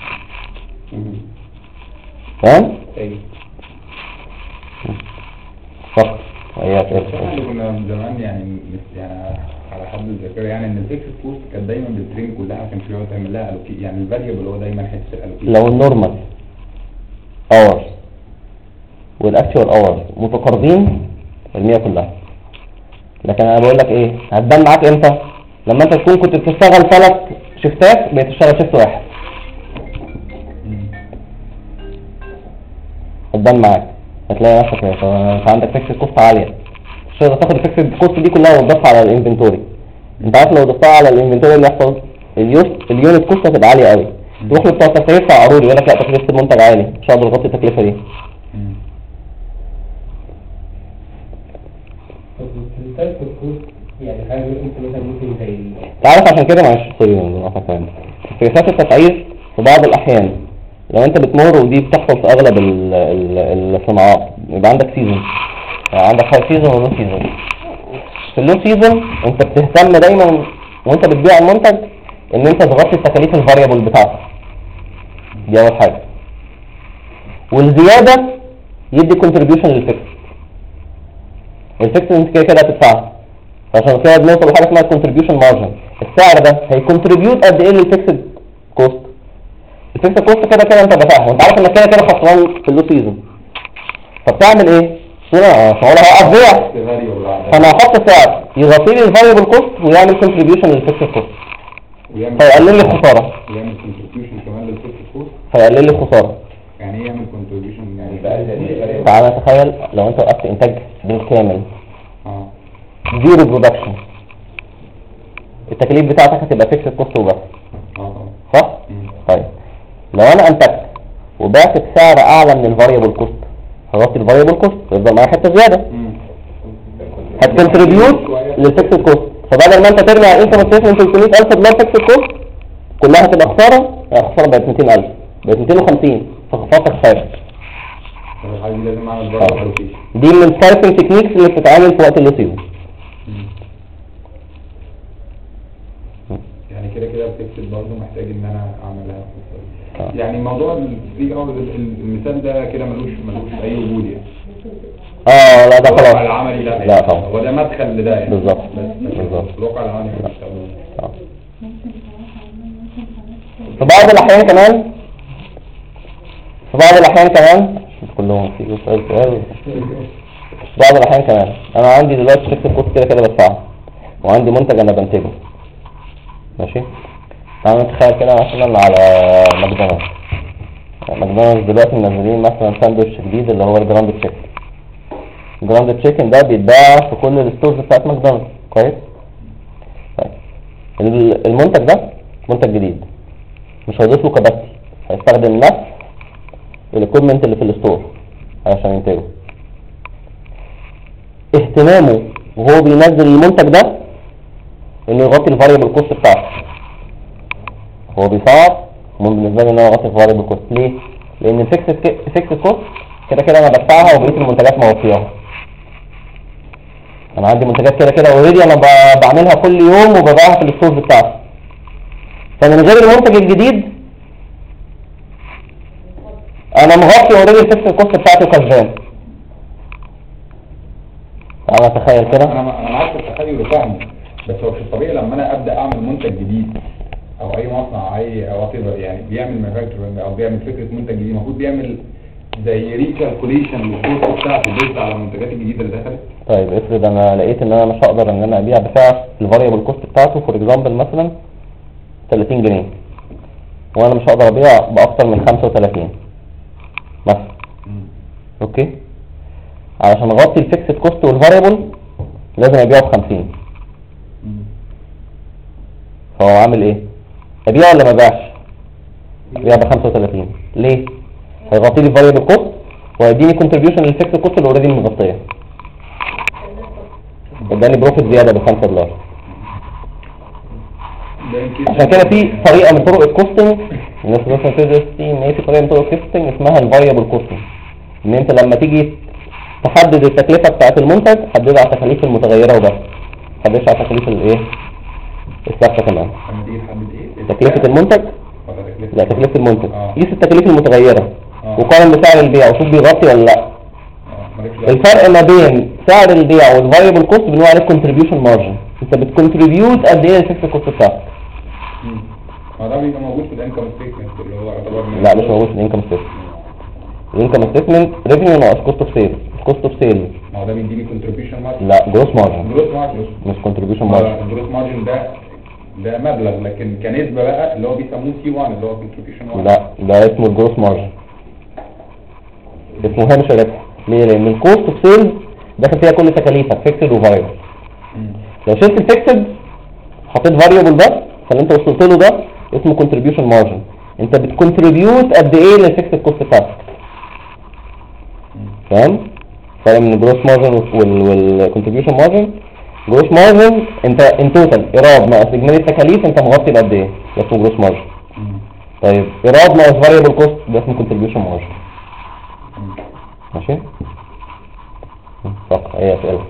فاهم؟ ايوه فقط هي احنا كنا من زمان يعني على حد الذاكره يعني ان الفيكس كوست كانت دايما بتترين كلها عشان في وقت تعمل لها الوكي، يعني الفاريبل هو دايما حته الالوكي. لو النورمال اورز والاكتوال اورز متقاربين ارميها كلها. لكن انا بقول لك ايه هتبان معاك امتى؟ لما انت تكون كنت بتشتغل 3 شيفتات بقيت تشتغل شيفت واحد. هتبان معاك هتلاقي نفسك انت عندك فيكس كوست عاليه، مش هتقدر تاخد الفيكس كوست دي كلها وتضيفها على الانفنتوري. انت عارف لو ضفتها على الانفنتوري اللي يحصل اليونت كوست هتبقى عاليه قوي. تروح لبتوع التكاليف بتاع عروض يقول لك لا تكلفه المنتج عالي مش هقدر اغطي التكلفه دي. التايب الكوست يعني حاجه انت مثلا ممكن زي تعرف عشان كده معلش سوري بنقطع كلام. في سياسات التسعير في بعض الاحيان لو انت بتمر ودي بتحصل في اغلب الصناعات يبقى عندك سيزون، يعني عندك هاي سيزون ولو سيزون. في اللو سيزون انت بتهتم دايما وانت بتبيع المنتج ان انت تغطي التكاليف الفاريبل بتاعتك دي اول حاجه، والزياده يدي كونتريبيوشن للفيكس. الفيكس انت كده كده هتدفعها، فعشان كده بنوصل لحاجه اسمها كونتريبيوشن مارجن. السعر ده هيكونتريبيوت قد ايه للفيكس كوست. الفيكس كوست كده كده انت دافعها وانت عارف انك كده كده خسران في اللو سيزون، فبتعمل ايه؟ هنا هقولها هوقف بيع، فانا هحط سعر يغطي لي الفاريبل كوست ويعمل كونتريبيوشن للفيكس كوست فيقلل لي الخساره. يعمل كونتريبيوشن كمان للفيكس كوست فيقلل لي الخساره. يعني ايه يعمل كونتريبيوشن؟ يعني تعالى تخيل لو انت وقفت انتاج بالكامل زيرو برودكشن التكاليف بتاعتك هتبقى فيكس كوست وبس صح؟ طيب لو انا انتجت وبعت بسعر اعلى من الفاريبل كوست هغطي الفاريبل كوست ويبقى معايا حته زياده هتكونتريبيوت للفيكس كوست. فبدل ما انت ترمي على انت مصرف 300000 دولار فيكس كوست كلها هتبقى خساره، خساره بقت 200000 بقت 250 فخسارتك خساره. الحاجه دي لازم اعمل برضه الوكيشن. دي من البرايسنج تكنيكس اللي بتتعمل في وقت اللو سيزون. يعني كده الفيكس برضه محتاج ان انا اعملها. يعني موضوع الفري اور المثال ده كده ملوش اي وجود يعني. لا ده خلاص العملي لا طبعا هو ده مدخل لده يعني بالظبط الواقع العملي في بعض الاحيان كمان كلهم في سؤال في بعض الاحيان كمان انا عندي دلوقتي فيكس كوست كده كده بدفعها وعندي منتج انا بنتجه ماشي. تعالوا نتخيل كده مثلا على ماكدونالدز دلوقتي منزلين مثلا ساندوتش جديد اللي هو الجراند تشيكن. الجراند تشيكن ده بيتباع في كل الستورز بتاعت ماكدونالدز كويس. طيب المنتج ده منتج جديد مش هيضيف له كباستي، هيستخدم نفس الاكويبمنت اللي في الستور عشان ينتجه. اهتمامه وهو بينزل المنتج ده انه يغطي الفاريبل كوست بتاعته. هو بيصعب بالنسبه لي ان هو يغطي الفاريبل كوست. ليه؟ لان الفيكس كوست كده كده انا بدفعها وبقيه المنتجات موفياها. انا عندي منتجات كده كده اوريدي انا بعملها كل يوم وببيعها في الستورز بتاعتي. فمن غير المنتج الجديد انا مغطي اوريدي الفيكس كوست بتاعتي وكسبان. انا اتخيل كده انا معاك في التخيل وفاهم، بس هو في الطبيعي لما انا ابدا اعمل منتج جديد او اي مصنع او اي يعني بيعمل مانيفاكتشرنج او بيعمل فكره منتج جديد المفروض بيعمل زي ريكالكوليشن للكوست بتاعته بيزد على المنتجات الجديده اللي دخلت. طيب افرض انا لقيت ان انا مش هقدر ان انا ابيع بسعر الفاريبل كوست بتاعته فور اكزامبل مثلا 30 جنيه وانا مش هقدر ابيع باكتر من 35 مثلا. اوكي، علشان اغطي الفيكسد كوست والفاريبل لازم ابيعه ب 50. فهو عامل ايه؟ ابيعه ولا ما ابيعش؟ ابيعه ب 35. ليه؟ هيغطي لي الفاريبل كوست وهيديني كونتريبيوشن للفيكسد كوست اللي اوريدي مغطيه، اداني بروفيت زياده ب $5. عشان كده في طريقه من طرق الكوستنج، الناس مثلا تدرس ان في طريقه من طرق الكوستنج اسمها الفاريبل كوستنج، ان انت لما تيجي تحدد التكلفه بتاعه المنتج حددها على التكاليف المتغيره وبس، ما تحددش على التكاليف الايه الثابته كمان. لما تيجي تحدد ايه؟ تكلفه المنتج، ولا تكلفه؟ لا تكلفه المنتج. آه. قيس التكاليف المتغيره وقارن بسعر البيع وشوف بيغطي ولا لا. الفرق ما بين سعر البيع والفاريبل كوست بنقول عليه كونتريبيوشن مارجن، انت بتكونتريبيوت قد ايه الفيكس كوست بتاعك. ما ده بيبقى موجود في الانكم ستيتمنت اللي هو يعتبر لا مش موجود في الانكم ستيتمنت. الانكم ستيتمنت ريفينيو ناقص كوست اوف سيل، كوست اوف سيل. ما هو ده بيديني كونتريبيوشن مارجن. لا جروس مارجن. جروس مارجن مش كونتريبيوشن مارجن. الجروس مارجن ده مبلغ، لكن كنسبه بقى اللي هو بيسموه سي 1 اللي هو كونتريبيوشن مارجن. لا ده اسمه الجروس مارجن، اسمه هامش الربح. ليه؟ لان الكوست اوف سيل داخل فيها كل تكاليفك فيكسد وفاريبل. لو شلت الفيكسد حطيت فاريبل بس فاللي انت وصلت له ده اسمه كونتريبيوشن مارجن، انت بتكونتريبيوت قد ايه للفيكسد كوست بتاعتك. فاهم؟ فرق من الجروس مارجن والكونتريبيوشن مارجن. جروس مارجن انت ان توتال ايراد ناقص اجمالي التكاليف انت مغطي بقد ايه، ده اسمه جروس مارجن. طيب ايراد ناقص فاريبل كوست ده اسمه كونتريبيوشن مارجن. ماشي؟ فقط اي اسئله؟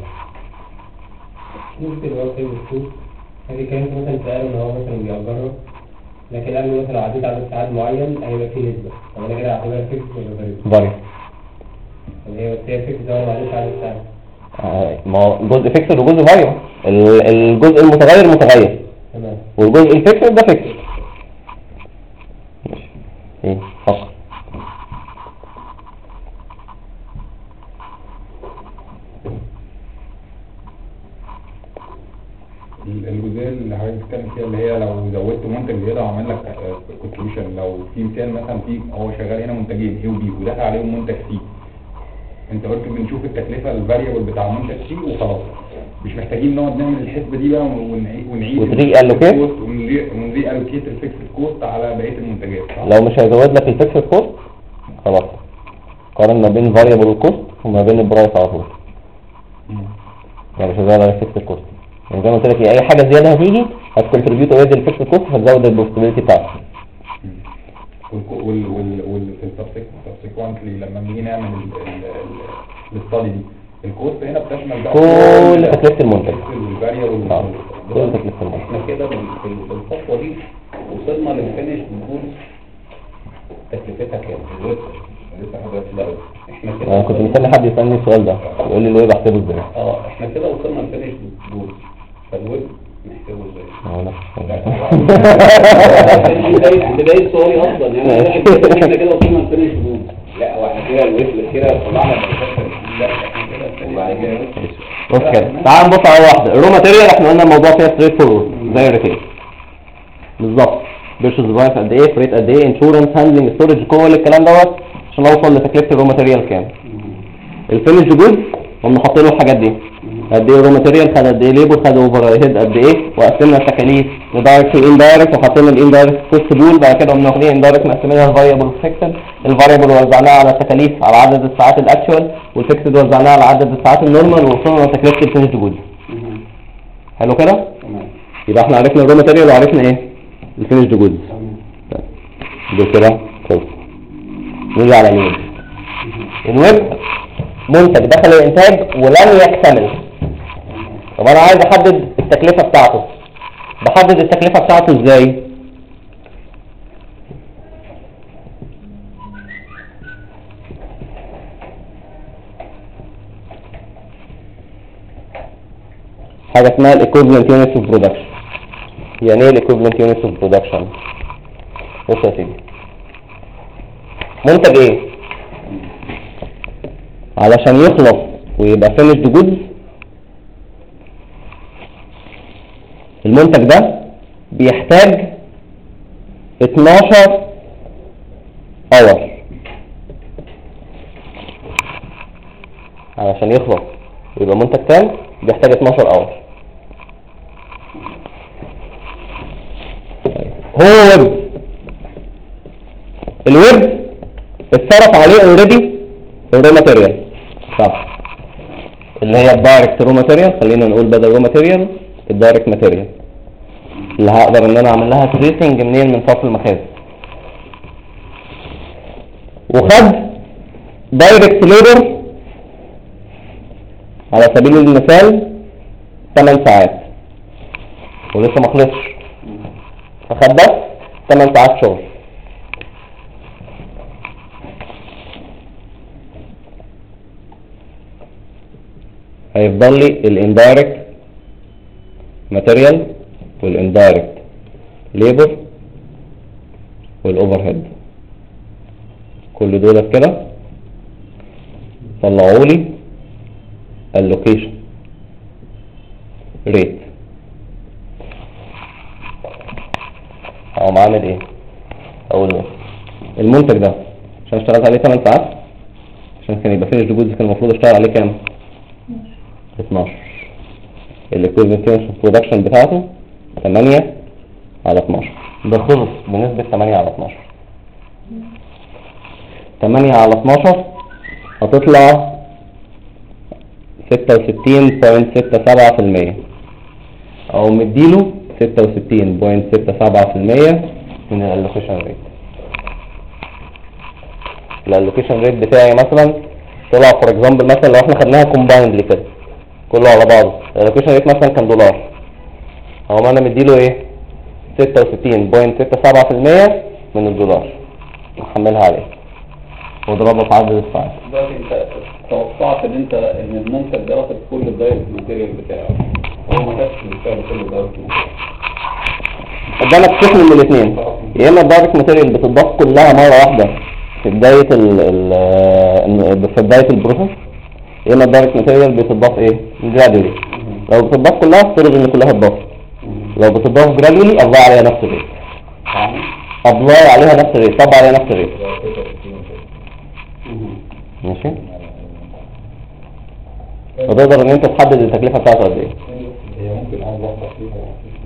ممكن هو كلمة فلوس هذه كانت مثلا سأل ان هو مثلا بيأجرها، لكن قال له مثلا لو عديت عدد ساعات معين هيبقى فيه نسبة، طب انا كده هعتبرها فيكس ولا فاريبل؟ فاريبل. طب هي فيكس لو انا ما عديتش عدد ساعات. ما هو جزء فيكسد وجزء فاريبل، الجزء المتغير متغير تمام، والجزء الفيكسد ده فيكسد. ماشي. ايه فقط. الجزئيه اللي حضرتك بتتكلم فيها اللي هي لو زودت منتج زياده وعمل لك كونتريبيوشن، لو في مثال مثلا في هو شغال هنا منتجين اي وبي ودخل عليهم منتج سي، انت قلت بنشوف التكلفه الفاريبل بتاع منتج سي وخلاص، مش محتاجين نقعد نعمل الحسبه دي بقى ونعيد وتري الوكيت ونري الوكيت الفيكسد كوست على بقيه المنتجات. لو مش هيزود لك الفيكسد كوست خلاص قارن ما بين فاريبل كوست وما بين البرايس على طول. يعني مش هيزود لك الفيكسد كوست، يعني زي ما قلت لك اي حاجه زياده هتيجي هتكونتريبيوت اوريدي الفيكسد كوست فتزود البروفيتابيلتي بتاعتك. والسبسيكوانتلي لما بنيجي نعمل الاستادي دي الكوست هنا بتشمل بقى كل تكلفه المنتج والفاريبل كل تكلفه المنتج. احنا كده في الخطوه دي وصلنا للفينش بنقول تكلفتها كام الويب لسه حضرتك لا احنا كده. انا كنت مستني حد يسالني السؤال ده يقول لي الويب احسبه ازاي. احنا كده وصلنا للفينش بنقول فالويب نحسبه ازاي؟ بداية سؤالي اصلا يعني احنا كده وصلنا للفينش بنقول لا واحنا كده الويب كده طلعنا لا احنا كده وبعد كده بص كده تعال نبص على واحده الرو ماتيريال. احنا قلنا الموضوع فيها ستريت فورورد زي الريتيل بالظبط، بيرشيز برايس قد ايه، فريت قد ايه، انشورنس، هاندلنج، ستورج، كل الكلام دوت عشان اوصل لتكلفه الرو ماتيريال كام. الفينش جود قمنا حاطين له الحاجات دي قد ايه رو ماتيريال، خد قد ايه ليبر، خد اوفر هيد قد ايه، وقسمنا التكاليف لدايركت واندايركت وحطينا الاندايركت كوست بول. بعد كده قمنا واخدين اندايركت مقسمينها الفاريبل والفيكسد. الفاريبل وزعناها على التكاليف على عدد الساعات الاكشوال، والفيكسد وزعناها على عدد الساعات النورمال، ووصلنا لتكلفه الفينش جود. حلو كده؟ يبقى احنا عرفنا الرو ماتيريال وعرفنا ايه الفينش جود. دول كده خلص. نيجي على الويب. الويب منتج دخل الانتاج ولم يكتمل. طب انا عايز احدد التكلفة بتاعته. بحدد التكلفة بتاعته ازاي؟ حاجة اسمها equivalent units of production. يعني ايه equivalent units of production؟ بص يا سيدي، منتج ايه؟ علشان يخلص ويبقى finished goods المنتج ده بيحتاج 12 اور علشان يخلص ويبقى منتج تام بيحتاج 12 اور. هو ويب، الويب اتصرف عليه اوريدي الرو ماتيريال صح، اللي هي الدايركت رو ماتيريال، خلينا نقول بدل رو ماتيريال الدايركت ماتيريال اللي هقدر ان انا اعمل لها تريسنج منين من صف المخازن. وخد دايركت ليبر على سبيل المثال 8 ساعات ولسه ما خلصش، فخد بس 8 ساعات شغل. هيفضل لي الاندايركت ماتيريال والاندايركت ليبر والاوفر هيد، كل دول كده طلعوا لي اللوكيشن ريت. هقوم عامل ايه؟ اقول له المنتج ده عشان اشتغلت عليه 8 ساعات عشان كان يبقى فينش جزء كان المفروض اشتغل عليه كام؟ 12. الايكويفالنت برودكشن بتاعته 8 على 12 ده خلص بنسبة 8 على 12. 8 على 12 هتطلع 66.67% او مديله 66.67% من الالوكيشن ريت. الالوكيشن ريت بتاعي مثلا طلع فور اكزامبل مثلا لو احنا خدناها كومبايندلي كده كله على بعضه، الالوكيشن ريت مثلا كان دولار، هو انا مديله ايه 66.67% من الدولار محملها عليه واضربها في عدد الساعات. دلوقتي انت توقعت ان المنتج ده واخد كل الدايركت ماتيريال بتاعه، هو ما كانش بالفعل كل الدايركت ماتيريال. قدامك قسم من الاثنين، يا اما الدايركت ماتيريال بتضاف كلها مره واحده في بدايه البروسيس، يا اما الدايركت ماتيريال بتضاف ايه جرادولي. لو بتضاف كلها افترض ان كلها اتضاف، لو بتضاف جرادولي ابلاي عليها نفس الريت، ابلاي عليها نفس الريت، طبق عليها نفس الريت. ماشي، فتقدر ان انت تحدد التكلفه بتاعته قد ايه. هي ممكن اوضح فيها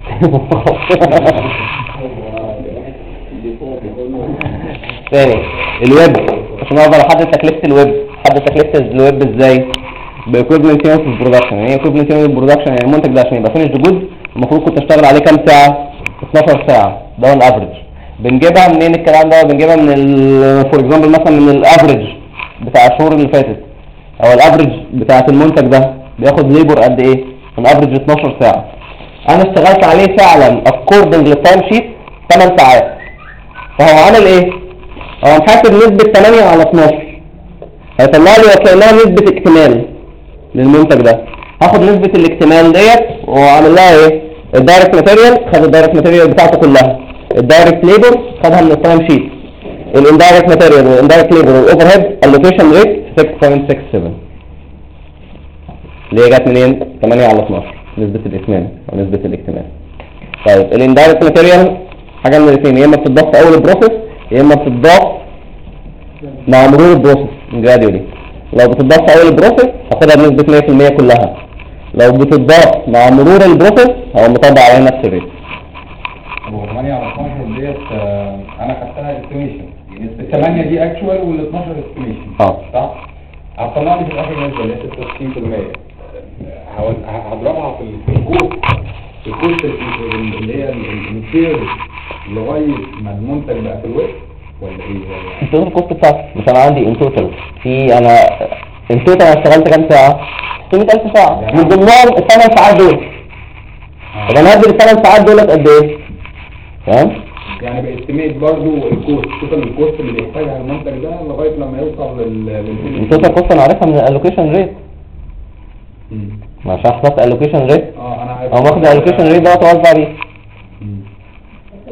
ثاني الويب، عشان اقدر احدد تكلفه الويب، احدد تكلفه الويب ازاي؟ بايكويفالنت يونت برودكشن. يعني ايه ايكويفالنت يونت برودكشن؟ يعني المنتج ده عشان يبقى فينيش جود المفروض كنت اشتغل عليه كام ساعه؟ 12 ساعه، ده هو الافريج. بنجيبها منين الكلام ده؟ بنجيبها من فور اكزامبل مثلا من الافريج بتاع الشهور اللي فاتت، او الافريج بتاعه المنتج ده بياخد ليبر قد ايه؟ من افريج 12 ساعه. انا اشتغلت عليه فعلا اكوردنج للتايم شيت 8 ساعات، فهو عامل ايه؟ هو محاسب نسبه 8 على 12 هيطلع لي وكانها نسبه اكتمال للمنتج ده. هاخد نسبه الاكتمال ديت واعمل لها ايه؟ الدايركت ماتيريال خد الدايركت ماتيريال بتاعته كلها، الدايركت ليبر خدها من التايم شيت، الاندايركت ماتيريال والاندايركت ليبر والاوفر هيد الوكيشن ريت 6.67 اللي هي جت منين؟ 8 على 12 نسبه الاكتمال او نسبه الاكتمال. طيب الاندايركت ماتيريال حاجه من الاثنين، يا اما بتضاف في اول البروسيس يا اما بتضاف مع مرور البروسيس جراديولي. لو بتضاف في اول البروسيس هاخدها بنسبه 100% كلها، لو بتضاف مع مرور البروسيس هو مطبق عليها نفس الريت. هو 8 على 12 ديت انا خدتها استيميشن، يعني ال 8 دي اكشوال وال 12 استيميشن صح؟ هتطلع لي في الاخر نسبه اللي هي 66%. هضربها في الكوست اللي هي الماتيريال لغايه ما المنتج بقى في الويب ولا ايه؟ التوتال كوست بتاعتي مش انا عندي ان توتال في انا التوتال انا اشتغلت كام ساعه؟ 600000 ساعه من ضمنهم ال8 ساعات دول. طب انا هدي ال8 ساعات دولت قد ايه؟ تمام؟ يعني باستيميت برضو الكوست، توتال الكوست اللي بيحتاجها المنتج ده لغايه لما يوصل التوتال كوست انا عارفها من الالوكيشن ريت. عشان حسبت الالوكيشن ريت انا عارف باخد الالوكيشن ريت ده واتوزع بيه.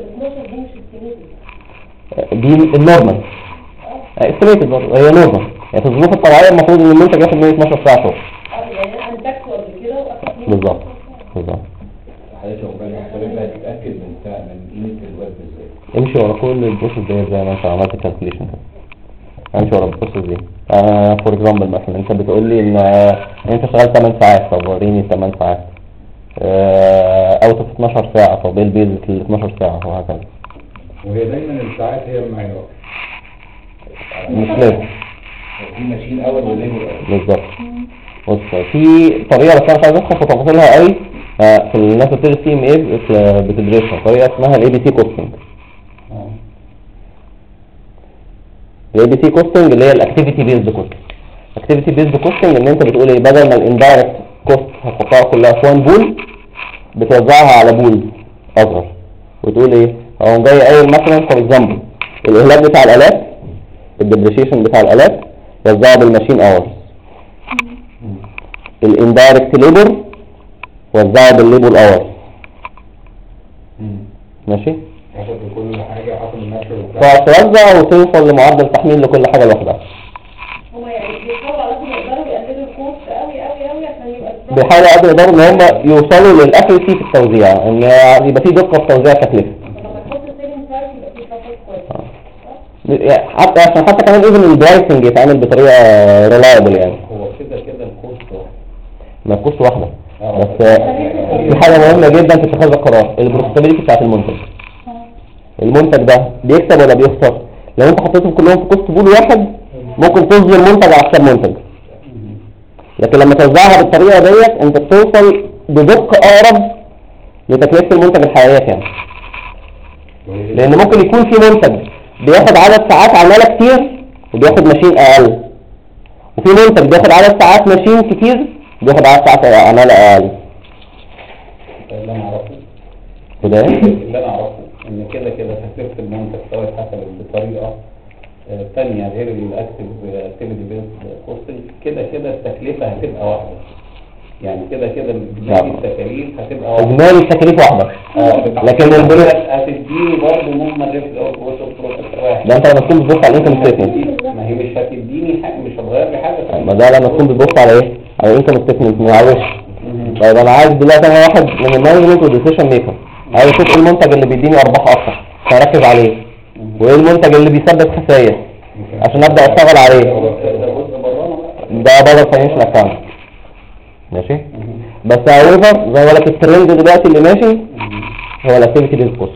دي النورمال استيميتد برضه، هي نورمال يعني في الظروف الطبيعيه المفروض ان المنتج ياخد مني 12 ساعه شغل. يعني انا انتجته قبل كده واخدت منه بالظبط بالظبط. حضرتك عقبال الحسابات بقى تتاكد من قيمه الوزن ازاي؟ امشي ورا كل البروسيس دي زي ما انت عملت كالكوليشن كده. امشي ورا البروسيس دي. فور اكزامبل مثلا انت بتقول لي ان انت شغال 8 ساعات، طب وريني 8 ساعات. اوت اوف 12 ساعه، طب ايه البيز ال 12 ساعه وهكذا. وهي دايما الساعات هي المعيار. مش لازم. في ماشين اول وليبر اول. بالظبط. بص في طريقه بس انا مش عايز ادخل في تفاصيلها قوي. في الناس بتدرس سي ام اي بتدرسها طريقه اسمها الاي بي سي كوستنج. الاي بي سي كوستنج اللي هي الاكتيفيتي بيزد كوستنج. اكتيفيتي بيزد كوستنج ان انت بتقول ايه، بدل ما الاندايركت كوست هتحطها كلها في وان بول بتوزعها على بول اصغر، وتقول ايه اهو جاي قايل مثلا فور اكزامبل الاهلاك بتاع الالات، الديبريشيشن بتاع الالات وزعه بالماشين اورز، الاندايركت ليبر وزعه بالليبل اورز. ماشي، حسب كل حاجه حسب الناتشورال فتوزع وتوصل لمعدل تحميل لكل حاجه لوحدها. هما يعني بيحاولوا على قد ما يقدروا يقللوا الكوست قوي قوي قوي عشان يبقى بيحاولوا قد ما يقدروا ان هم يوصلوا للاكيرسي في التوزيع، ان يبقى في دقه في توزيع التكلفه. لما تحط السيلينج برايس يبقى في بروفيت كويس. يعني حتى كمان ايفن البرايسنج يتعمل بطريقه ريلايبل يعني. هو كده الكوست واحد. ما الكوست واحده، بس في حاجه مهمه جدا في اتخاذ القرار، البروفيتابيلتي بتاعت المنتج. المنتج ده بيكسب ولا بيخسر؟ لو انت حطيتهم كلهم في كوست بول واحد ممكن تظلم منتج على حساب منتج، لكن لما توزعها بالطريقه ديت انت بتوصل بدقه اقرب لتكلفه المنتج الحقيقيه يعني. لان ممكن يكون في منتج بياخد عدد ساعات عماله كتير وبياخد ماشين اقل، وفي منتج بياخد عدد ساعات ماشين كتير وبياخد عدد ساعات عماله اقل. اللي انا اعرفه وده اللي انا اعرفه ان كده تكلفه المنتج سواء اتحسبت بطريقه ثانيه غير الاكتيفيتي بيز كوستنج، كده التكلفه هتبقى واحده. يعني كده اجمالي التكاليف هتبقى واحده. اجمالي التكاليف واحده. لكن البروسيس هتديني برضه مجمل ريفل او بروسيس واحد. ده انت لما تكون بتبص على الانكم ستيتمنت، ما هي مش هتديني حاجه، مش هتغير لي حاجه. ما ده لما تكون بتبص على ايه؟ على الانكم ستيتمنت معلش. طيب انا عايز دلوقتي انا واحد من المانجمنت والديسيشن ميكر، عايز اشوف ايه المنتج اللي بيديني ارباح اكتر فاركز عليه، وايه المنتج اللي بيسبب خسائر عشان ابدا اشتغل عليه. ده بره فاينانشال اكاونت. ماشي، بس هاويفر زي ما بقول لك الترند دلوقتي اللي ماشي هو الاكتيفيتي بيز كوست.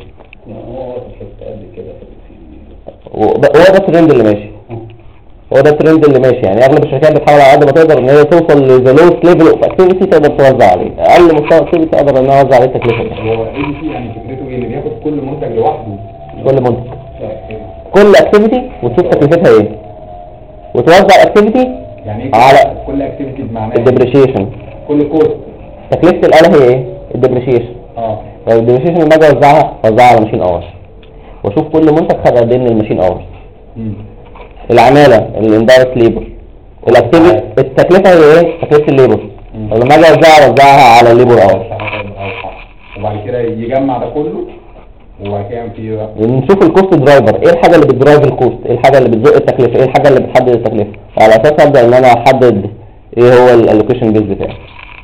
هو ده الترند اللي ماشي، هو ده الترند اللي ماشي. يعني اغلب الشركات بتحاول على قد ما تقدر ان هي توصل لذا لوست ليفل اوف اكتيفيتي تقدر توزع عليه، اقل مستوى اكتيفيتي اقدر ان انا اوزع عليه التكلفه. هو اي سي يعني فكرته ايه؟ اللي بياخد كل منتج لوحده، كل منتج كل اكتيفيتي وتشوف تكلفتها ايه وتوزع الاكتيفيتي يعني ايه على كل اكتيفيتي بمعنى الديبريشيشن. كل كوست تكلفه الاله هي ايه؟ الديبريشيشن. لو الديبريشيشن لما باجي اوزعها على ماشين اورز واشوف كل منتج خد قد ايه من الماشين اورز. العماله الاندايركت ليبر، الاكتيفيتي التكلفه هي ايه؟ تكلفه الليبر. لما اجي اوزعها على الليبر اورز. وبعد كده يجمع ده كله وبعد كده يعمل فيه بقى نشوف الكوست درايفر، ايه الحاجه اللي بتدرايف الكوست، ايه الحاجه اللي بتزق التكلفه، ايه الحاجه اللي بتحدد التكلفه، وعلى اساسها ابدا ان انا احدد ايه هو الالوكيشن بيز بتاعي.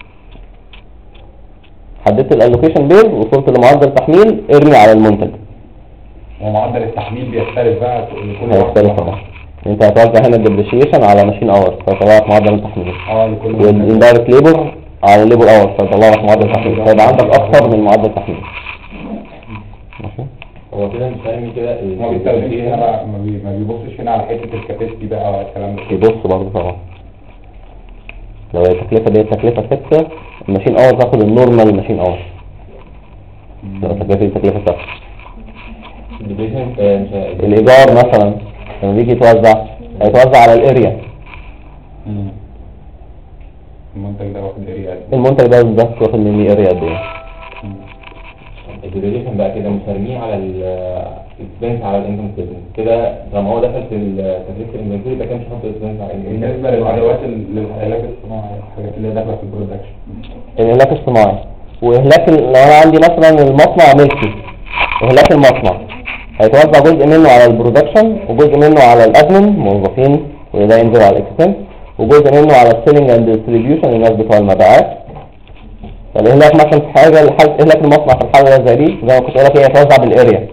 حددت الالوكيشن بيز وصلت لمعدل تحميل ارمي على المنتج. ومعدل التحميل بيختلف بقى لكل هيختلف طبعا. انت هتوزع هنا الديبريشيشن على ماشين اورز فيطلع لك معدل التحميل، والاندايركت ليبر على الليبر اورز فيطلع لك معدل التحميل، فيبقى عندك اكثر من معدل التحميل. ماشي، هو كده مش فاهم كده ما بيستخدمش هنا بقى، ما بيبصش هنا على حته الكاباسيتي بقى ولا الكلام ده. يبص برضه طبعا لو التكلفه دي تكلفه ثابته الماشين اورز هاخد النورمال ماشين اورز. لو تكلفه ثابته الايجار مثلا لما بيجي يتوزع هيتوزع على الاريا. المنتج ده واخد اريا قد ايه؟ المنتج ده بالظبط واخد مني اريا قد ايه. الديبريشن بقى كده مسميه على الاكسبنس على الانكم ستيتمنت كده، طالما هو دخل في تكلفه الانفنتوري يبقى كده مش هحط اكسبنس على الانكم. بالنسبه للادوات للاهلاك الصناعي الحاجات اللي هي داخله في البرودكشن، الاهلاك الصناعي واهلاك لو انا عندي مثلا المصنع ملكي، اهلاك المصنع هيتوزع جزء منه على البرودكشن وجزء منه على الادمن موظفين وده ينزل على الاكسبنس، وجزء منه على السيلينج اند ديستريبيوشن الناس بتوع المبيعات. فالاهلاك مثلا في حاجه اهلاك المصنع في الحاله زي دي زي ما كنت قايل لك هي توزع بالاريا.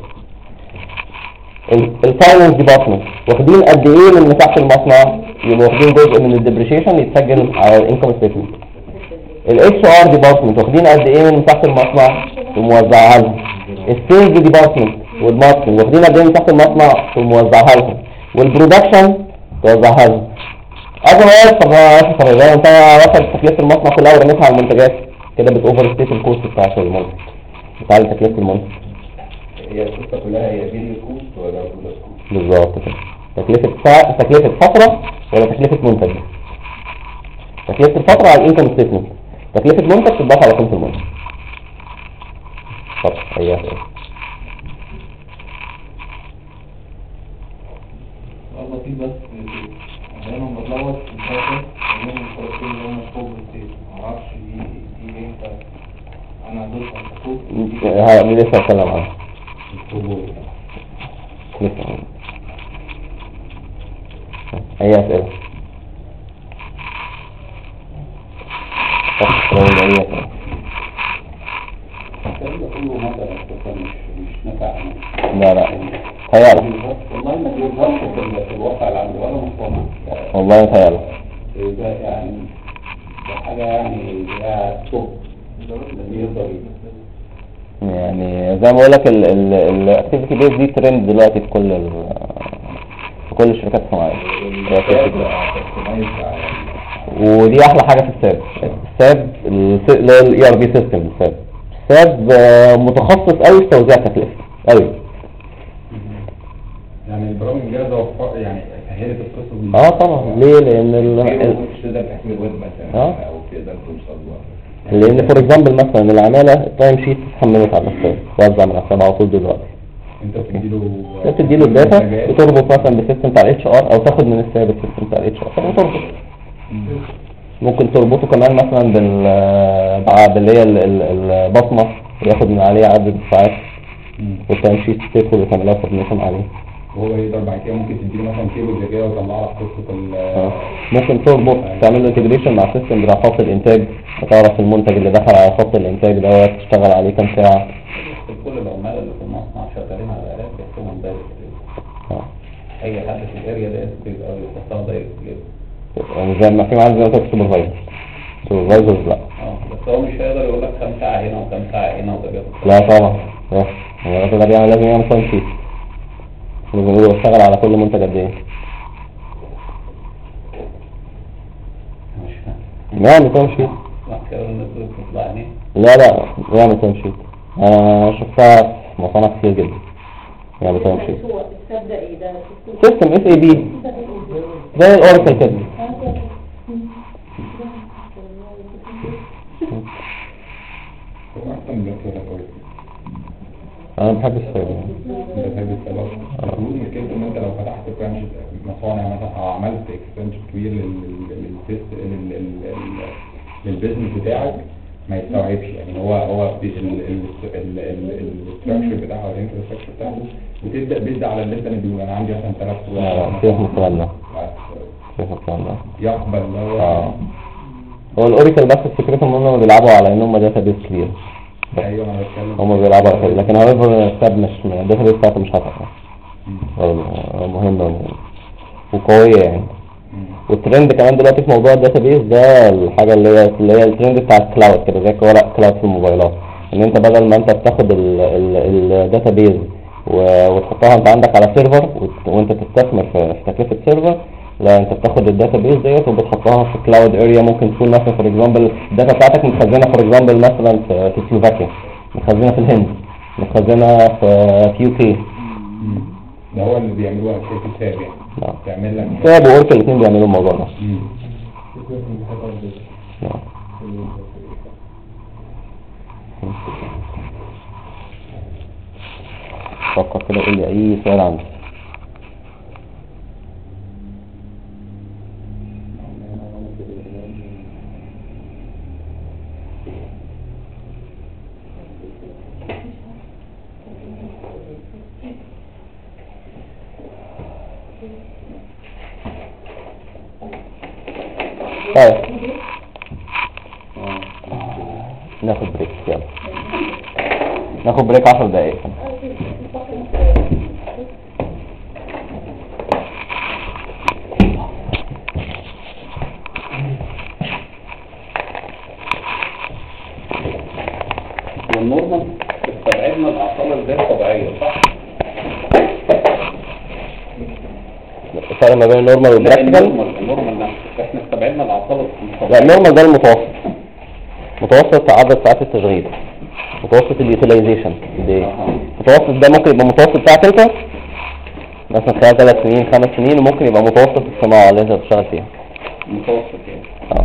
الفاينانس ديبارتمنت واخدين قد ايه من مساحه المصنع؟ يبقوا واخدين جزء من الديبريشيشن يتسجل على الانكم ستيتمنت. الاتش ار ديبارتمنت واخدين قد ايه من مساحه المصنع وموزعها لهم. السيلز ديبارتمنت والماركتنج واخدين قد ايه من مساحه المصنع وموزعها لهم. والبرودكشن توزعها لهم. طب انت واخد تكلفه المصنع كلها ورميتها على المنتجات كده بتوفر ستيت الكوست بتاعت المنتج بتاع تكلفه المنتج. هي القصه كلها هي بين الكوست ولا برودكت كوست؟ بالظبط كده. تكلفه فتره ولا تكلفه منتج؟ تكلفه الفتره على الانكم ستيتمنت، تكلفه منتج تضاف على قيمه المنتج. طب ايوه لطيف بس دايما بتلخبط في الفاكر بين الفرقتين اللي هم الكوب والتيس، معرفش دي امتى انا ضدها الكوب مين لسه هتكلم عنها؟ لسه اي اسئله؟ لا تهيألك والله ما بيظهرش في الواقع العملي ولا مصطنع. والله تهيألك ده يعني ده حاجة يعني توب يقدر يعني زي ما بقول لك الاكتيفيتي بيز دي ترند دلوقتي في كل الشركات الصناعيه. ودي احلى حاجه في الساب اللي هو الاي ار بي سيستم. الساب متخصص قوي في توزيع تكلفه قوي. يعني البرامج الجاهزه يعني سهلت القصه دي. طبعا. ليه؟ لان مش تقدر تحمل ويب مثلا او تقدر توصل لان فور اكزامبل مثلا العماله التايم شيت اتحملت على الساب توزع من الساب على طول دلوقتي. انت بتديله الداتا وتربط مثلا بالسيستم بتاع الاتش ار او تاخد من الساب السيستم بتاع الاتش ار وتربط. ممكن تربطه كمان مثلا باللي هي البصمه ياخد من عليه عدد الساعات والتايم شيت تدخل وتعملها سبميشن عليه. وهو يقدر بعد كده ممكن تديله مثلا كيبل زي كده ويطلع لك قصه ممكن تربط تعمل له انتجريشن مع سيستم بتاع خط الانتاج وتعرف المنتج اللي دخل على خط الانتاج دوت تشتغل عليه كام ساعه. كل العمال اللي في المصنع شغالين على الالات بيحكمهم دايركت. اي حد في الاريا ده بيبقى بيحطها دايركت يعني زي ما في معانا زي ما قلت سوبرفايزر لا. بس هو مش هيقدر يقول لك كام ساعه هنا وكام ساعه هنا وده بياخد. لا طبعا. هو ده بيعمل لازم يعمل تايم شيت. لازم يقول اشتغل على كل منتج قد ايه. يعمل تايم شيت. لا يعمل تايم شيت. انا شفتها في مصانع كتير جدا يعمل تايم شيت. سيستم اس اي بي زي الاوراكل كده. انا بحب السبب. انت بتحب السبب. مشكلته ان انت لو فتحت برانش مصانع مثلا او عملت اكسبانشن كبير للبيزنس بتاعك ما يستوعبش. يعني هو الاستراكشر بتاعه او الانفراستراكشر بتاعته بتبدا بيزد على اللي انت بيقول انا عندي مثلا 3 فروع. كيف الكلام ده؟ يقبل هو الاوراكل بس فكرتهم ان هم بيلعبوا على ان هم داتا بيس كبير. ايوه انا بتكلم هم بيلعبوا على كده. لكن هايفر الساب مش الداتا بيس بتاعته مش هتعرف. مهمه وقويه يعني. والترند كمان دلوقتي في موضوع الداتا بيس ده الحاجه اللي هي الترند بتاع الكلاود كده زي ورق كلاود في الموبايلات. ان انت بدل ما انت بتاخد الداتا بيس وتحطها انت عندك على سيرفر وانت تستثمر في تكلفه سيرفر، لا انت بتاخد الداتا بيس ديت وبتحطها في كلاود اريا. ممكن تكون مثلا فور اكزامبل الداتا بتاعتك متخزنه فور اكزامبل مثلا في سلوفاكيا، متخزنه في الهند، متخزنه في يو كي. ده هو اللي بيعملوها شركه ساب يعني. تعمل لك ساب واوركل الاثنين بيعملوا الموضوع ده. فكر كده قول لي اي سؤال عندك. طيب ناخد بريك، يلا ناخد بريك 10 دقايق. والنورمال استبعدنا الاعطال الغير طبيعيه صح؟ الفرق ما بين النورمال والبراكتيكال؟ النورمال نفسه احنا استبعدنا الاعطال لا، النورمال ده المتوسط، متوسط عدد ساعات التشغيل، متوسط اليوتيلايزيشن قد ايه. المتوسط ده ممكن يبقى متوسط بتاعك انت مثلا خلال 3 سنين 5 سنين، وممكن يبقى متوسط الصناعه اللي انت بتشتغل فيها. متوسط يعني.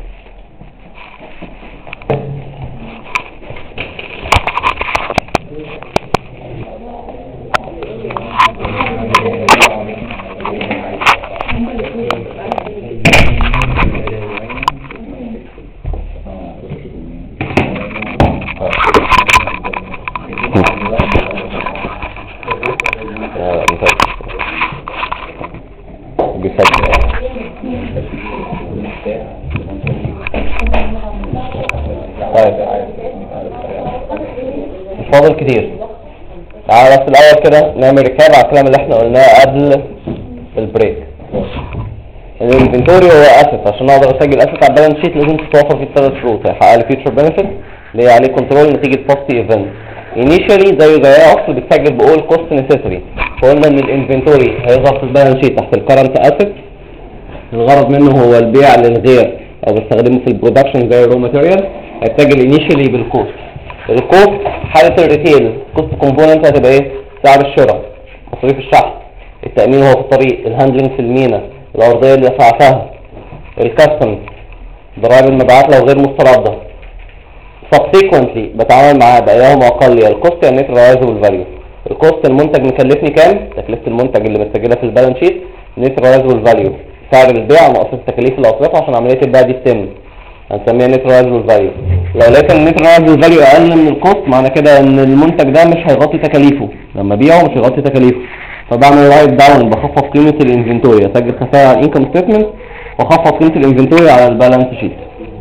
فاضل كتير. تعالى بس الاول كده نعمل ريكاب على الكلام اللي احنا قلناه قبل البريك. الانفنتوري هو اسيت، عشان اقدر اسجل اسيت على البالانس شيت لازم تتوفر فيه الثلاث شروط. هيحقق لي فيتشر بنفيت اللي هي عليه كنترول نتيجه بوستي ايفنت. انيشالي زي اصل بتسجل بقول كوست نيسيسري. قلنا ان الانفنتوري هيظهر في البالانس شيت تحت الكرنت اسيت، الغرض منه هو البيع للغير او بستخدمه في البرودكشن زي الرو ماتيريال. هيتسجل انيشالي بالكوست. الكوست حالة الريتيل كوست كومبوننت هتبقى ايه؟ سعر الشراء، مصاريف الشحن، التأمين وهو في الطريق، الهاندلنج في المينا، الأرضية اللي دفعتها، الكاستمز، ضرائب المبيعات لو غير مستردة. subsequently بتعامل معاه بأيهم أقل يا الكوست يا النت ريلايزبل فاليو. الكوست المنتج مكلفني كام؟ تكلفة المنتج اللي متسجلة في البالانس شيت. نت ريلايزبل فاليو سعر البيع ناقص التكاليف اللي هصرفها عشان عملية البيع دي تتم، هنسميها نت ريلايزبل فاليو. لو لقيت ان النت ريلايزبل فاليو اقل من الكوست معنى كده ان المنتج ده مش هيغطي تكاليفه، لما ابيعه مش هيغطي تكاليفه، فبعمل رايت داون، بخفض قيمه الانفنتوري، اسجل خسائر على الانكم ستيتمنت واخفض قيمه الانفنتوري على البالانس شيت.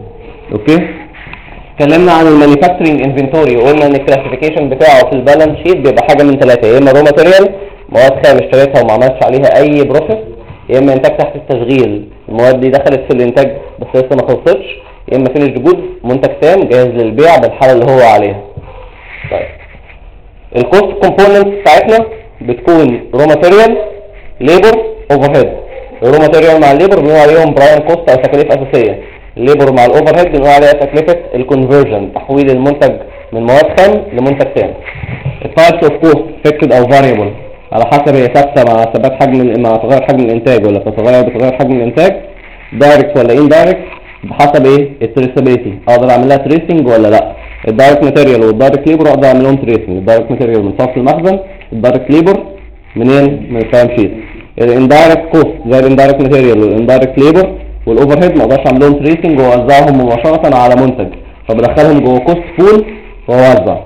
اوكي، اتكلمنا عن المانيفاكتشرنج انفنتوري وقلنا ان الكلاسيفيكيشن بتاعه في البالانس شيت بيبقى حاجه من ثلاثه، يا اما رو ماتيريال مواد خام اشتريتها وما عملتش عليها اي بروسيس، يا اما انتاج تحت التشغيل المواد دي دخلت في الانتاج بس لسه ما خلصتش، يا اما فينش جود منتج تام جاهز للبيع بالحاله اللي هو عليها. طيب الكوست كومبوننت بتاعتنا بتكون رو ماتيريال، ليبر، اوفر هيد. الرو ماتيريال مع الليبر بنقول عليهم برايم كوست او تكاليف اساسيه، الليبر مع الاوفر هيد بنقول عليها تكلفه الكونفرجن، تحويل المنتج من مواد خام لمنتج تام. التايبس اوف كوست فيكسد او فاريبل على حسب هي ثابته مع ثبات حجم مع تغير حجم الانتاج ولا بتتغير حجم الانتاج، دايركت ولا اندايركت بحسب ايه التريسابيلتي، اقدر اعمل لها تريسنج ولا لا. الدايركت ماتيريال والدايركت ليبر اقدر اعمل لهم تريسنج، الدايركت ماتيريال من فصل المخزن، الدايركت ليبر منين؟ من التايم شيت. الاندايركت كوست زي الاندايركت ماتيريال والاندايركت ليبر والاوفر هيد ما اقدرش اعمل لهم تريسنج واوزعهم مباشره على منتج، فبدخلهم جوه كوست بول واوزع.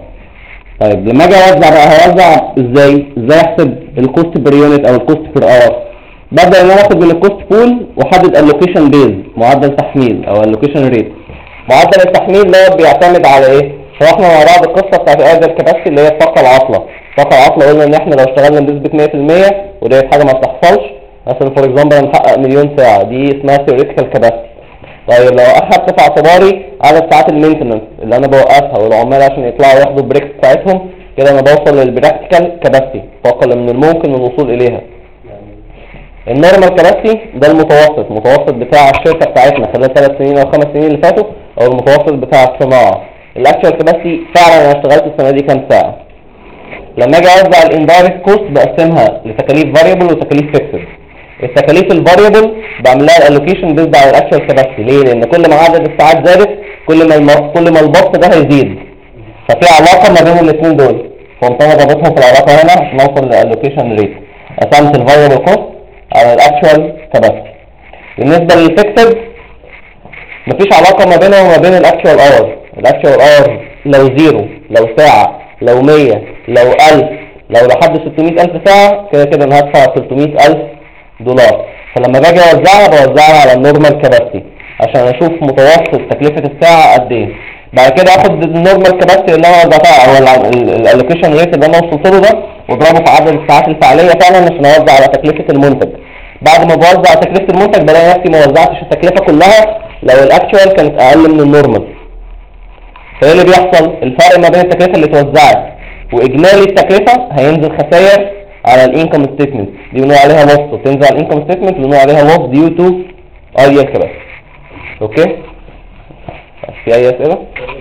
طيب لما اجي اوزع بقى هوزع ازاي احسب الكوست بير يونت او الكوست بير اور؟ ببدا ان انا اخد من الكوست بول واحدد اللوكيشن بيز، معدل تحميل او اللوكيشن ريت. معدل التحميل ده بيعتمد على ايه؟ شرحنا مع بعض القصه بتاعت ايرادر كاباسيتي اللي هي الطاقه العاطله. الطاقه العاطله قلنا ان احنا لو اشتغلنا بنسبه 100% وديت حاجه ما بتحصلش، مثلا فور اكزامبل هنحقق 1,000,000 ساعه، دي اسمها ثيوريتيكال كاباسيتي. طيب لو اخدت في اعتباري عدد ساعات المينتنس اللي انا بوقفها والعمال عشان يطلعوا ياخدوا البريكس بتاعتهم، كده انا بوصل للبراكتيكال كاباسيتي، الطاقه اللي من الممكن الوصول اليها. النورمال كاباسيتي ده المتوسط بتاع الشركه بتاعتنا خلال 3 سنين او 5 سنين اللي فاتوا، او المتوسط بتاع الصناعه. الاكشوال كاباسيتي فعلا انا اشتغلت السنه دي كام ساعه. لما اجي اوزع الاندايركت كوست بقسمها لتكاليف فاريبل وتكاليف فيكسد. التكاليف الفاريبل بعمل لها الالوكيشن بيزد على الاكشوال كاباسيتي. ليه؟ لان كل ما عدد الساعات زادت كل ما البسط ده هيزيد، ففي علاقه ما بين الاثنين دول، فقمت انا ضابطها في العلاقه هنا عشان اوصل للالوكيشن ريت. قسمت الفاريبل كوست على الاكشوال كاباسيتي. بالنسبه للفيكسد مفيش علاقه ما بينها وما بين الاكشوال اور. الاكشوال اور لو زيرو، لو ساعه، لو 100، لو 1000، لو لحد 600,000 ساعه، كده انا هدفع $300,000. فلما باجي اوزعها بوزعها على النورمال كاباسيتي عشان اشوف متوسط تكلفة الساعة قد ايه. بعد كده اخد النورمال كاباسيتي اللي انا وزعتها او الالوكيشن ريت اللي انا وصلت له ده واضربه في عدد الساعات الفعلية فعلا عشان اوزع على تكلفة المنتج. بعد ما بوزع تكلفة المنتج بلاقي نفسي ما وزعتش التكلفة كلها لو الاكتوال كانت اقل من النورمال. فايه اللي بيحصل؟ الفرق ما بين التكلفة اللي اتوزعت واجمالي التكلفة هينزل خسائر على الانكم ستيتمنت، دي بنقول عليها لوس، وتنزل على الانكم ستيتمنت بنقول عليها لوس ديو تو ايديال كاباسيتي. اوكي؟ في اي اسئله؟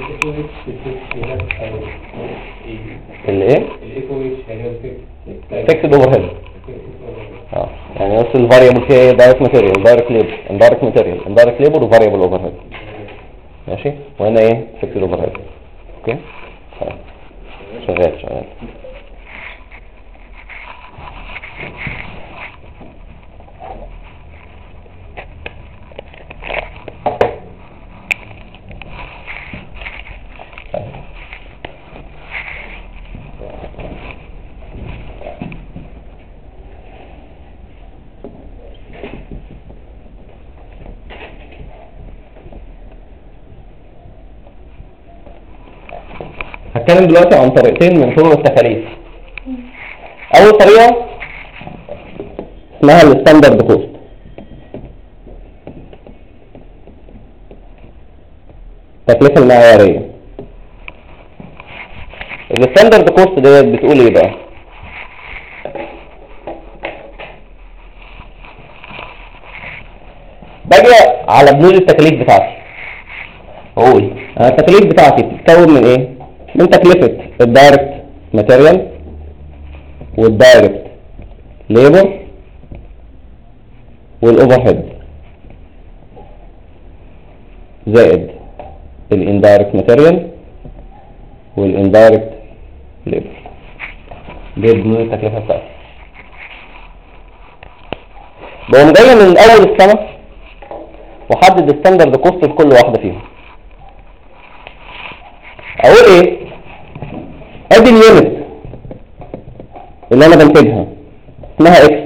الايه؟ فيكسد اوفر هيد. يعني نفس الفاريبل فيها ايه؟ دايركت ماتيريال، دايركت ليبر، اندايركت ماتيريال، اندايركت ليبر وفاريبل اوفر هيد. ماشي؟ وهنا ايه؟ فيكسد اوفر هيد. اوكي؟ شغال. هتكلم دلوقتي عن طريقتين من طرق التكاليف. اول طريقة اسمها الستاندرد كوست. التكلفة المعيارية. الستاندرد كوست ديت بتقول ايه بقى؟ باجي على بنود التكاليف بتاعتي اقول انا التكاليف بتاعتي بتتكون من ايه؟ من تكلفة الدايركت ماتيريال والدايركت ليبر والاوفر هيد زائد الاندايركت ماتيريال والاندايركت ليبر. دي بنود التكلفة بتاعتي. بقوم جاي من اول السنة وحدد الستاندرد كوست في كل واحدة فيهم. اقول ايه؟ ادي اليونت اللي انا بنتجها اسمها اكس.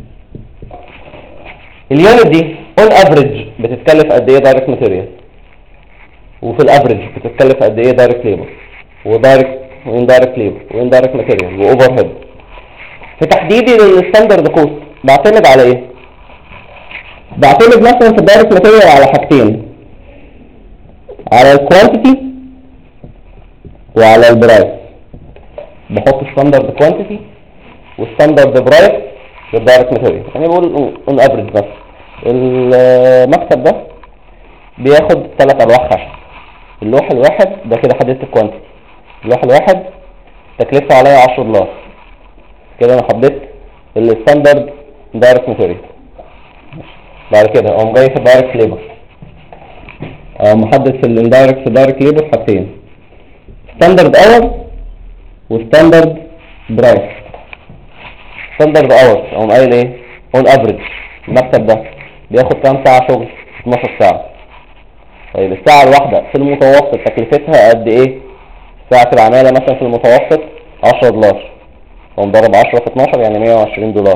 اليونت دي اون افريج بتتكلف قد ايه دايركت ماتيريال، وفي الافريج بتتكلف قد ايه دايركت ليبر ودايركت واندايركت ليبر واندايركت ماتيريال واوفر هيد. في تحديدي للستاندرد كوست بعتمد على ايه؟ بعتمد مثلا في الدايركت ماتيريال على حاجتين، على الكوانتيتي وعلى البرايس. بحط ستاندرد كوانتيتي والستاندرد برايس للدايركت ماتيريال. يعني بقول اون افريج بس المكتب ده بياخد 3 ألواح خشب. اللوح الواحد ده كده حددت الكوانتيتي. اللوح الواحد تكلفته عليا $10. كده انا حددت الستاندرد دايركت ماتيريال. بعد كده اقوم جاي في الدايركت ليبر، اقوم محدد في الاندايركت دايركت ليبر حاجتين، ستاندرد اور وستاندرد برايس. ستاندرد اور اقوم قايل ايه؟ اون افريج المكتب ده بياخد كام ساعة شغل؟ 12 ساعة. طيب الساعة الواحدة في المتوسط تكلفتها قد ايه؟ ساعة العمالة مثلا في المتوسط $10. اقوم ضرب 10 في 12 يعني $120.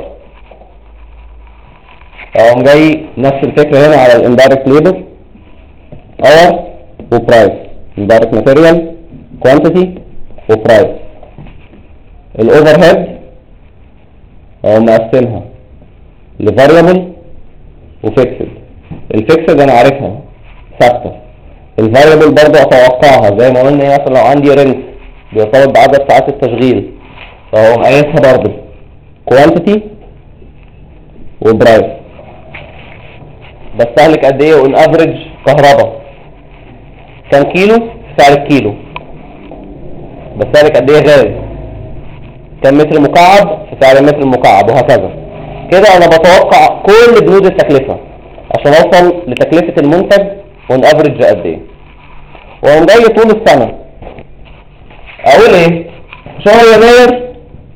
اقوم جاي نفس الفكرة هنا على الاندايركت ليبر اور وبرايس، اندايركت ماتيريال كوانتيتي وبرايس. الاوفر هيد اقوم مقسمها لفاريبل وفيكسد. الفيكسد انا عارفها ثابته، الفاريبل برضه اتوقعها زي ما قلنا ايه، مثلا لو عندي رنت بيرتبط بعدد ساعات التشغيل فهو قايسها برضه كوانتيتي وبرايس. بستهلك قد ايه اون افريج كهرباء كام كيلو في سعر الكيلو، بستهلك قد ايه غاز كام متر مكعب في سعر المتر المكعب، وهكذا. كده انا بتوقع كل بنود التكلفة عشان اوصل لتكلفة المنتج اون افريج قد ايه. واقوم جاي طول السنة اقول ايه؟ شهر يناير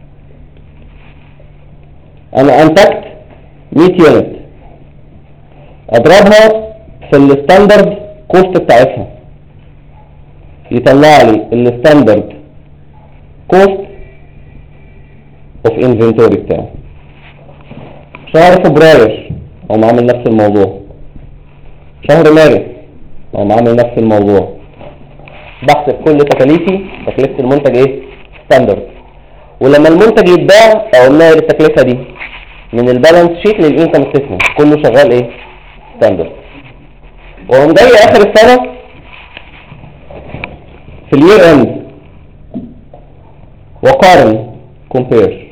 انا انتجت 100 يونت، اضربها في الستاندرد كوست بتاعتها يطلع لي الستاندرد كوست اوف انفنتوري بتاعه. شهر فبراير اقوم عامل نفس الموضوع، شهر مارس اقوم عامل نفس الموضوع، بحسب كل تكاليفي، تكلفة المنتج ايه؟ ستاندرد. ولما المنتج يتباع اقوم ناقل التكلفة دي من البالانس شيت للانكم ستيتمنت، كله شغال ايه؟ ستاندرد. واقوم جاي اخر السنة في اليير اند وقارن كومبير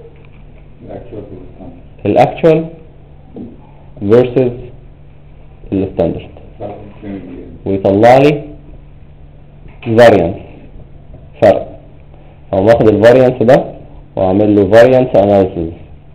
الاكتوال versus الستاندرد ويطلع لي variance فرق، او واخد الفاريانس ده واعمل له variance analysis،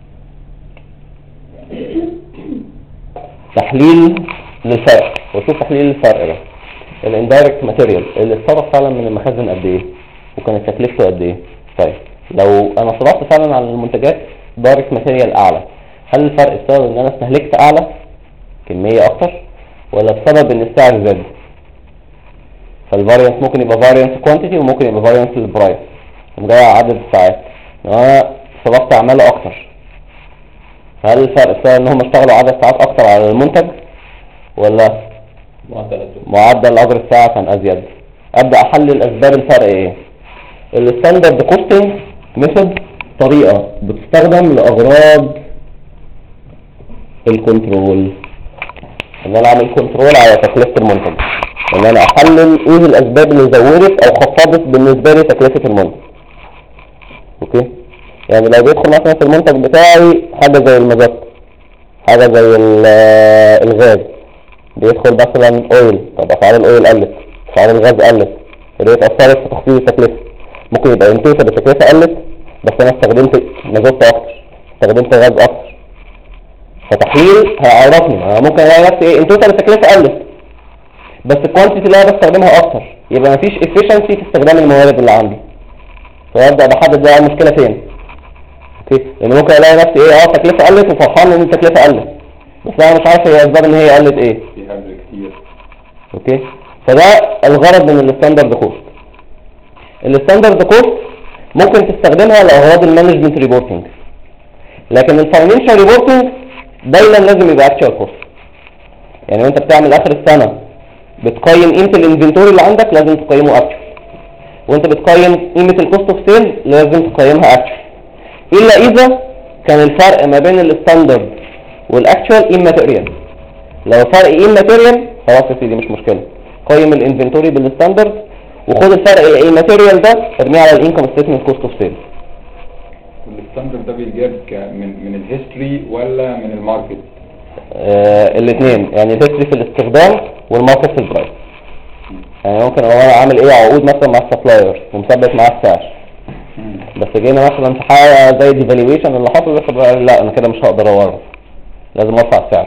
تحليل للفرق، وشوف تحليل الفرق ده الاندايركت ماتيريال اللي اتصرف فعلا من المخازن قد ايه وكانت تكلفته قد ايه. طيب لو انا صرفت فعلا على المنتجات دايركت ماتيريال اعلى، هل الفرق بسبب ان انا استهلكت اعلى كمية اكتر ولا بسبب ان السعر زاد؟ فالفاريانس ممكن يبقى فاريانس كوانتيتي وممكن يبقى فاريانس للبرايس، ومجاية عدد الساعات. لو انا صرفت عمالة اكتر، هل الفرق بسبب ان هم اشتغلوا عدد ساعات اكتر على المنتج ولا معدل اجر الساعة كان ازيد؟ ابدأ احلل اسباب الفرق ايه. الستاندرد كوستنج ميثود طريقة بتستخدم لاغراض الكنترول، ان انا اعمل كنترول على تكلفة المنتج، ان انا احلل ايه الاسباب اللي زودت او خفضت بالنسبة لي تكلفة المنتج. اوكي، يعني لو بيدخل مثلا في المنتج بتاعي حاجة زي المازوت، حاجة زي الغاز، بيدخل مثلا اويل، طب اسعار الاويل قلت، اسعار الغاز قلت، فدي اتأثرت في تخفيض التكلفة. ممكن يبقى انتوتال التكلفة قلت بس انا استخدمت مازوت اكتر، استخدمت غاز اكتر، فتحليل هيعرفني. انا ممكن الاقي نفسي ايه انتوتال التكلفة قلت بس الكوانتيتي اللي انا بستخدمها اكتر، يبقى مفيش efficiency في استخدام الموارد اللي عندي، فابدا بحدد بقى المشكلة فين. اوكي، لان ممكن الاقي نفسي ايه التكلفة قلت وفرحان ان التكلفة قلت، بس انا مش عارف هي اسباب ان هي قلت ايه. في هبل كتير. اوكي، فده الغرض من الستاندرد كوست. الستاندرد كوست ممكن تستخدمها لاغراض المانجمنت ريبورتنج، لكن الفاينانشال ريبورتنج دايما لازم يبقى اكتشوال كوست. يعني وانت بتعمل اخر السنة بتقيم قيمة الانفنتوري اللي عندك لازم تقيمه اكتشوال، وانت بتقيم قيمة الكوست اوف سيل لازم تقيمها اكتشوال، الا اذا كان الفرق ما بين الستاندرد والاكتشوال اماتيريال. لو فرق اماتيريال خلاص يا سيدي مش مشكلة، قيم الانفنتوري بالستاندرد وخد الفرق الاماتيريال ده ارميه على الانكم ستيتمنت كوست اوف سيل. الستاندرد ده بيجاب من الهيستوري ولا من الماركت؟ الاثنين، يعني الهيستوري في الاستخدام والماركت في البرايس. يعني ممكن انا عامل ايه عقود مثلا مع السبلاير ومثبت معاه السعر، بس جينا مثلا في حاجه زي ديفالويشن اللي حصل ده، لا انا كده مش هقدر اورد، لازم ارفع السعر.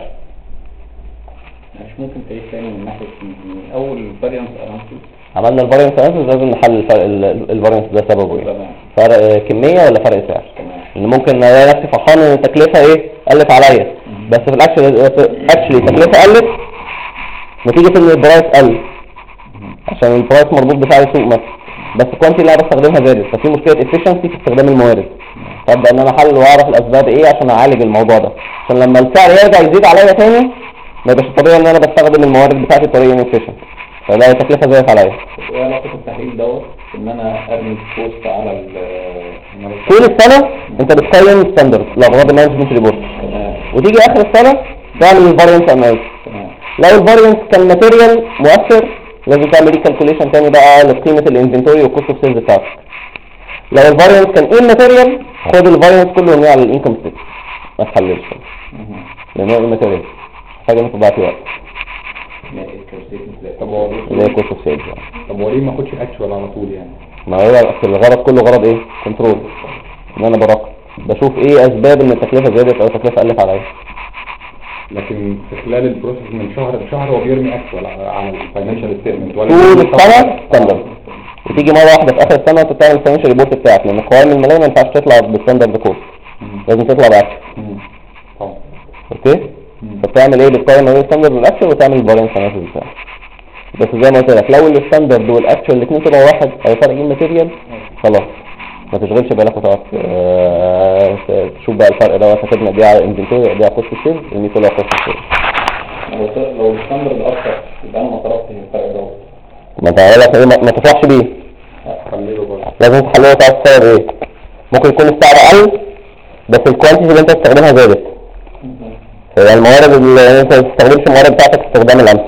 مش ممكن تعيد تاني من ناحيه من اول فاريانس اناليسيس؟ عملنا الفاريانس اناليسيس، لازم نحلل الفاريانس ده سببه ايه، فرق كميه ولا فرق سعر. ان ممكن الاقي نفسي فرحان ان التكلفه ايه قلت عليا، بس في الاكشلي التكلفه قلت نتيجه ان البرايس قل، عشان البرايس مربوط بسعر السوق مثلا، بس الكوانتي اللي انا بستخدمها زادت، ففي مشكله افشنسي في استخدام الموارد. فابدا ان انا احلل واعرف الاسباب ايه عشان اعالج الموضوع ده، عشان لما السعر يرجع يزيد عليا تاني ما يبقاش طبيعي ان انا بستخدم الموارد بتاعتي بطريقه انفيشنت، فلا التكلفه زادت عليا. ايه علاقه التحليل دوت ان انا ارمي كوست على طول السنه انت بتقيم ستاندرد لاغراض المانجمنت ريبورت، وتيجي اخر السنه تعمل الفاريانس اناليسيس. لو الفاريانس كان ماتيريال مؤثر لازم تعمل ليه كالكوليشن تاني بقى لقيمه الانفنتوري والكوست اوف سيلز بتاعتك. لو الفاريانس كان ايه ماتيريال خد الفاريانس كله ارميه على الانكم ستيتمنت، ما تحللش لان هو ماتيريال حاجه ما تضيعش وقت. طب هو اللي هي كوست اوف سيلز. طب هو ليه ما اخدش اكشوال على طول يعني؟ ما هو الغرض كله غرض ايه؟ كنترول، ان انا براقب بشوف ايه اسباب ان التكلفه زادت او التكلفه قلت عليا. لكن في خلال البروسيس من شهر لشهر هو بيرمي اكشوال على الفاينانشال ستيتمنت ولا طول السنه ستاندرد، وتيجي مره واحده في اخر السنه وانت بتعمل الفاينانشال ريبورت بتاعك، لان القوائم الماليه ما ينفعش تطلع بالستاندرد كوست، لازم تطلع باكشن. اوكي، فبتعمل ايه؟ بتقيم ما بين الستاندرد والاكشوال وتعمل الفاريانس اناليسيس بتاعك. بس زي ما قلت لك لو الستاندرد والاكشوال الاثنين طلعوا واحد او فرق ماتيريال خلاص ما تشغلش بالك وتقعد تشوف بقى الفرق ده هتبني بيه على الانفنتوري، بيه على كوست السيلز، ارميه كله على كوست السيلز. لو الستاندرد اكتر يبقى انا ما طلبتش الفرق دوت. ما انت هقول لك ايه، ما تفرحش بيه، خليه برضه لازم تحلله تعرف السبب ايه. ممكن يكون السعر اقل بس الكوانتيتي اللي انت تستخدمها زادت، يعني الموارد اللي انت ما تستخدمش الموارد بتاعتك استخدام الامثل.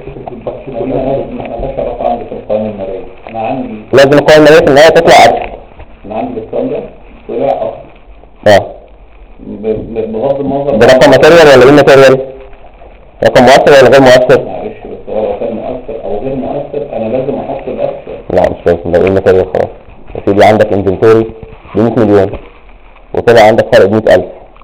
انا عندي لازم القوائم المالية في النهاية تطلع اكل. انا عندي الستاندرد طلع اكتر بغض النظر برقم ماتيريال ولا غير ماتيريال؟ رقم مؤثر ولا غير مؤثر؟ معلش بس هو لو كان مؤثر او غير مؤثر انا لازم احط الاكثر. لا مش لازم، ده غير ماتيريال خلاص. يا سيدي عندك انفنتوري ب 100 مليون وطلع عندك فرق ب 100,000.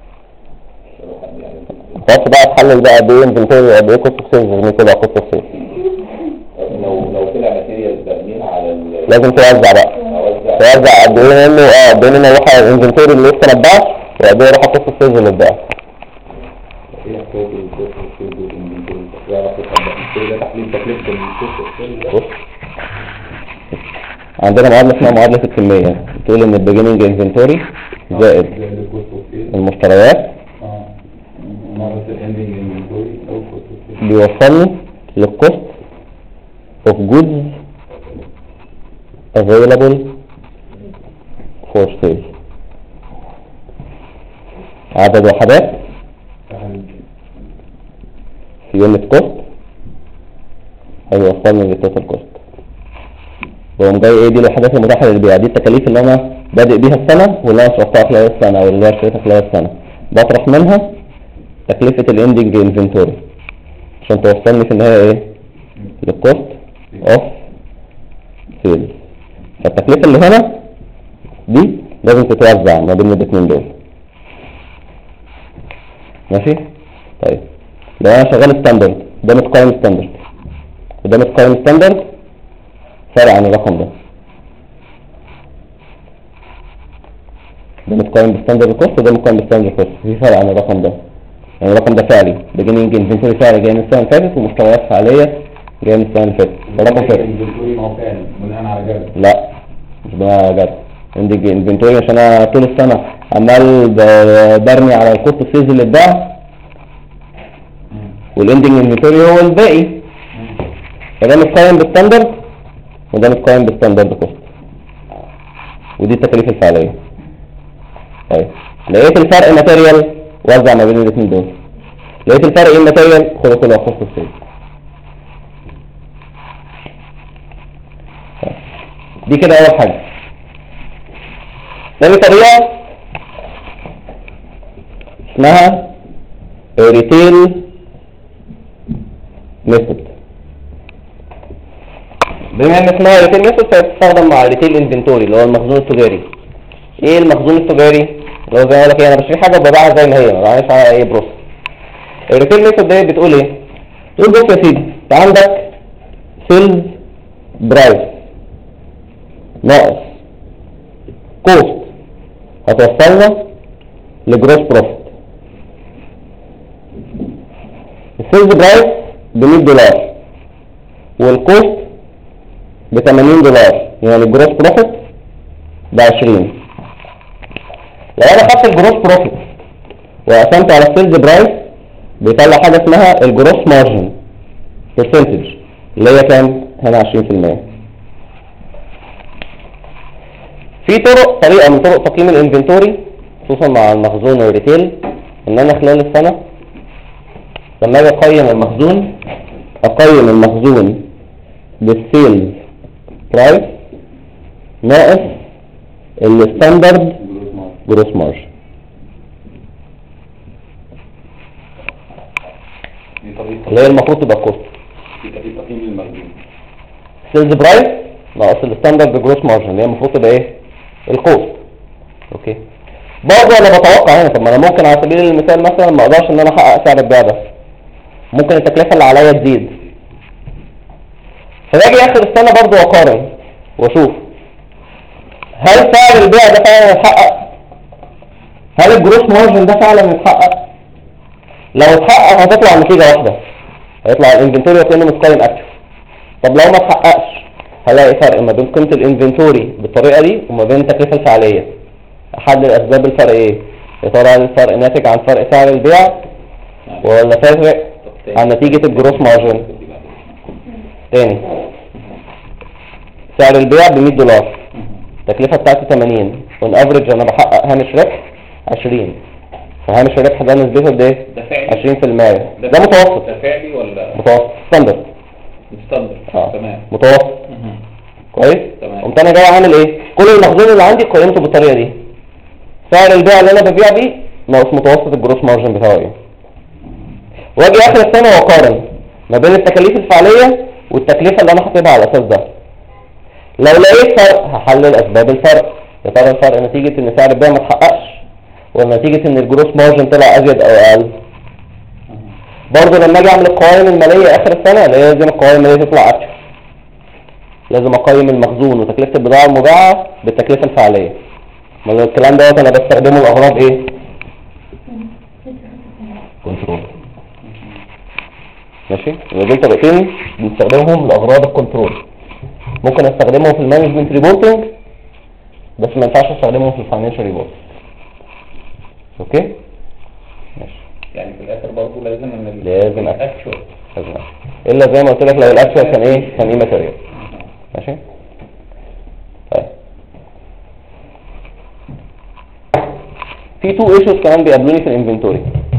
خلاص بقى تحلل بقى قد ايه انفنتوري وقد ايه كوست اوف سيلز غير كده كوست اوف سيلز. لو طلع ماتيريال برميل على لازم توزع بقى، توزع قد ايه منه قد ايه منه يروح على الانفنتوري اللي لسه ما اتباعش وقد ايه يروح على كوست اوف سيلز اللي اتباع. ايه حكايه الكوست اوف سيلز والانفنتوري؟ يعرف يطبق ده تحليل تكلفه الكوست اوف سيلز. عندنا معادله اسمها معادله الكميه، بتقول ان البيجيننج انفنتوري زائد المشتريات بيوصلني للكوست of goods available for sale. عدد وحدات في يونت كوست هيوصلني للتوتال كوست. بقوم جاي ايه دي الوحدات المتاحه للبيع، دي التكاليف اللي انا بادئ بيها السنه واللي انا صرفتها خلال السنه او اللي انا اشتريتها خلال السنه، بطرح منها تكلفه الاندنج انفنتوري عشان توصلني في النهايه ايه للكوست اوف سيلز. فالتكلفه اللي هنا دي لازم تتوزع ما بين الاثنين دول. ماشي طيب لو انا شغال ستاندرد ده متقيم ستاندرد وده متقيم ستاندرد فرق عن الرقم ده. ده متقيم بستاندرد كوست وده متقيم بستاندرد كوست، في فرق عن الرقم ده. يعني الرقم ده فعلي بيجيننج انفنتوري فعلي جاي من السنه اللي فاتت ومشتريات فعليه جايه من السنه اللي فاتت. ده رقم فعلي. الانفنتوري ما هو فعلي بناء على جدول. لا مش بناء على جدول. عندي انفنتوري عشان انا طول السنه عمال برمي على الكوست سيلز اللي اتباع والاندنج انفنتوري هو الباقي. فده متقيم بالستاندرد وده متقيم بالستاندرد كوست ودي التكاليف الفعليه. طيب لقيت الفرق ماتيريال وزع ما بين الاثنين دول. لقيت الفرق ايه ماتيريال خد كله كوست اوف سيلز. دي كده اول حاجه. تاني طريقه اسمها ريتيل ميثود. بما ان اسمها ريتيل ميثود فهتستخدم مع ريتيل انفنتوري اللي هو المخزون التجاري. ايه المخزون التجاري؟ اللي هو زي ما اقول لك ايه، انا بشتري حاجه وببيعها زي ما هي، ما بعملش عليها اي بروسس. الريتيل ميثود دي بتقول ايه؟ تقول بص يا سيدي انت عندك سيلز برايس ناقص كوست هتوصلنا لجروس بروفيت. السيلز برايس ب $100 والكوست ب $80، يعني الجروس بروفيت ب 20. لو انا خدت الجروس بروفيت وقسمت على السيلز برايس بيطلع حاجه اسمها الجروس مارجن برسنتج اللي هي كام؟ هنا 20%. في طريقه من طرق تقييم الانفنتوري خصوصا مع المخزون والريتيل ان انا خلال السنه لما اجي اقيم المخزون بالسيلز برايس ناقص الستاندرد جروس مارجن. اللي هي المفروض تبقى كوست في تقييم للمخزون. سيلز برايس ناقص الستاندرد جروس مارجن اللي هي المفروض تبقى ايه؟ الكوست. اوكي برضه انا بتوقع هنا، طب ما انا ممكن على سبيل المثال مثلا ما اقدرش ان انا احقق سعر البيع ده، ممكن التكلفه اللي عليا تزيد، فباجي اخر السنه برضه واقارن واشوف هل سعر البيع ده فعلا يتحقق؟ هل الجروس مارجن ده فعلا يتحقق؟ لو اتحقق هتطلع النتيجه واحده، هيطلع الانفنتوري وكانه متقيم اكتف. طب لو ما اتحققش هلاقي فرق ما بين قيمه الانفنتوري بالطريقه دي وما بين التكلفه الفعليه. احدد اسباب الفرق ايه؟ يا ترى هل الفرق ناتج عن فرق سعر البيع ولا فرق عن نتيجة الجروس مارجن. تاني، سعر البيع ب$100، التكلفة بتاعتي 80، وان افريج انا بحقق هامش ربح 20، فهامش الربح ده نسبته قد ايه؟ ده فعلي 20%. ده متوسط. ده فعلي ولا متوسط ستاندرد. ستاندرد؟ تمام. متوسط. كويس؟ تمام. قمت انا جاي عامل ايه؟ كل المخزون اللي عندي قيمته بالطريقه دي، سعر البيع اللي انا ببيع بيه ناقص متوسط الجروس مارجن بتاعه ايه، واجي اخر السنه واقارن ما بين التكاليف الفعليه والتكلفه اللي انا حاططها على الاساس ده. لو لقيت فرق هحلل اسباب الفرق. يا ترى الفرق نتيجه ان سعر البيع ما اتحققش ولا نتيجه ان الجروس مارجن طلع ازيد او اقل. برضه لما اجي اعمل القوائم الماليه اخر السنه لازم القوائم الماليه تطلع اكتر، لازم اقيم المخزون وتكلفه البضاعه المباعه بالتكلفه الفعليه. ما الكلام دوت انا بستخدمه لاغراض ايه؟ كنترول. ماشي؟ يبقى دول طريقتين بنستخدمهم لاغراض الكنترول. ممكن استخدمهم في المانجمنت ريبورتنج بس ما ينفعش استخدمهم في الفاينانشال ريبورت. اوكي؟ ماشي. يعني في الاخر برضه لازم ان لازم الاكشوال الا زي ما قلت لك لو الاكشوال كان ايه؟ كان ايه ماتيريال. ماشي؟ طيب في 2 ايشوز كمان بيقابلوني في الانفنتوري.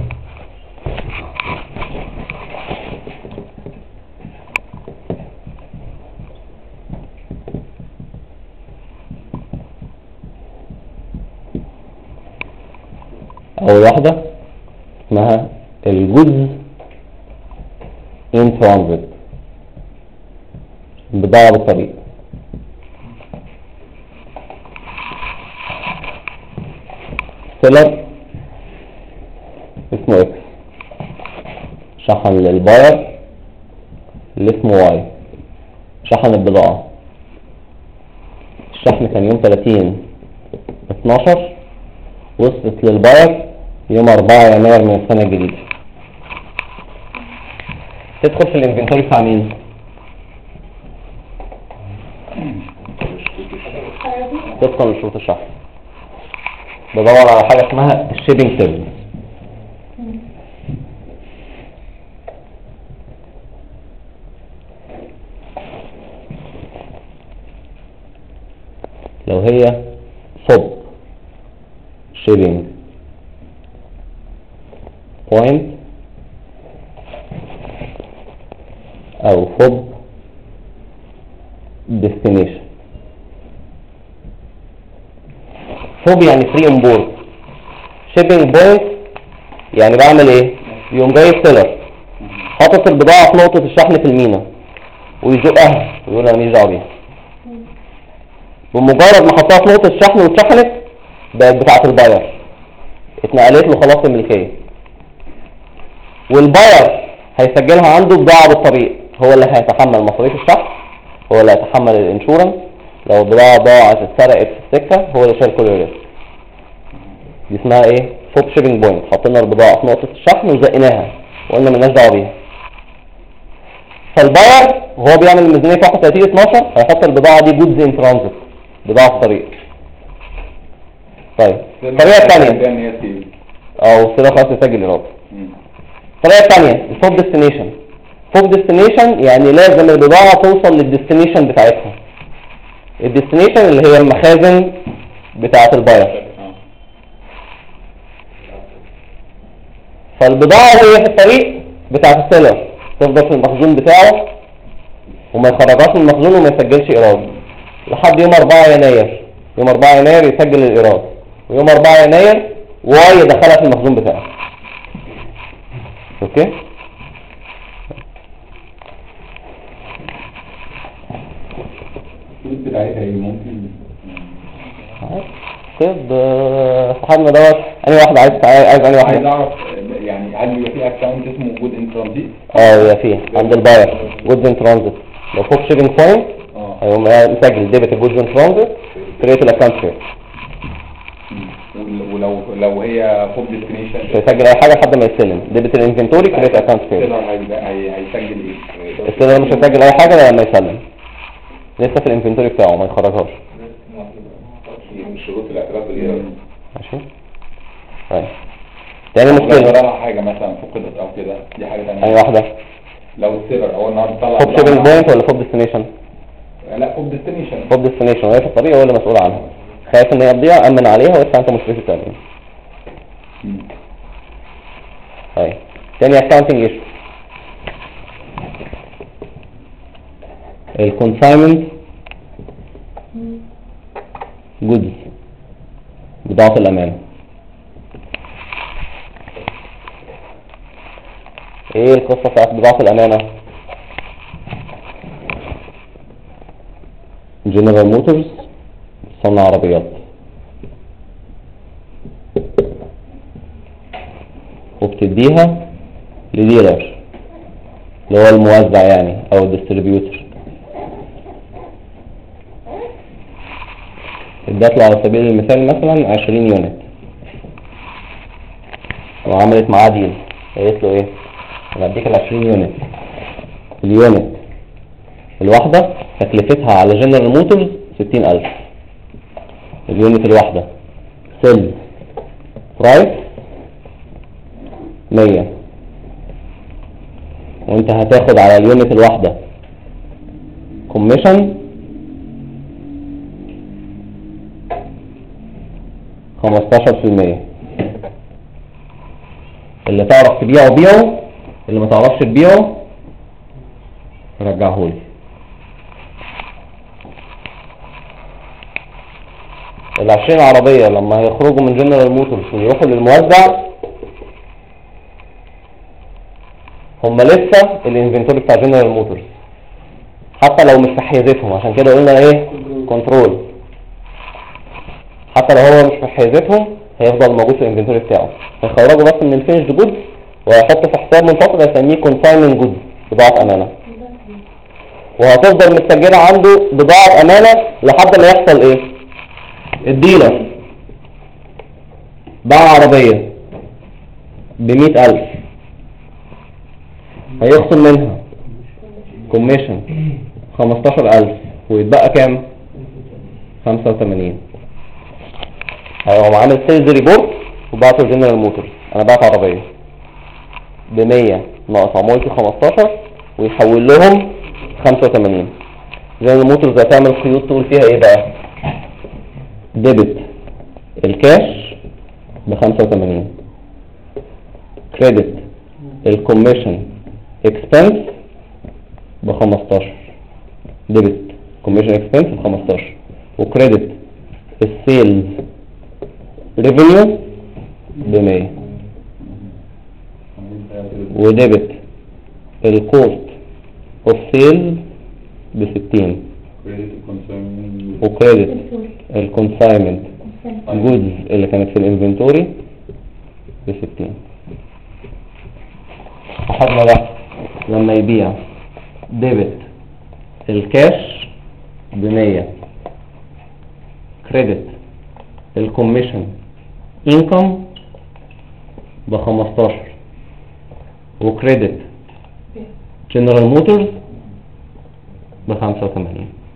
اول واحدة اسمها الجودز ان ترانزيت، البضاعة بالطريق. سيلر اسمه اكس، شحن للباير اللي اسمه واي، شحن البضاعة. الشحن كان يوم 30/12، وصلت للباير يوم 4 يناير من السنة الجديدة. تدخل في الانفنتوري بتاع مين؟ تدخل لشروط الشحن. بدور على حاجة اسمها الشيبنج تيرمز. لو هي صب شيبنج بوينت او صب ديستنيشن. صب يعني فري اون بورد، شيبنج بوينت يعني بعمل ايه؟ يوم جاي السيلر حاطط البضاعة في نقطة الشحن في المينا ويزقها ويقول انا ماليش دعوة بيها. بمجرد ما حطها في نقطة الشحن واتشحنت بقت بتاعة الباير، اتنقلت له خلاص الملكية، والباير هيسجلها عنده بضاعة بالطريق. هو اللي هيتحمل مصاريف الشحن، هو اللي هيتحمل الانشورنس، لو البضاعة ضاعت اتسرقت في السكة هو اللي شايل كل الريسك. دي اسمها ايه؟ فوب شيبنج بوينت. حطينا البضاعة في نقطة الشحن وزقناها وقلنا مالناش دعوة بيها. فالباير وهو بيعمل الميزانية في 31/12 هيحط البضاعة دي جودز ان ترانزيت، بضاعة في الطريق. طيب الطريقة الثانية او كده خلاص نسجل ايراد. الطريقة الثانية الفوب ديستنيشن. فوب ديستنيشن يعني لازم البضاعة توصل للديستنيشن بتاعتها. الديستنيشن اللي هي المخازن بتاعة الباير. فالبضاعة وهي في الطريق بتاعة السيلر تفضل في المخزون بتاعه وما يخرجهاش من المخزون وما يسجلش ايراد لحد يوم 4 يناير. يوم 4 يناير يسجل الايراد، ويوم 4 يناير واي يدخلها في المخزون بتاعه. اوكي؟ الفلوس بتاعتها ايه ممكن؟ طيب صاحبنا دوت انهي واحد عايز انهي واحد؟ عايز اعرف يعني هل يبقى في اكونت اسمه جود ان ترانزيت؟ يبقى فيه عند الباير جود ان ترانزيت. لو فوق شيبنج بوينت هيقوم مسجل ديبت الجود ان ترانزيت كريت الاكونت فيه. ولو هي فوق ديستنيشن مش هيسجل اي حاجه لحد ما يستلم ديبت الانفنتوري كريت اكونت فيه. السيلر هيسجل ايه؟ السيلر مش هيسجل اي حاجه لما يسلم، لسه في الانفنتوري بتاعه ما يخرجهاش. من شروط الاعتراف بالايراد. ماشي. طيب تاني لو مشكلة جرالها حاجة مثلا فقدت او كده دي حاجة تانية. أي واحدة؟ لو السيرفر اول النهارده طلع فوب شيبنج بوينت ولا فوب ديستنيشن؟ لا فوق ديستنيشن. فوب ديستنيشن، وهي في الطريق هو اللي مسؤول عنها، خايف ان هي تضيع، امن عليها وادفع انت مصاريف التأمين. طيب تاني اكاونتنج ايشو، الكونساينمنت جودز، بضاعة الأمانة. ايه القصة بتاعت بضاعة الأمانة؟ جنرال موتورز صنع عربيات، وبتديها لديلر اللي هو الموزع يعني او الديستريبيوتر، ادت له على سبيل المثال مثلا 20 يونت وعملت معاه ديل، قالت له ايه؟ انا اديك ال 20 يونت، اليونت الواحدة تكلفتها على جنرال موتورز 60,000، اليونت الواحدة سيل برايس 100، وانت هتاخد على اليونت الواحدة كوميشن 15%. اللي تعرف تبيعه بيعه، اللي ما تعرفش تبيعه رجعهولي. ال20 عربية لما هيخرجوا من جنرال موتورز ويروحوا للموزع، هم لسه الانفنتوري بتاع جنرال موتورز حتى لو مش في حيازتهم، عشان كده قلنا ايه؟ كنترول. حتى لو هو مش في حيازتهم هيفضل موجود في الانفنتوري بتاعه، هيخرجوا بس من الفينش جود وهيحطوا في حساب منفصل يسميه كونساينمنت جود، بضاعة امانة، وهتفضل متسجلة عنده بضاعة امانة لحد ما يحصل ايه؟ الديلر باع عربية ب100,000 هيخصم منها كوميشن 15,000 ويتبقى كام؟ 85. هيقوم عامل سيلز ريبورت وبعته لجنرال موتورز، انا بعت عربية ب100 ناقص عمولتي 15 ويحول لهم 85. جنرال موتورز هتعمل قيود تقول فيها ايه بقى؟ ديبت الكاش ب85، كريدت الكوميشن اكسبنس ب15، ديبت كوميشن اكسبنس ب15، وكريدت السيلز ريفينيو ب100، وديبت الكوست اوف سيلز ب60، وكريدت الكونساينمنت جودز اللي كانت في الانفنتوري ب60. صاحبنا ده لما يبيع ديبت الكاش ب100، كريدت الكوميشن انكم ب15، وكريدت جنرال موتورز ب85.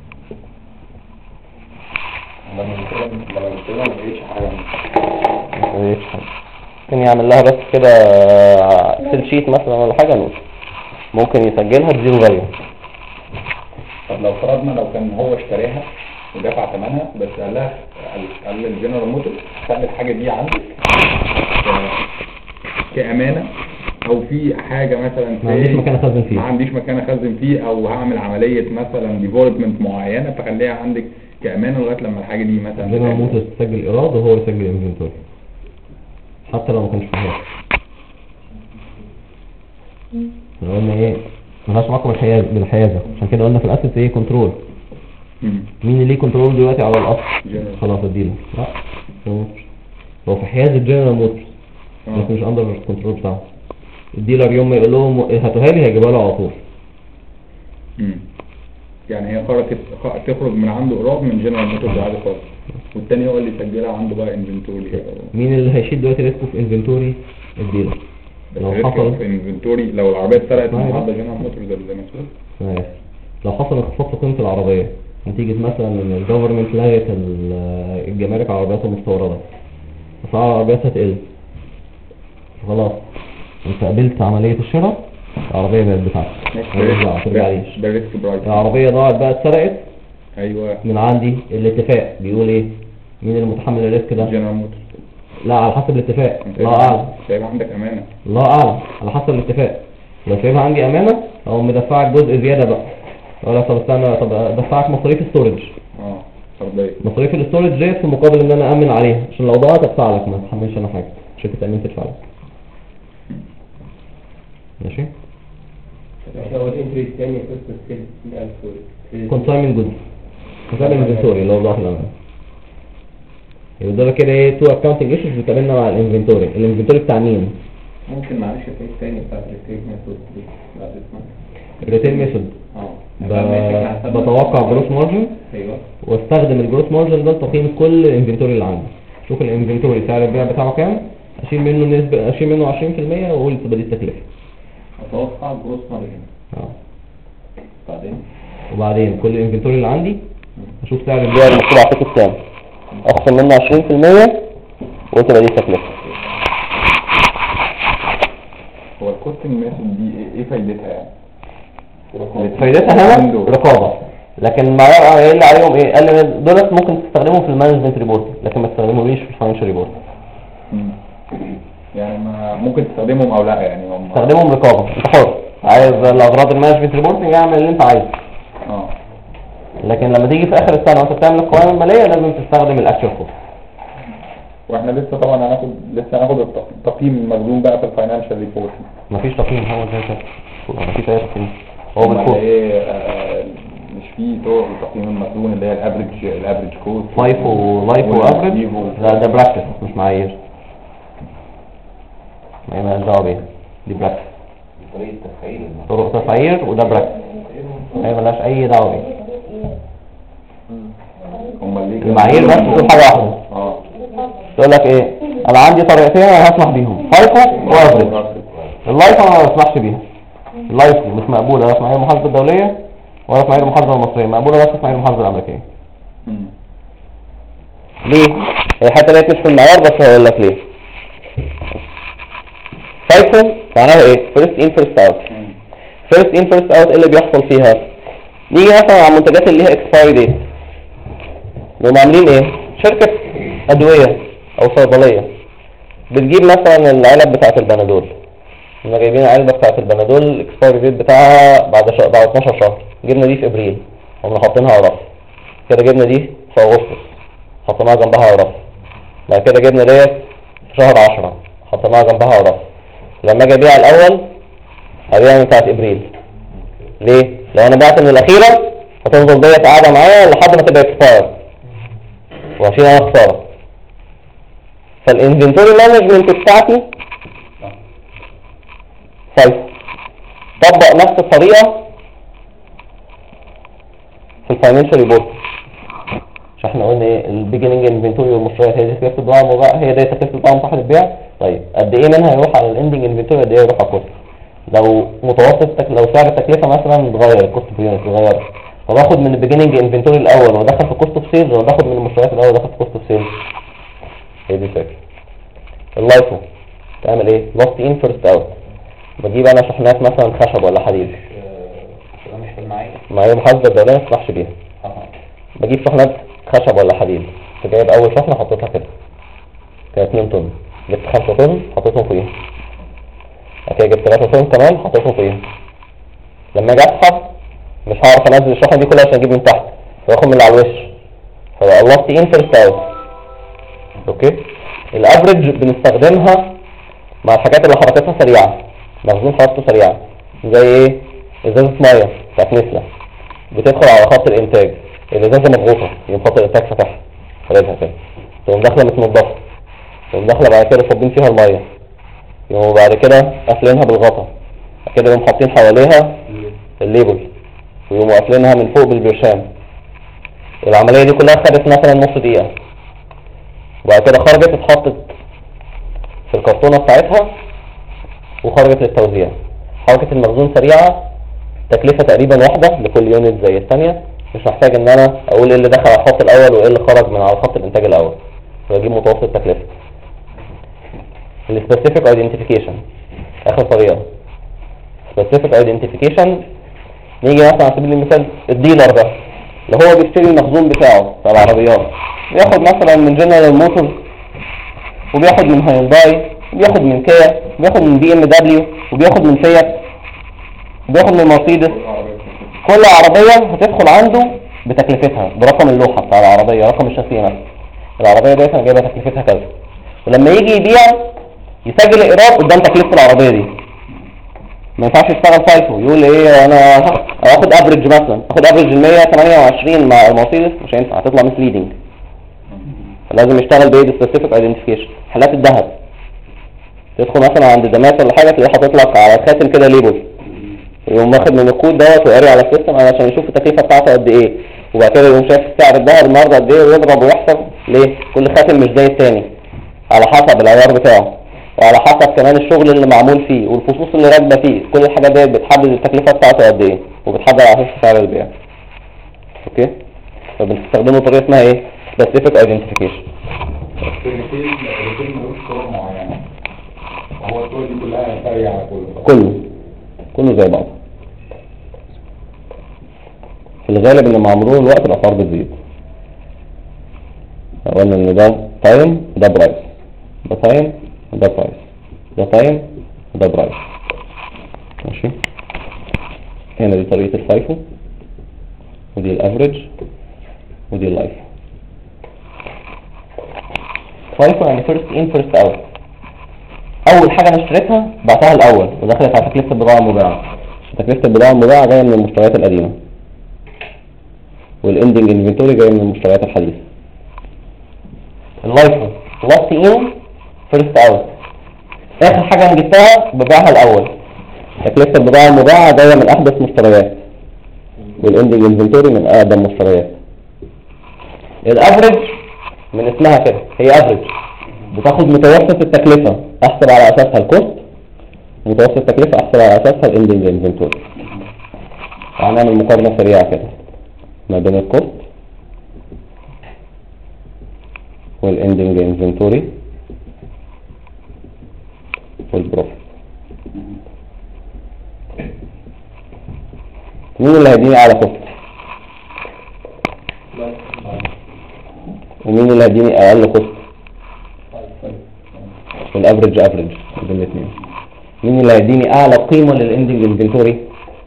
لما بنتكلم ما بقيتش حاجة ممكن يعمل لها بس كده اكسل شيت مثلا ولا حاجة نوت، ممكن يسجلها بزيرو فاليو. طب لو فرضنا لو كان هو اشتراها ودفع ثمنها بس قال للجنرال موتور خلي الحاجة دي عندك كأمانة، او في حاجة مثلا ما عنديش مكان اخزن فيه، ما عنديش مكان اخزن فيه، او هعمل عملية مثلا ديفلوبمنت معينة فخليها عندك كأمانة لغاية لما الحاجة دي مثلا الجنرال موتور تسجل ايراد وهو يسجل انفنتوري حتى لو ما كانش فيها. احنا قلنا ايه؟ ملهاش علاقة بالحيازة، عشان كده قلنا في الاساس ايه؟ كنترول. مين اللي ليه كنترول دلوقتي على الاصل؟ خلاص الديلر. لا هو في حيازة جنرال موتور بس مش اندر الكنترول بتاعه. الديلر يوم ما يقول لهم هاتوها لي هيجيبها له على طول. يعني هي قررت تخرج من عنده ايراد من جنرال موتورز عادي خالص، والتاني هو اللي يسجلها عنده بقى انفنتوري. مين اللي هيشيل دلوقتي ريسكه في انفنتوري؟ الديلر. لو حصل في انفنتوري، لو العربيه اتسرقت من عند جنرال موتورز اللي مسؤول، لو حصل انخفاض في قيمه العربيه نتيجه مثلا ان الجفرمنت لغت الجمارك على العربيات المستورده، اسعار العربيات هتقل، خلاص انت قبلت عملية الشراء، العربية بقت بتاعتك ما ترجعليش. ده ريسك برايس. العربية ضاعت بقى اتسرقت ايوه من عندي، الاتفاق بيقول ايه؟ مين اللي متحمل الريسك ده؟ جنرال موتورز. لا على حسب الاتفاق، انت الله اعلم. سايبها عندك امانه. الله اعلم على حسب الاتفاق. لو سايبها عندي امانة او مدفعك جزء زيادة بقى، اقول لك طب استنى، طب ادفعك مصاريف الستورج. فرضيه. مصاريف الاستورج ديت في مقابل ان انا امن عليها، عشان لو ضاعت ادفع لك، ما تحملش انا حاجه، شركه تامين تدفع لك. ماشي. هو الانتري الثاني قصه سيل كونساينمنت جود، كونساينمنت انفنتوري اللي هو ضعف الامانه. يبقى ده كده ايه؟ تو اكونتنج ايشوز بتقابلنا مع الانفنتوري. الانفنتوري بتاع مين؟ ممكن معلش في الثاني بتاعت الريتيل ميثود دي بعد اسمها الريتيل ميثود. اه بتوقع جروس مارجن ايوه، واستخدم الجروس مارجن ده لتقييم كل الانفنتوري اللي عندي. شوف الانفنتوري سعر البيع بتاعه كام، اشيل منه نسبه، اشيل منه 20% واقول تبقى دي التكلفه. اتوقع جروس مارجن. وبعدين كل الانفنتوري اللي عندي اشوف سعر البيع المكتوب على التيكت كام، اخصم منه 20% وتبقى دي التكلفه. هو الكوستنج ميثود دي ايه فايدتها يعني؟ فايدتها هنا رقابه، لكن المعيار قال لي عليهم ايه؟ قال لي دولت ممكن تستخدمهم في المانجمنت ريبورت لكن ما تستخدموش في الفاينانشال ريبورت. يعني ما ممكن تستخدمهم او لا يعني هم تستخدمهم رقابه، انت حر، عايز لاغراض المانجمنت ريبورت اعمل اللي انت عايزه. لكن لما تيجي في اخر السنه وانت بتعمل القوائم الماليه لازم تستخدم الاكشوال كوست. واحنا لسه طبعا هناخد التقييم المخزون بقى في الفاينانشال ريبورت. مفيش تقييم، هو زي كده مفيش اي تقييم، هو بالكوست. ايه مش في طرق لتقييم المخزون اللي هي الافريج كوست، لايفو افريج؟ لا ده براكتس مش معايير، ما لهاش دعوه بيها، دي براكتس، طرق تفعيل وده براكتس، هي ملهاش اي دعوه بيها. المعايير بس تقول حاجه واحده، تقول لك ايه؟ انا عندي طريقتين انا هسمح بيهم، لايفو وافريج. اللايفو انا ما بسمحش بيها، اللايفو مش مقبوله لا في معايير المحاسبه الدوليه ولا في معايير المحاسبه المصريه، مقبوله بس في معايير المحاسبه الامريكيه. ليه؟ هي حتى لقيت مش في المعيار بس هقول لك ليه. فايفو معناها ايه؟ فيرست ان فيرست اوت. فيرست ان فيرست اوت ايه اللي بيحصل فيها؟ نيجي مثلا على المنتجات اللي ليها اكسبايري ديت، نقوم عاملين ايه؟ شركه ادويه او صيدليه بتجيب مثلا العلب بتاعه البنادول، احنا جايبين العلبه بتاعه البنادول الاكسبايري ديت بتاعها بعد 12 شهر، جبنا دي في ابريل قمنا حاطينها على رف، كده جبنا دي في اغسطس حطيناها جنبها على رف، بعد كده جبنا ديت في شهر 10 حطيناها جنبها على رف. لما اجي ابيع الاول هبيعها من بتاعه ابريل. ليه؟ لو انا بعت من الاخيره هتفضل ديت قاعده معايا لحد ما تبقى اكسباير وهشيل انا خساره. فالانفنتوري مانجمنت بتاعتي طبق نفس الطريقه في الفاينانشال ريبورت. مش احنا قلنا ايه؟ البيجننج انفنتوري والمشتريات هي دي تكلفه البضاعه، هي دي تكلفه البضاعه صاحب البيع. طيب قد ايه منها يروح على الاندنج انفنتوري، قد ايه يروح على الكوست؟ لو متوسط لو سعر التكلفه مثلا اتغير، الكوست في يونت اتغير، فباخد من البيجننج انفنتوري الاول وادخل في كوست اوف سيلز، ولا باخد من المشتريات الاول وادخل في كوست اوف سيلز؟ هي دي الفكره. اللايفو تعمل ايه؟ لاست ان فيرست اوت. بجيب انا شحنات مثلا خشب ولا حديد، مش في المعايير، معايير المحاسبه الدوليه ما تسمحش بيها. بجيب شحنات خشب ولا حديد، كنت جايب اول شحنه حطيتها كده كانت 2 طن، جبت 5 طن حطيتهم فوقيها، بعد كده جبت 3 طن كمان حطيتهم فوقيها. لما اجي اسحب مش هعرف انزل الشحنه دي كلها عشان اجيب من تحت، فاخد من اللي على الوش، فبقى لاست ان فيرست اوت. اوكي. الافريج بنستخدمها مع الحاجات اللي حركتها سريعه، مخزون حركته سريعه، زي ايه؟ ازازه ميه بتاعت نسله بتدخل على خط الانتاج، الازازه مضغوطه يقوم خط الانتاج فاتحها خارجها كده، تقوم داخله متنضفه، تقوم داخله بعد كده صابين فيها الميه، يقوموا بعد كده قافلينها بالغطا، بعد كده يقوموا حاطين حواليها الليبل ويقوموا قافلينها من فوق بالبرشام. العمليه دي كلها خدت مثلا نص دقيقه، وبعد كده خرجت اتحطت في الكرتونه بتاعتها وخرجت للتوزيع. حركه المخزون سريعه، تكلفه تقريبا واحده لكل يونت زي الثانيه، مش محتاج ان انا اقول ايه اللي دخل على الخط الاول وايه اللي خرج من على خط الانتاج الاول، فبجيب متوسط التكلفه. السبيسيفيك ايدنتيفيكيشن. اخر طريقه سبيسيفيك ايدنتيفيكيشن، نيجي مثلا على سبيل المثال الديلر ده اللي هو بيشتري المخزون بتاعه بتاع العربيات، بياخد مثلا من جنرال موتورز، وبياخد من هيونداي، وبياخد من كيا، وبياخد من بي ام دبليو، وبياخد من فيات، وبياخد من مرسيدس. كل عربيه هتدخل عنده بتكلفتها، برقم اللوحه بتاع العربيه، رقم الشاسيه مثلا، العربيه دي انا جايبها تكلفتها كذا، ولما يجي يبيع يسجل ايراد قدام تكلفه العربيه دي. ما ينفعش يشتغل فايفو يقول ايه انا هاخد افريج مثلا، اخد افريج 128 مع المرسيدس، مش هينفع، هتطلع مسليدنج. لازم يشتغل بايه؟ سبيسيفيك ايدنتيفيكيشن. حالات الذهب تدخل مثلا عند دمات ولا حاجه تلاقيه حاطط لك على الخاتم كده ليبل، يقوم واخد من الكود دوت وقاري على السيستم علشان يشوف التكلفه بتاعته قد ايه، وبعد كده يقوم شايف سعر الذهب النهارده قد ايه ويضرب ويحسب. ليه؟ كل خاتم مش زي الثاني على حسب العيار بتاعه، وعلى حسب كمان الشغل اللي معمول فيه والفصوص اللي راكبه فيه. كل الحاجات ديت بتحدد التكلفه بتاعته قد ايه، وبتحدد على اساس سعر البيع. اوكي؟ فبنستخدمه طريقه اسمها ايه؟ سبيسيفيك ايدنتيفيكيشن. الريتيل ملوش صور معينه، هو الصور دي كلها فرق على كله زي بعض. في الغالب ان مع مرور الوقت الاسعار بتزيد. قلنا ان ده تايم ده برايس، ده تايم ده برايس، ده تايم ده برايس. ماشي. هنا دي طريقة الفايفو، ودي الافريج، ودي اللايف. فايفو يعني فيرست ان فيرست اوت. اول حاجة انا اشتريتها بعتها الاول ودخلت على تكلفة البضاعة المباعة. تكلفة البضاعة المباعة جاية من المشتريات القديمة، والاندنج انفنتوري جاي من المشتريات الحديثة. اللايفو لاست ان فيرست اوت، اخر حاجة انا جبتها ببيعها الاول. تكلفة البضاعة المباعة جاية من احدث مشتريات، والاندنج انفنتوري من اقدم مشتريات. الافريج من اسمها كده هي افريج، بتاخد متوسط التكلفة احسب على اساسها الكوست، متوسط التكلفة احسب على اساسها الاندنج انفنتوري. وهنعمل مقارنة سريعة كده ما بين الكوست والاندنج انفنتوري والبروفيت. مين اللي هيديني اعلى كوست؟ ومين اللي هيديني اقل كوست؟ والافريج افريج بين الاثنين. مين اللي هيديني اعلى قيمة للاندنج انفنتوري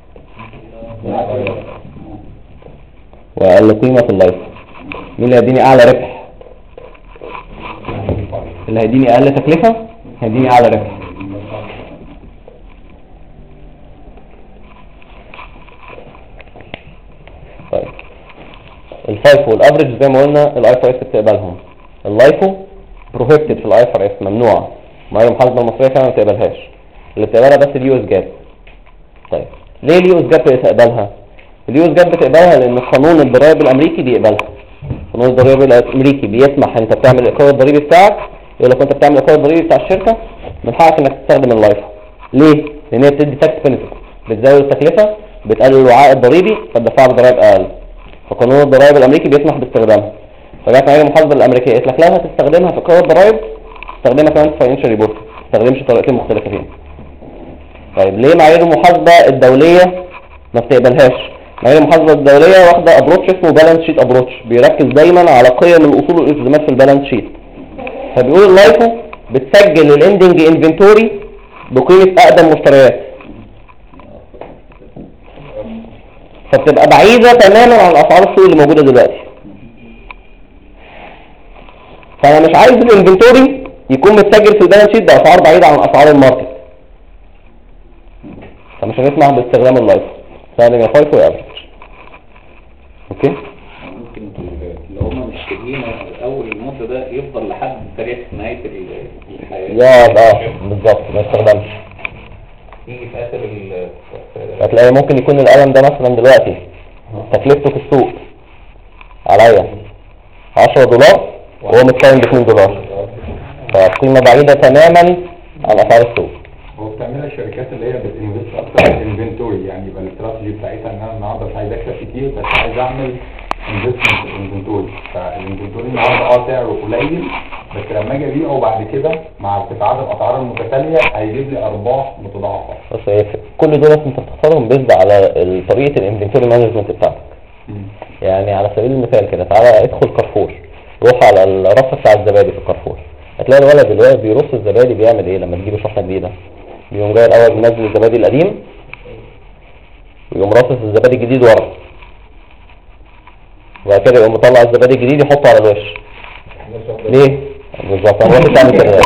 واقل قيمة في اللايف؟ مين اللي هيديني اعلى ربح؟ اللي هيديني اقل تكلفة هيديني اعلى ربح. طيب الفايفو والافريج زي ما قلنا الاي ار اس بتقبلهم. اللايفو بروهيبتد في الاي ار اس، ممنوعه، معايير المحاسبه المصريه فعلا ما بتقبلهاش. اللي بتقبلها بس اليو اس جاب. طيب ليه اليو اس جاب بتقبلها؟ اليو اس جاب بتقبلها لان قانون الضرائب الامريكي بيقبلها. قانون الضرائب الامريكي بيسمح انت بتعمل الاقرار الضريبي بتاعك، يقول لك انت بتعمل الاقرار الضريبي بتاع الشركه من حقك انك تستخدم اللايفو. ليه؟ لان هي بتدي تاكس بنفيت، بتزود التكلفه، بتقلل الوعاء الضريبي، فتدفع له ضرائب اقل. فقانون الضرائب الامريكي بيسمح باستخدامها. فجاءت معايير المحاسبه الامريكيه قالت لك لو هتستخدمها في اقرار الضرائب استخدمها كمان في فاينانشال ريبورت، ما تستخدمش طريقتين مختلفتين. طيب ليه معايير المحاسبه الدوليه ما بتقبلهاش؟ معايير المحاسبه الدوليه واخده ابروتش اسمه بالانس شيت ابروتش، بيركز دايما على قيم الاصول والالتزامات في البالانس شيت. فبيقول اللايفو بتسجل الاندنج انفنتوري بقيمه اقدم مشتريات، فبتبقى بعيده تماما عن اسعار السوق اللي موجوده دلوقتي. فانا مش عايز الانفنتوري يكون متسجل في البالانس شيت باسعار بعيده عن اسعار الماركت، فمش هنسمح باستخدام اللايفو، استخدم يا فايفو يا افريج. اوكي. ممكن لو هم مشترين اول المده ده يفضل لحد تاريخ نهايه الحياه. بالظبط ما يستخدمش. يجي في اخر هتلاقي ممكن يكون القلم ده مثلا دلوقتي تكلفته في السوق عليا $10 وهو متقيم ب$2، فقيمة بعيدة تماما عن اسعار السوق. هو بتعملها الشركات اللي هي بتنفست اكتر في الانفنتوري، يعني يبقى الاستراتيجي بتاعتها ان انا النهارده مش عايز اكسب كتير بس عايز اعمل انفستمنت في الانفنتوري. فالانفنتوري النهارده سعره قليل بس لما اجي ابيعه بعد كده مع ارتفاعات الاسعار المتتاليه هيجيب لي ارباح متضاعفه. بص هي كل دول انت بتختارهم بيزد على طريقه الانفنتوري مانجمنت بتاعتك. يعني على سبيل المثال كده، تعالى ادخل كارفور، روح على الرف بتاع الزبادي في الكارفور، هتلاقي الولد اللي واقف بيرص الزبادي بيعمل ايه لما تجيب شحنه جديده؟ بيقوم جاي الاول منزل الزبادي القديم ويقوم راصص الزبادي الجديد ورا، وبعد كده يقوم مطلع الزبادي الجديد يحطه على الوش. ليه؟ بالظبط انا بقول تعمل كده.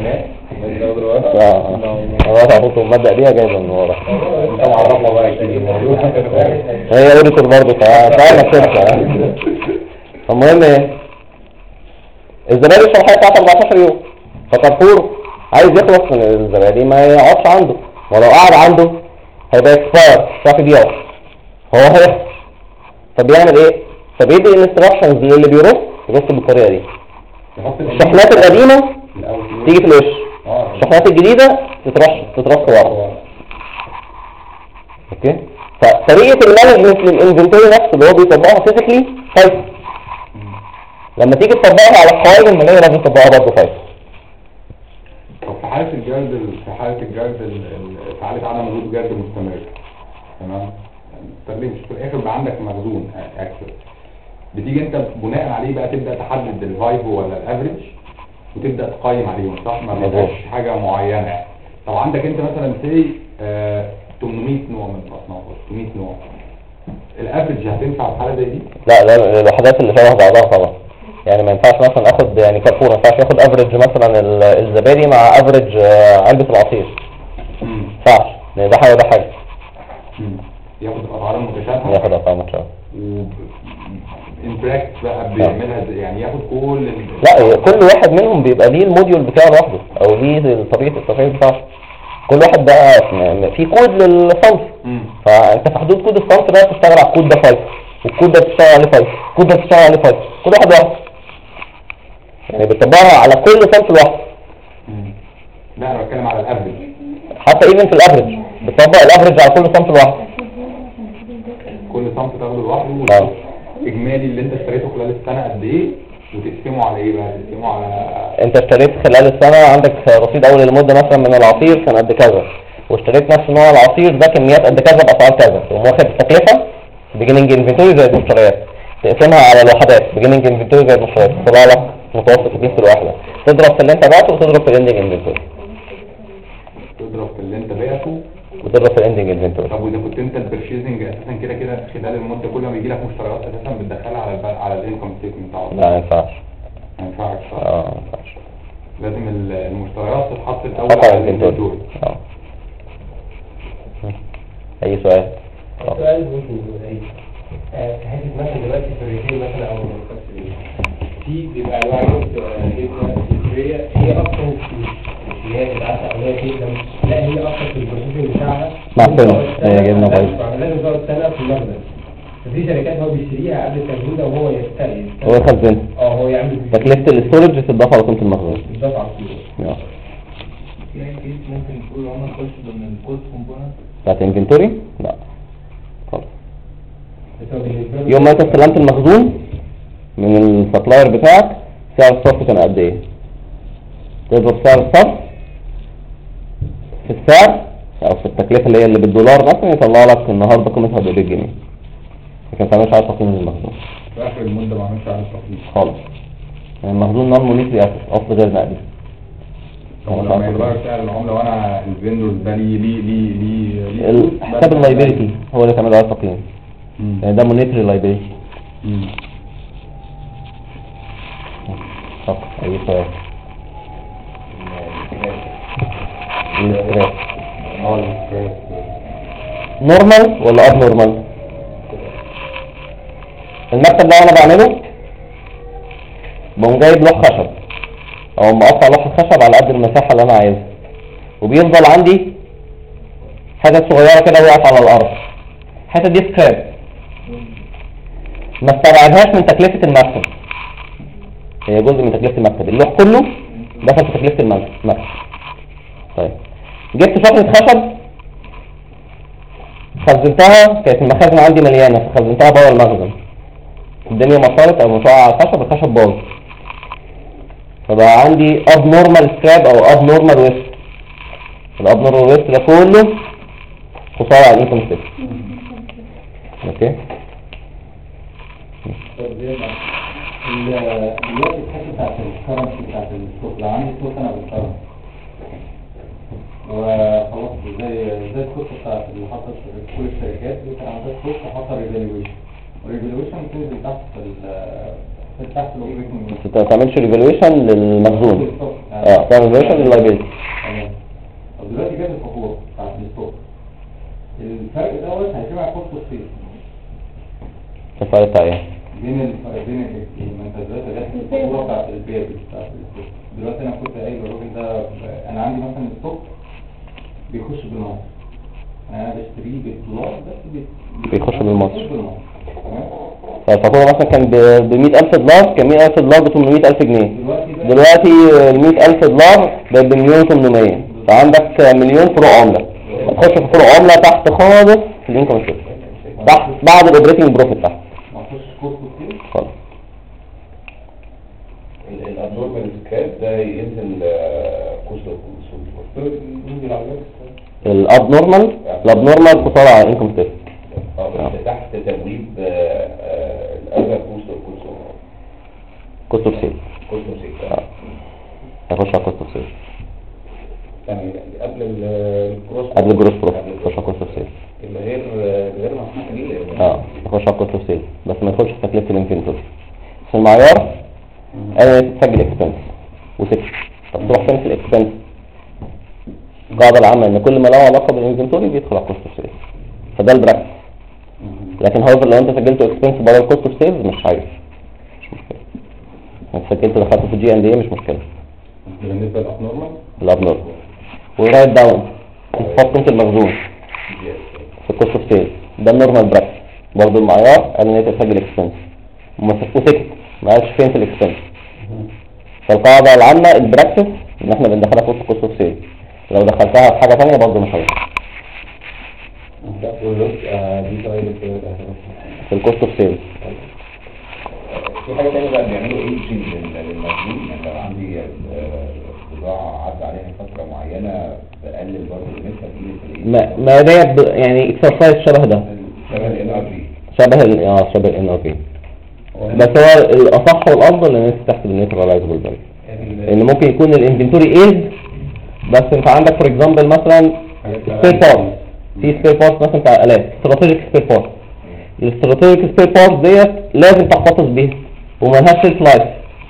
انا هحط المبدأ دي جايبه من ورا. انت معرفنا بقى كده هي اوريكور برضه فعلا كده. المهم ايه؟ الزبادي الصلاحيه بتاعته 14 يوم، فكارفور عايز يخلص من الزبادي ما يقعدش عنده، ولو قعد عنده هيبقى اكسباير مش هيعرف يبيعه، هو هيخسر. فبيعمل ايه؟ فبيدي الانستراكشنز للي بيرص بالطريقه دي. الشحنات القديمه تيجي في الوش، الشحنات الجديده تترص ورا. اوكي؟ فطريقه المانجمنت للانفنتوري نفسه اللي هو بيطبقها فيزيكلي فايت، لما تيجي تطبقها على القواعد الماليه لازم تطبقها برضه فايت. طب في حاله الجرد في حاله عدم وجود جرد مستمر، تمام، تستخدمش في الاخر بقى عندك مخزون اكسس، بتيجي انت بناء عليه بقى تبدا تحدد الفايفو ولا الافريج وتبدا تقيم عليهم، صح؟ ما بيبقاش حاجه معينه. طب عندك انت مثلا سي 800 نوع من الاصناف، 600 نوع، الافريج هتنفع في حاله زي دي؟ لا الوحدات اللي شبه بعضها طبعا، يعني ما ينفعش مثلا اخد يعني كارفور ما ينفعش ياخد افريج مثلا الزبادي مع افريج علبه العصير. ما ينفعش، لان ده حاجه وده حاجه. ياخد الاسعار المتشابهه، ياخد اسعار متشابهه انتراكت بقى بيعملها يعني ياخد كل لا كل واحد منهم بيبقى ليه الموديول بتاعه لوحده او ليه طريقه التصريف بتاعته. كل واحد بقى في كود للصنف، فانت في حدود كود الصنف ده بتشتغل على الكود ده فايت، والكود ده بتشتغل عليه فايت، الكود ده بتشتغل عليه فايت، كل واحد لوحده يعني بتطبقها على كل صنف لوحده. لا انا بتكلم على الافريج، حتى ايفن في الافريج بتطبق الافريج على كل صنف لوحده. كل صنف تاخده لوحده اجمالي اللي انت اشتريته خلال السنه قد ايه، وتقسمه على ايه بقى؟ تقسمه على انت اشتريت خلال السنه عندك رصيد اول المده مثلا من العصير كان قد كذا، واشتريت نفس نوع العصير ده كميات قد كذا باسعار كذا، تقوم واخد التكلفه بيجيننج انفنتوري زي المشتريات، تقسمها على الوحدات بيجيننج انفنتوري زي المشتريات، تطلع لك متوسط تكلفه الوحده، تضرب في اللي انت بعته وتضرب في الاندنج انفنتوري. تضرب في اللي انت بعته وتضرب في الاندنج انفنتوري. طب واذا كنت انت البرشيزنج اساسا كده خلال المده كل ما بيجي لك مشتريات اساسا بتدخلها على الانكم ستيتمنت بتاعك؟ لا ما ينفعش. ما ينفعش صح؟ ما ينفعش. لازم المشتريات تتحط الاول على الانفنتوري. اي سؤال؟ سؤال ممكن يقول ايه؟ في حته مثلا دلوقتي في الريتيل مثلا او المنتجات في بيبقى انواع جبنه فطريه هي اصلا مش هي بتاعتها او هي كده، لا هي اصلا في البروسيسنج بتاعها معقوله هي جبنه بايظه، لازم تقعد سنه في المخزن. ففي شركات هو بيشتريها قبل التجهيز وهو يستقبل هو يخزنها، هو يعمل تكلفه الاستورج تتضاف على قيمه المخزون بالظبط على الكيلو. يعني ممكن تقول عمر خش ضمن الكوست كومبوننت بتاعت الانفنتوري؟ لا خالص. بس هو بالنسبه له يوم ما انت استلمت المخزون من السبلاير بتاعك سعر الصرف كان قد ايه؟ تضرب سعر الصرف في السعر او في التكلفه اللي هي اللي بالدولار مثلا يطلع لك النهارده قيمتها ب 100 جنيه، لكن ما تعملش على تقييم المخزون في اخر المده ما عملش على التقييم خالص. يعني المخزون نون مونيتري اصل غير نقدي. لما يتغير سعر العمله وانا الفيندورز ده ليه حساب اللايبيلتي هو اللي تعمل على التقييم، يعني ده مونيتري لايبيلتي. فقط اي سؤال؟ الستريس نورمال ولا اب نورمال؟ المكتب ده انا بعمله بقوم جايب لوح خشب او مقطع لوح الخشب على قد المساحه اللي انا عايزها، وبيفضل عندي حاجه صغيره كده وقعت على الارض، الحته دي سكراب ما استبعدهاش من تكلفه المكتب، هي جزء من تكلفه المكتب، اللوح كله دخل في تكلفه المكتب. طيب جبت شفرة خشب خزنتها، كانت المخازن عندي مليانه فخزنتها بره المخزن، الدنيا مطرت او مش على الخشب باظ، فبقى عندي abnormal scrap او abnormal waste. الابنورمال waste ده كله خسارة على الانكم ستيت. اوكي. دلوقتي الحته بتاعت الكرنسي بتاعت السوق، لو عندي سوق انا بالكرنسي وخلاص زي الخطه بتاعت اللي حصلت في كل الشركات اللي كان عندها سوق وحصل ريفالويشن، والريفالويشن بتنزل تحت الاوبريشن. انت ما تعملش ريفالويشن للمخزون، تعمل ريفالويشن لللايبيلتي. تمام. طب دلوقتي جت الفاتوره بتاعت الستوك، الفرق دوت هيتبع كوست السيل. الفرق بتاع ايه؟ بين المنتجات اللي هي الفاتوره بتاعت البيع بتاعت الستوك. دلوقتي انا كنت قايل للراجل ده انا عندي مثلا ستوك بيخش بالمصر، انا بشتريه بالدولار بس بيخش بالمصر. تمام. فالفاتورة مثلا كان ب 100,000 دولار، كان 100,000 دولار ب 800,000 جنيه. دلوقتي ال 100,000 دولار بقت ب 1,800,000، فعندك مليون فروق عملة. هتخش في فروق عملة تحت خالص في الانكم ستيت، تحت بعد الاوبريتنج بروفيت تحت. ما فيش كوست كتير خالص. الابنورمال سكراب ده ينزل كوست اوف ينزل على الابنورمال خسارة على الانكم ستيت. بس تحت تبويب الأذر كوست اوف سيل. هيخش على كوست اوف سيل. يعني قبل الجروس بروفيت هيخش على كوست اوف سيل. غير مصنع دي هيخش على كوست اوف سيل، بس ما يدخلش في تكلفة الانفنتوري. في المعيار انا تسجل اكسبنس وتكتب. طب تروح فين في الاكسبنس؟ القاعدة العامة ان كل ما له علاقة بالانفنتوري بيدخل على كوست اوف سيل، فده البراكتس. لكن هوفر لو انت سجلته اكسبنس بدل الكوست اوف سيلز مش عايز، مش مشكلة. انت سجلته دخلته في جي اند ايه مش مشكلة. بالنسبة للابنورمال الابنورمال ورايت داون تحط انت المخزون في الكوست اوف سيلز، ده النورمال براكتس. برضه المعيار قال ان انت تسجل اكسبنس وسكت ما قالش فين في الاكسبنس. فالقاعدة العامة البراكتس ان احنا بندخلها في كوست اوف سيلز، لو دخلتها في حاجة ثانيه برضه مش هينفع. في الكوست اوف سيلز. في حاجة تانية بقى بيعملوا ايجنج للمخزون، يعني لو عندي بضاعة عدى عليها فترة معينة بقلل برضه قيمتها في ما ديت يعني اكسرسايز شبه ده، شبه ال NRV. شبه ال NRV. بس هو الاصح والافضل ان انت تحسب النيوتراليزبل فاليو، لان ممكن يكون الانفنتوري ايز بس انت عندك فور اكزامبل مثلا سبير بارت، في سبير بارت مثلا بتاع الالات استراتيجيك سبير بارت. الاستراتيجيك سبير بارت ديت لازم تحتفظ بيها ومالهاش شيلف لايف،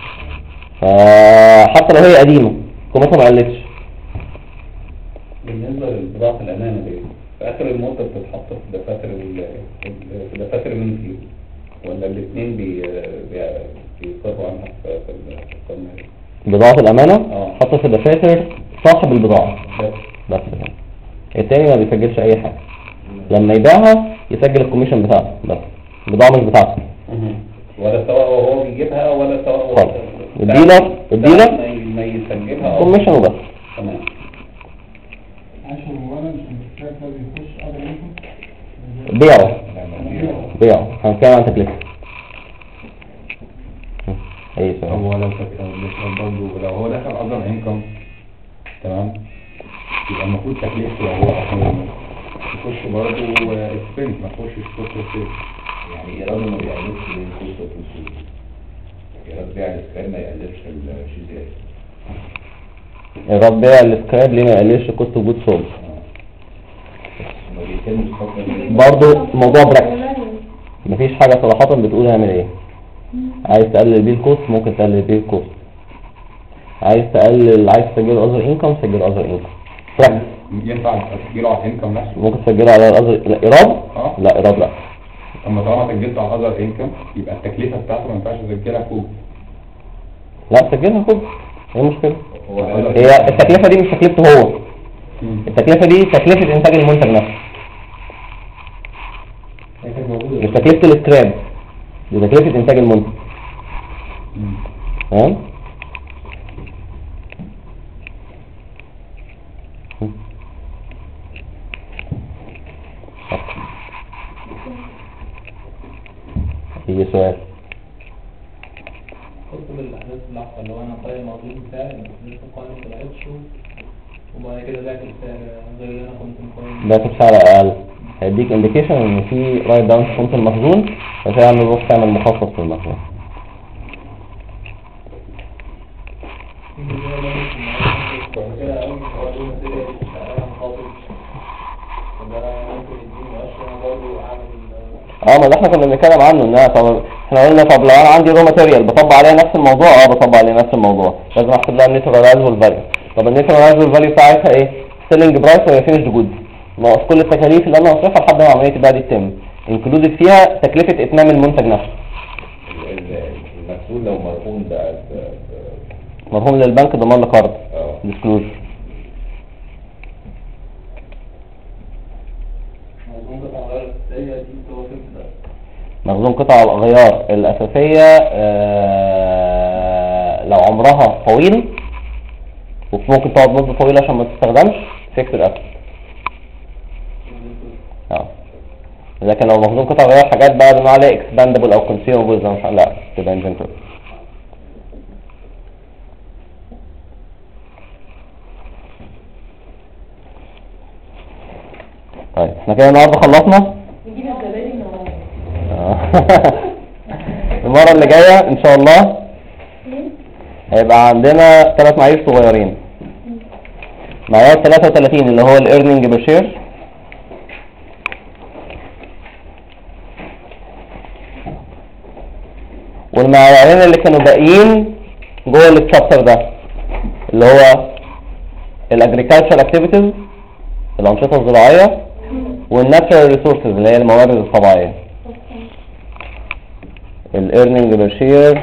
حتى لو هي قديمه قيمتها ما قلتش. بالنسبة للبضاعة الأمانة دي في آخر المدة بتتحط في دفاتر مين فيهم؟ ولا الاثنين بيصرفوا عنها في الصناعة؟ بضاعة الأمانة حط في دفاتر صاحب البضاعة بس كده. التاني ما بيسجلش أي حاجة، لما يبيعها يسجل الكوميشن بتاعته بس، البضاعة مش بتاعته. ولا سواء هو بيجيبها ولا سواء خالص. الديلر ما يسجلها كوميشن وبس. تمام. عشان اولا الاشتراك ده بيخش قبل بيعه هنتكلم عن تكلفة. اي سؤال؟ هو لو برضه لو هو دخل اذر انكم تمام، يبقى المفروض تكلفته هو اصلا يخش برضه اكسبنس، ما يخشش كوست اوف. يعني ايراد ما بيقللش الكوست اوف السوق، ايراد بيع السكراب ما يقللش الشيزات. ايراد بيع السكراب ليه ما يقللش كوست وجود سولد؟ برضه موضوع براكتس، مفيش حاجة صراحة بتقول اعمل ايه. عايز تقلل بيه الكوست ممكن تقلل بيه الكوست، عايز تسجل اذر انكم سجل اذر انكم. ينفع تسجله على الانكم نفسه؟ ممكن تسجله على الاذر ايراد؟ لا ايراد لا. اما طالما سجلته على الاذر انكم يبقى التكلفة بتاعته ما ينفعش اسجلها كود. لا سجلها كود، ايه المشكلة؟ هي التكلفة دي مش تكلفته هو، التكلفة دي تكلفة انتاج المنتج نفسه، مش تكلفة السكراب، دي تكلفة انتاج المنتج. تمام؟ اي سؤال؟ قلت من احداث اللحظه اللي هو انا قايم الموضوع بتاعي بس لسه القائمه ما طلعتش وبعد كده بعت بسعر غير اللي انا كنت مقيم. ده بسعر اقل هيديك انديكيشن ان في رايت داون في قيمه المخزون، ففعلا نروح تعمل مخصص في المخزون. ما ده احنا كنا بنتكلم عنه انها طب احنا قلنا طب لو انا عندي رو ماتيريال بطبق عليها نفس الموضوع، بطبق عليها نفس الموضوع، لازم احسب لها النيوتراليزابل فاليو. طب النيوتراليزابل فاليو بتاعتها ايه؟ سيلينج برايس ولا فينيشد جود، ناقص كل التكاليف اللي انا هصرفها لحد ما عمليه البيع دي تتم، انكلودد فيها تكلفه اتمام المنتج نفسه. المسؤول لو مرهون بقى مرهون للبنك ضمان لقرض ديسكلوجر. مخزون قطع الغيار الأساسية لو عمرها طويل وممكن تقعد مدة طويلة عشان ما تستخدمش فيكس الأسف. لكن لو مخزون قطع غيار حاجات بقى بنقول عليها expandable أو consumable مش لا تبقى inventory. طيب احنا كده النهارده خلصنا. نجيب الزبادي من ورا. المرة اللي جاية ان شاء الله هيبقى عندنا 3 معايير صغيرين. معيار 33 اللي هو الايرنينج بير شير، والمعيارين اللي كانوا باقيين جوه الشابتر ده اللي هو الاجريكالتشر اكتيفيتيز الانشطه الزراعيه والناتشرال ريسورسز اللي هي الموارد الطبيعيه. الايرنينج بير شير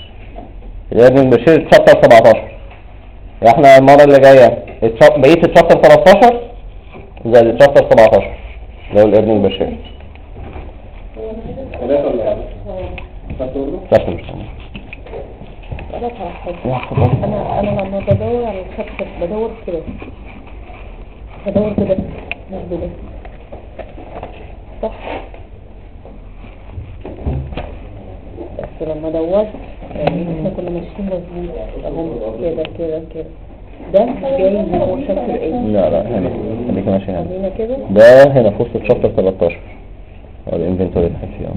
تشابتر 17. احنا المره اللي جايه بقيه التشابتر 13 زي التشابتر 17 اللي هو الايرنينج بير شير. انا لما بدور على الشابتر بدور كده مش بده صح، بس لما دورت يعني احنا كنا ماشيين مظبوط اهو كده ده جاي من هو شابتر ايه؟ لا هنا خليك ماشي هنا كده ده هنا في وسط الشابتر 13 هو الانفنتوري تحسيه.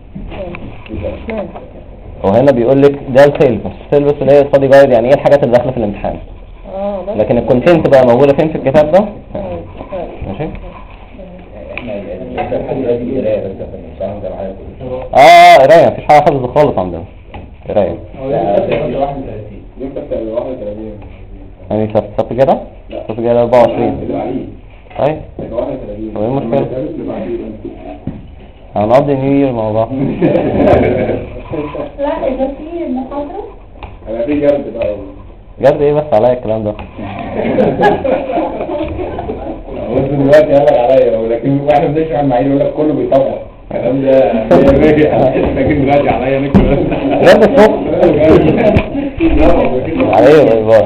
وهنا بيقول لك ده السيلز اللي هي ستادي جايد، يعني ايه الحاجات اللي داخله في الامتحان. لكن الكونتنت بقى موجوده فين في الكتاب ده؟ ماشي. قرايه مفيش حاجه حافظ خالص عندنا. قرايه يعني صف كده 24. طيب ايه المشكله؟ هنقضي نيو يير مع بعض. لا اذا في المحاضره انا في جرد بقى جرد ايه بس عليا الكلام ده. هو دلوقتي قالك عليا ولكن واحنا بنشرح المعايير يقول لك كله بيطبق الكلام ده لكن دلوقتي عليا نكتب لا بس عليا باي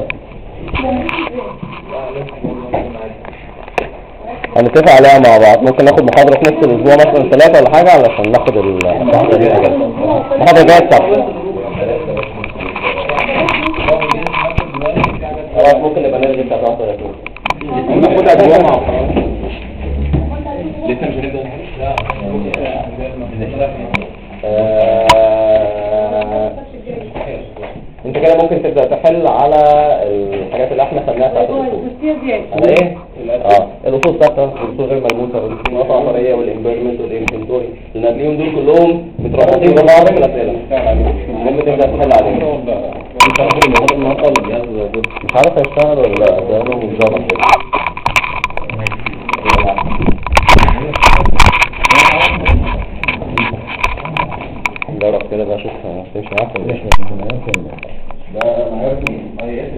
هنتفق عليها مع بعض. ممكن ناخد محاضرة في نفس الأسبوع مثلا 3 ولا حاجة علشان ناخد المحاضرة دي أجازة. المحاضرة جاية السبت. خلاص ممكن نبقى نلغي الساعة 31. ناخدها جمعة لسه مش هنبدأ انت كده ممكن تبدأ تحل على الحاجات اللي احنا خدناها بتاعت الأصول. على ايه؟ الأصول ثابتة، الأصول غير ملموسة، والمناطق العقارية والإنفيرمنت والإنفنتوري، لأن هتلاقيهم دول كلهم مترابطين ببعض في الأسئلة. المهم تبدأ تحل عليهم. مش عارف هيشتغل ولا لا، ده أنا مش ظابط كده. جرب كده بقى شوف هتمشي معاك ولا ايه. ده معايير ميت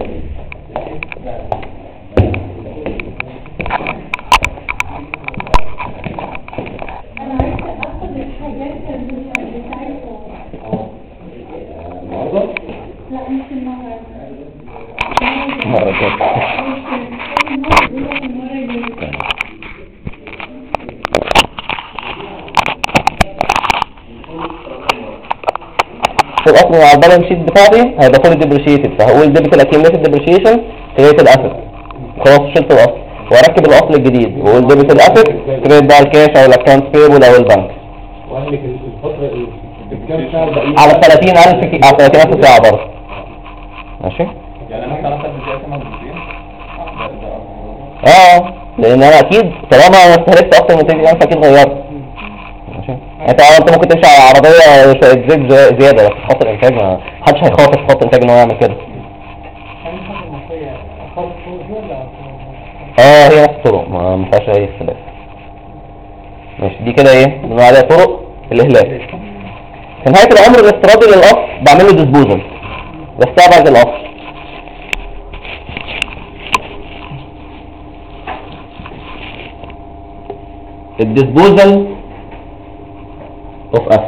انا عايزه اخد الحاجات اللي بتاعتها النهارده؟ لا مش النهارده المرة الجاية. في الاصل على البالانس شيت بتاعتي هيبقى فول ديبريشيتد، فهقول ديبت الاكيوميتد ديبريشيشن كريت الاسيت، خلاص شلت الاصل واركب الاصل الجديد واقول ديبت الاسيت كريت بقى الكاش او الاكونت بيبل او البنك. وقال لك الفتره الكام ساعه باقيين على 30,000 على 30,000 ساعه برضه. ماشي؟ يعني انا مثلا اخد ازاي اسمها مرتين؟ لان انا اكيد طالما انا استهلكت اكتر من 30,000 اكيد غيرت. ماشي؟ انت ممكن تمشي على عربيه شويه زيت زياده بس خط الانتاج ما حدش هيخاطر في خط الانتاج ان هو يعمل كده. هي نفس الطرق ما فيهاش اي اختلاف. ماشي، دي كده ايه بنقول عليها طرق الاهلاك. في نهايه العمر الافتراضي للاصل بعمل له ديسبوزل، بستبعد الاصل. الديسبوزل اوف اسيت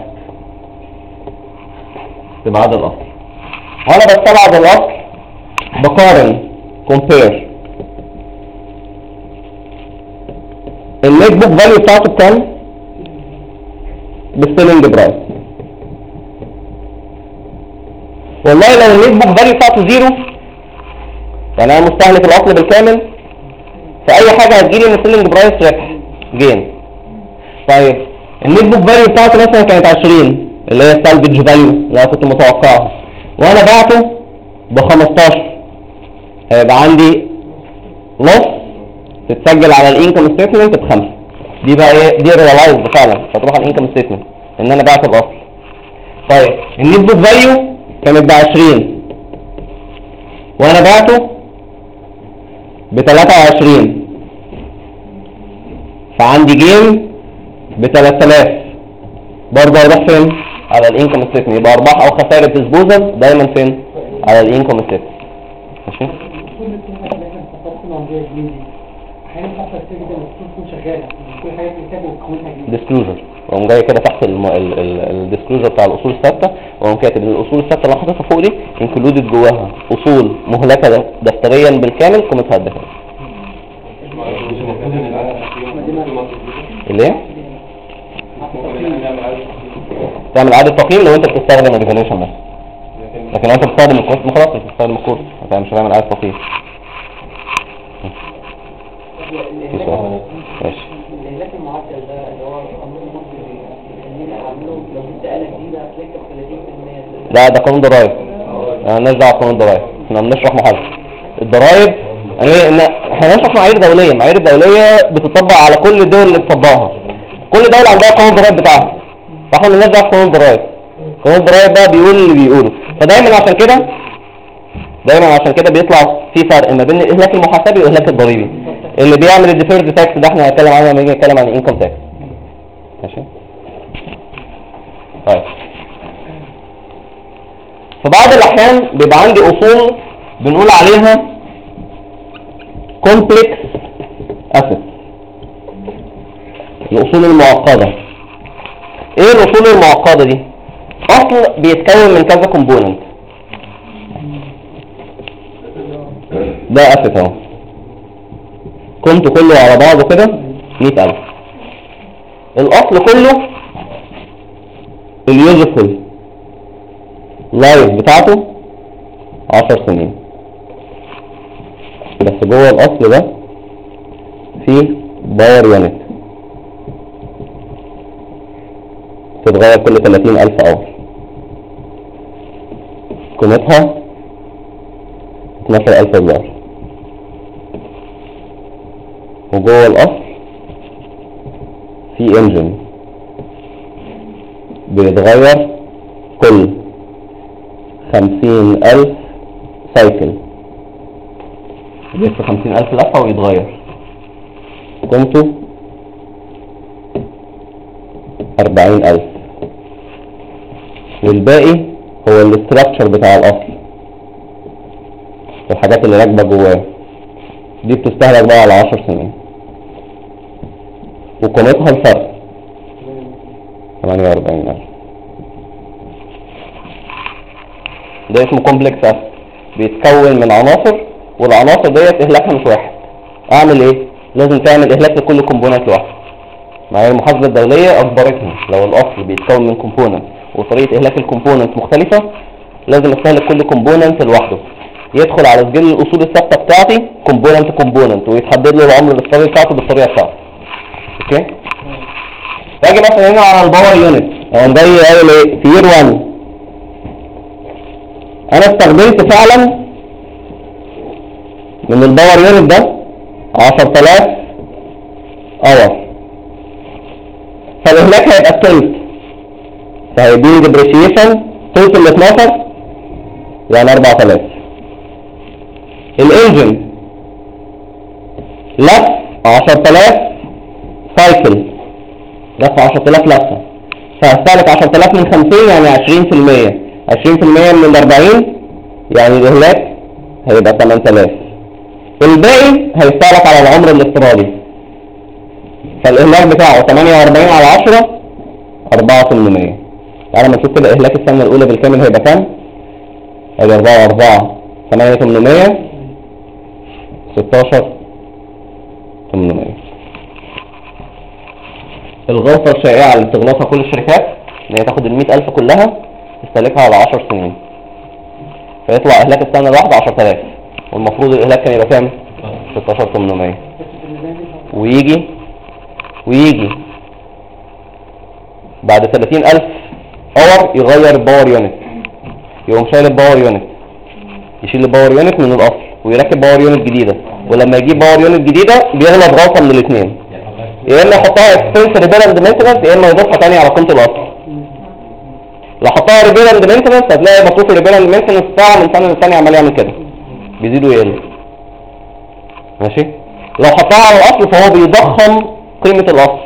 استبعاد الاصل. وانا بستبعد الاصل بقارن كومبير النت بوك فاليو بتاعته بكام بالسيلينج برايس. والله لو النت بوك فاليو بتاعته زيرو، يعني انا مستهلك الاصل بالكامل، فاي حاجه هتجيلي من السيلينج برايس ربح جين. طيب النت بوك فاليو بتاعته مثلا كانت 20 اللي هي السالفج فاليو اللي انا كنت متوقعها، وانا بعته ب 15، هيبقى عندي لوس تتسجل على الانكم ستيتمنت ب5. دي بقى ايه؟ دي ريلايزد فعلا فتروح على الانكم ستيتمنت ان انا بعت الاصل. طيب النت بوك فاليو كانت ب 20 وانا بعته ب 23، فعندي جيم ب 3000 برضه هروح فين؟ على الانكم ستيتمنت. يبقى ارباح او خسائر الديسبوزل دايما فين؟ على الانكم ستيتمنت. ماشي؟ ديسكلوجر، وقوم جاي كده تحت الديسكلوجر بتاع الاصول الثابته، وقوم كاتب الاصول الثابته اللي حاططها فوق دي انكلودد جواها اصول مهلكه دفتريا بالكامل قيمتها قد كده. اللي ايه؟ تعمل اعاده تقييم لو انت بتستخدم الريفاليوشن بس، لكن لو انت بتستخدم الكورس خلاص مش بتستخدم الكورس مش هتعمل اعاده تقييم. ماشي. الاهلاك المعدل ده اللي هو قانون مصر اللي عامله لو جبت آلة جديدة هتلاقي ب 30%. لا ده قانون ضرايب، مالناش دعوه بقانون ضرايب، احنا بنشرح محاسبه. الضرايب يعني احنا بنشرح معايير دوليه، المعايير الدوليه بتطبق على كل الدول اللي بتطبقها، كل دوله عندها قانون ضرايب بتاعها، فاحنا مالناش دعوه بقانون ضرايب. قانون الضرايب بقى بيقول اللي بيقوله، فدايما عشان كده بيطلع في فرق ما بين الاهلاك المحاسبي والاهلاك الضريبي. اللي بيعمل الديفيرد تاكس ده احنا هنتكلم عنه لما نيجي نتكلم عن الانكم تاكس. ماشي؟ طيب في بعض الاحيان بيبقى عندي اصول بنقول عليها كومبلكس اسيت، الاصول المعقده. ايه الاصول المعقده دي؟ اصل بيتكون من كذا كومبوننت. ده اسيت اهو، كنت كله على بعضه كده 100,000. الاصل كله اليوزفول لايف بتاعته 10 سنين، بس جوه الاصل ده فيه باور يونت تتغير كل 30,000 اور، قيمتها 12,000 دولار. وجوه الاصل في انجن بيتغير كل 50,000 سايكل، بيلف 50,000 لفه ويتغير، قيمته 40,000. والباقي هو الاستراكشر بتاع الاصل، الحاجات اللي راكبه جواه دي بتستهلك بقى على 10 سنين، وقيمتها الفرق 48,000. ده اسمه كومبلكس اسيت، بيتكون من عناصر، والعناصر ديت اهلاكها مش واحد. اعمل ايه؟ لازم تعمل اهلاك لكل كومبوننت لوحده. معايير المحاسبة الدولية أجبرتني لو الأصل بيتكون من كومبوننت وطريقة إهلاك الكومبوننت مختلفة لازم استهلك كل كومبوننت لوحده، يدخل على سجل الأصول الثابتة بتاعتي كومبوننت ويتحدد له العمر الافتراضي بتاعته بالطريقة بتاعته. اوكي؟ باجي مثلا هنا على الباور يونت، انا جاي قايل ايه؟ في يير 1 انا استخدمت فعلا من الباور يونت ده 10,000 اور، فالإهلاك هيبقى التلت، فهيديني ديبريشيشن تلت ال 12 يعني 4000. الانجن لف 10,000 سايكل، لف 10,000 لفة، فهستهلك 10,000 من 50 يعني 20%، 20% من 40 يعني الإهلاك هيبقى 8000. الباقي هيستهلك على العمر الافتراضي، فالإهلاك بتاعه 48 على 10 4800. تعالى ما نشوف كده إهلاك السنة الأولى بالكامل هيبقى كام؟ هيبقى 4 8800 16,800. الغلطة الشائعة اللي بتغلطها كل الشركات ان هي تاخد ال100,000 كلها تستهلكها على 10 سنين، فيطلع إهلاك السنة الواحدة 10,000 والمفروض الإهلاك كان يبقى كام؟ 16,800. ويجي بعد 30,000 اور يغير الباور يونت، يقوم شايل الباور يونت، يشيل الباور يونت من الأصل ويركب باور يونت جديدة، ولما يجيب باور يونت جديدة بيغلط غلطة من الاثنين، يا اما يحطها اكسبنس ريبير اند مينتنس يا اما يضيفها تاني على قيمة الأصل. لو حطها ريبير اند مينتنس هتلاقي مصروف الريبير اند مينتنس بتاعه من سنة للتانية عمال يعمل كده، بيزيد ويقل. ماشي؟ لو حطها على الأصل فهو بيضخم قيمة الأصل.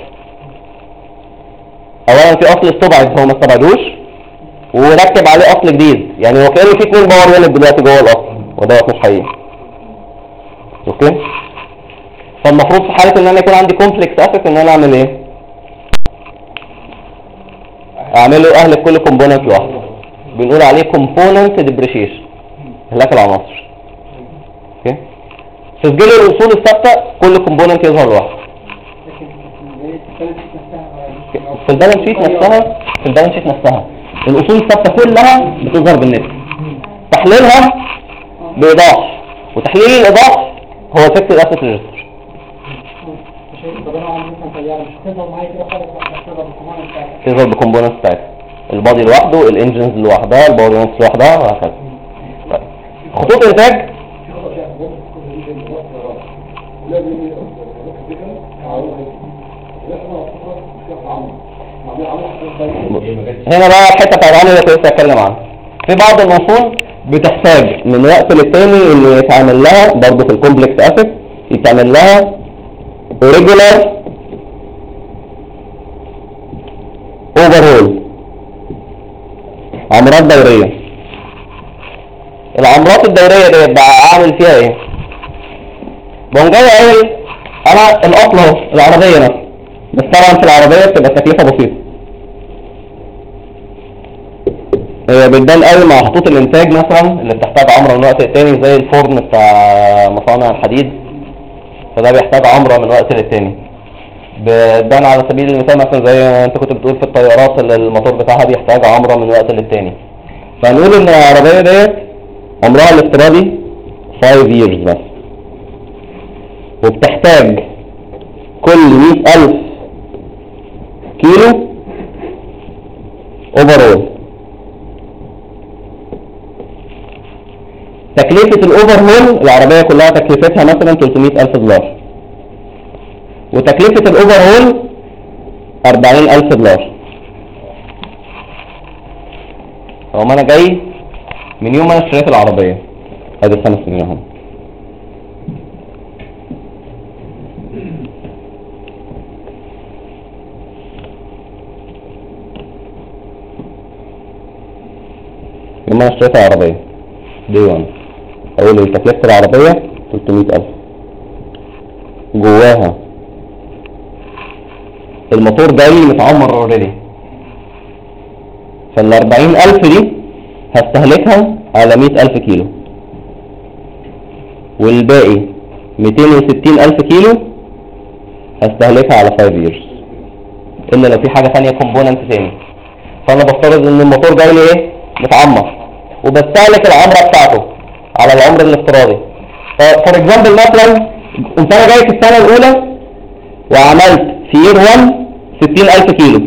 أولا في أصل استبعد هو ما استبعدوش وركب عليه أصل جديد، يعني هو كأنه في 2 باور يونت دلوقتي جوه الأصل وده مش حقيقي. اوكي؟ فالمفروض في حالة ان انا يكون عندي كومبلكس اسيت ان انا اعمل ايه؟ اعمله اهلك كل كومبوننت لوحده، بنقول عليه كومبوننت ديبريشيشن، اهلاك العناصر. اوكي؟ تسجيل الاصول الثابتة كل كومبوننت يظهر لوحده. في البالانس شيت نفسها الاصول الثابتة كلها بتظهر بالنسبة، تحليلها بايضاح، وتحليل الايضاح هو فيكس الاسيت ريجستر. تظهر بالكومبوننت بتاعتها، البادي لوحده، الانجنز لوحدها، الباور يونتس لوحدها وهكذا. خطوط انتاج هنا بقى الحته بتاعت العمل اللي كنت اتكلم عنها. في بعض الاصول بتحتاج من وقت للتاني ان يتعمل لها برضه في الكومبلكس اسيت يتعمل لها ريجولار اوفرهول، عمرات دورية. العمرات الدورية دي بقى اعمل فيها ايه؟ بقوم جاي قايل انا الاصل اهو العربية مثلا، بس طبعا في العربية بتبقى التكلفة بسيطة، هي بتبان قوي مع خطوط الانتاج مثلا اللي بتحتاج عمرة من وقت للتاني زي الفرن بتاع مصانع الحديد، فده بيحتاج عمرة من وقت للتاني. بتبان على سبيل المثال مثلا زي ما انت كنت بتقول في الطيارات اللي الموتور بتاعها بيحتاج عمرة من وقت للتاني، فنقول ان العربية ديت عمرها الافتراضي 5 years بس، وبتحتاج كل 100,000 كيلو اوفرول. تكلفة الاوفرهول العربية كلها تكلفتها مثلا 300,000 دولار، وتكلفة الاوفرهول 40,000 دولار. فهم انا جاي من يوم انا اشتريت العربية ادي 5 سنين اهو، يوم انا اشتريت العربية دي 1 اقول ان تكلفة العربية 300,000، جواها الموتور جاي متعمر اوريدي، فال40,000 دي هستهلكها على 100,000 كيلو، والباقي 260,000 كيلو هستهلكها على 5 years. الا لو في حاجه ثانيه كومبوننت ثاني. فانا بفترض ان الموتور جاي لي ايه؟ متعمر، وبستهلك العمره بتاعته على العمر الافتراضي. فور اكزامبل مثلا انت انا جاي في السنه الاولى وعملت في يير 1 60,000 كيلو،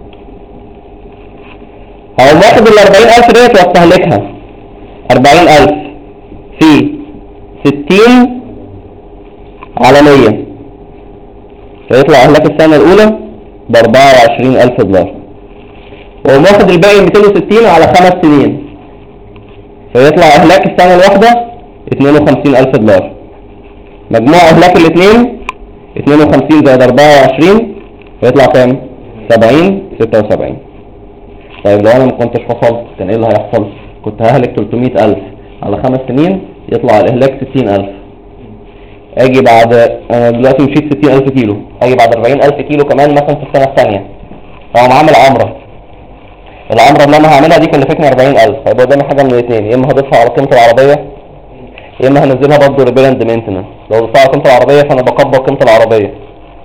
هقوم واخد ال 40,000 ديت واستهلكها 40,000 في 60 على 100، فيطلع اهلاك السنه الاولى ب 24,000 دولار. واقوم واخد الباقي 260 على 5 سنين، فيطلع اهلاك السنه الواحده 52,000 دولار. مجموع اهلاك الاثنين 52 زائد 24 فيطلع كام؟ 70 76. طيب لو انا ما كنتش فصلت كان ايه اللي هيحصل؟ كنت ههلك 300,000 على 5 سنين، يطلع الاهلاك 60,000. اجي بعد انا دلوقتي مشيت 60,000 كيلو، اجي بعد 40,000 كيلو كمان مثلا في السنه الثانيه، فاقوم عامل عمره. العمره اللي انا هعملها دي كلفتني 40,000، هيبقى قدامي حاجه من الاثنين، يا اما هضيفها على قيمه العربيه يا اما هنزلها برضه ريبير اند مينتنس. لو ضفتها على قيمه العربيه فانا بكبر قيمه العربيه،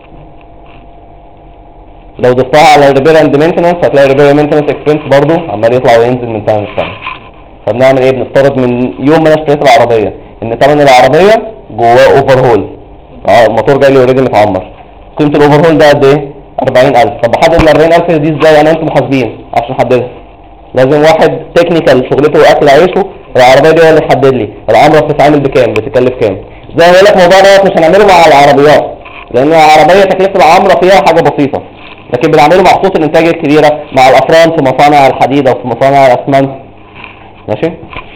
لو ضفتها على ريبير اند مينتنس هتلاقي ريبير مينتنس اكسبنس برضه عمال يطلع وينزل من سنه لسنه. فبنعمل ايه؟ بنفترض من يوم ما انا اشتريت العربيه ان ثمن العربيه جواه اوفر هول، الموتور جاي لي اوريدي متعمر، قيمه الاوفر هول ده قد ايه؟ 40,000. طب بحدد ال 40,000 دي ازاي؟ انا انتم محاسبين عشان احددها، لازم واحد تكنيكال شغلته واكل عيشه العربيه دي هو اللي تحدد لي العمره بتتعمل بكام، بتكلف كام. زي ما بقول لك الموضوع دوت مش هنعمله مع العربيات، لان العربيه تكلفه العمره فيها حاجه بسيطه، لكن بنعمله مع خطوط الانتاج الكبيره، مع الافران في مصانع الحديد او في مصانع الاسمنت. ماشي.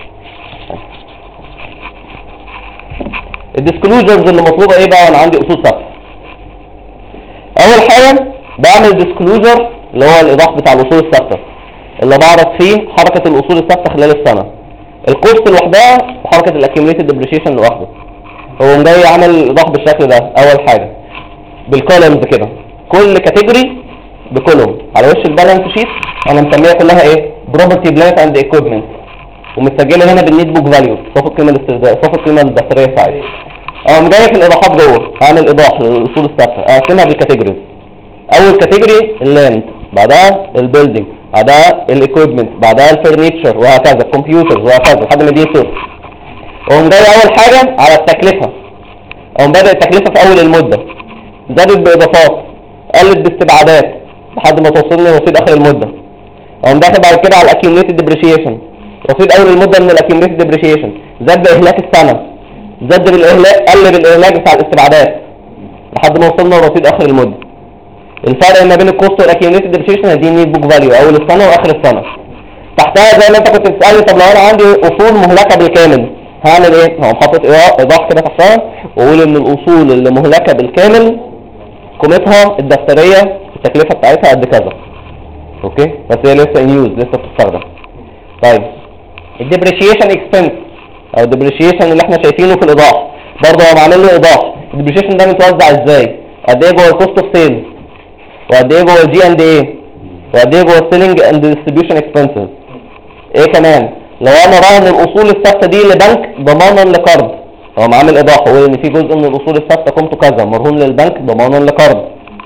الديسكلوجرز اللي مطلوبه ايه بقى وانا عندي اصول ثابته؟ اول حاجه بعمل ديسكلوجر اللي هو الايضاح بتاع الاصول الثابته اللي بعرض فيه حركه الاصول الثابته خلال السنه، الكوست لوحدها وحركه الاكيوميليتد ديبريشيشن لوحده. هو جاي يعمل ايضاح بالشكل ده. اول حاجه بالكولمز كده، كل كاتيجوري بكولوم على وش البالانس شيت انا مسميها كلها ايه؟ بروبرتي بلانت اند ايكويبمنت، ومتسجله هنا بالنيت بوك فاليو، صافي القيمه الاستخدام، صافي القيمه الدفتريه بتاعتي. اقوم جاي في الايضاحات جوه اعمل ايضاح للاصول الثابته، اقسمها بالكاتيجوريز. اول كاتيجوري اللاند، بعدها البيلدينج، بعدها الايكويبمنت، بعدها الفرنيتشر، وهكذا الكمبيوترز وهكذا لحد ما دي صفر. اقوم جاي اول حاجه على التكلفه، اقوم بادئ التكلفه في اول المده، زادت باضافات، قلت باستبعادات لحد ما توصلني رصيد اخر المده. اقوم داخل بعد كده على الاكيوميليتد ديبريشيشن، رصيد اول المده من الاكيوميليتد ديبريشيشن زاد باهلاك السنه، زاد بالاهلاك، قل بالاهلاك بتاع الاستبعادات لحد ما وصلنا لرصيد اخر المده. الفرق ما بين الكوست والاكيوميليتد ديبريشيشن دي نيت بوك فاليو اول السنه واخر السنه. تحتها زي ما انت كنت بتسالني طب لو انا عندي اصول مهلكه بالكامل هعمل ايه؟ هقوم حاطط ايضاح كده تحتها واقول ان الاصول اللي مهلكه بالكامل قيمتها الدفتريه التكلفه بتاعتها قد كذا. اوكي؟ بس هي لسه ان يوز، لسه بتستخدم. طيب الديبريشيشن اكسبنس او الديبريشيشن اللي احنا شايفينه في الايضاح برضه هو عامل له ايضاح. الديبريشيشن ده متوزع ازاي؟ قد ايه جوه الكوست اوف سيلز، وقد ايه جوه الجي اند ايه، وقد ايه جوه السيلينج اند ديستريبيوشن اكسبنسز. ايه كمان؟ لو انا راهن الاصول الثابته دي لبنك ضمانا لقرض، هو عامل ايضاح هو ان في جزء من الاصول الثابته قيمته كذا مرهون للبنك ضمانا لقرض.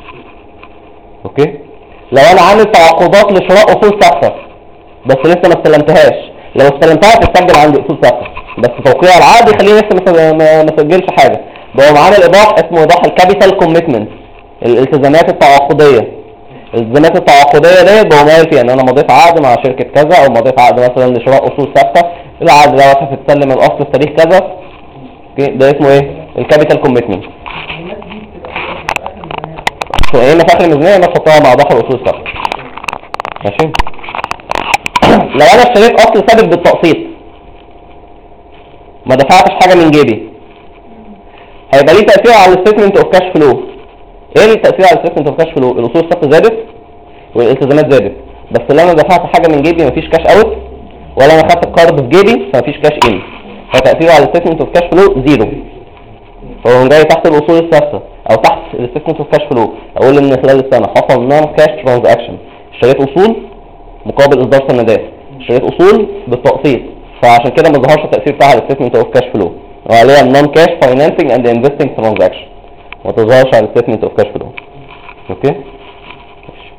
اوكي؟ لو انا عامل تعاقدات لشراء اصول ثابته بس لسه ما استلمتهاش، لو استلمتها تتسجل عندي اصول ثابته بس توقيع العقد يخليني لسه ما اسجلش حاجه، بقوم عامل ايضاح اسمه ايضاح الكابيتال كوميتمنت، الالتزامات التعاقديه. الالتزامات التعاقديه دي بقوم قايل فيها ان انا مضيت عقد مع شركه كذا او مضيت عقد مثلا لشراء اصول ثابته، العقد دوت هتتسلم الاصل في تاريخ كذا. ده اسمه ايه؟ الكابيتال كوميتمنت. يا اما في اخر الميزانيه يا اما تحطها مع ضحى الاصول الثابته. ماشي؟ لو انا اشتريت اصل ثابت بالتقسيط ما دفعتش حاجه من جيبي هيبقى ليه تاثير على الستيتمنت اوف كاش فلو. ايه التاثير على الستيتمنت اوف كاش فلو؟ الاصول الثابته زادت والالتزامات زادت، بس اللي انا دفعت حاجه من جيبي مفيش كاش اوت، ولا انا خدت القرض في جيبي فمفيش كاش ان، فتاثيره على الستيتمنت اوف كاش فلو زيرو. فهو جاي تحت الاصول الثابته او تحت الستيتمنت اوف كاش فلو اقول ان خلال السنه حصل نون كاش ترانزاكشن، اشتريت اصول مقابل اصدار سندات، اشتريت اصول بالتقسيط، فعشان كده ما ظهرش التاثير بتاعها على الستيتمنت اوف كاش فلو، وعليها نون كاش فاينانسنج اند انفستنج ترانزاكشن، ما تظهرش على الستيتمنت اوف كاش فلو. اوكي؟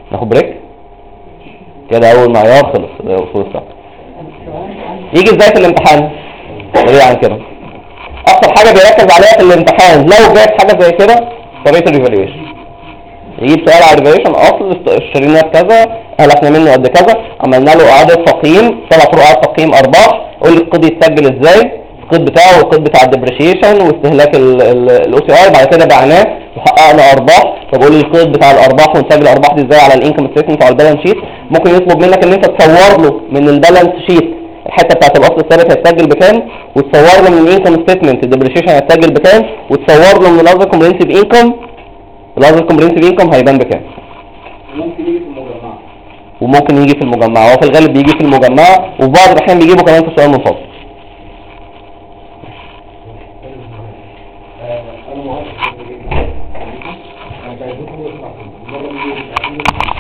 ناخد بريك كده، اول معيار خلص اللي هو اصول السبب. يجي ازاي في الامتحان؟ بعيد عن كده اكتر حاجه بيركز عليها في الامتحان لو جات حاجه زي كده طريقه الريفالويشن. يجيب سؤال على الريفالويشن، اصل اشترينا بكذا، هلكنا منه قد كذا، عملنا له اعاده تقييم، 3 طرق اعاده تقييم ارباح، قول لي القيد يتسجل ازاي، القيد بتاعه والقيد بتاع الديبريشيشن واستهلاك الاو سي اي، بعد كده بعناه وحققنا ارباح. طب قول لي القيد بتاع الارباح ونسجل الارباح دي ازاي على الانكم ستيتمنت او البالانس شيت. ممكن يطلب منك ان انت تصور له من البالانس شيت الحته بتاعت الاصل الثابت هيتسجل بكام، وتصور له من الانكم ستيتمنت الديبريشيشن هيتسجل بكام، وتصور له من الاذر كومبريهنسيف انكم الاذر كومبريهنسيف انكم هيبان بكام. ممكن يجي في المجمع. وممكن يجي في المجمع، هو في الغالب بيجي في المجمع، وفي بعض الاحيان بيجيبه كمان في سؤال منفصل. انا معاك جدا. انا عايزكم نسمع المره دي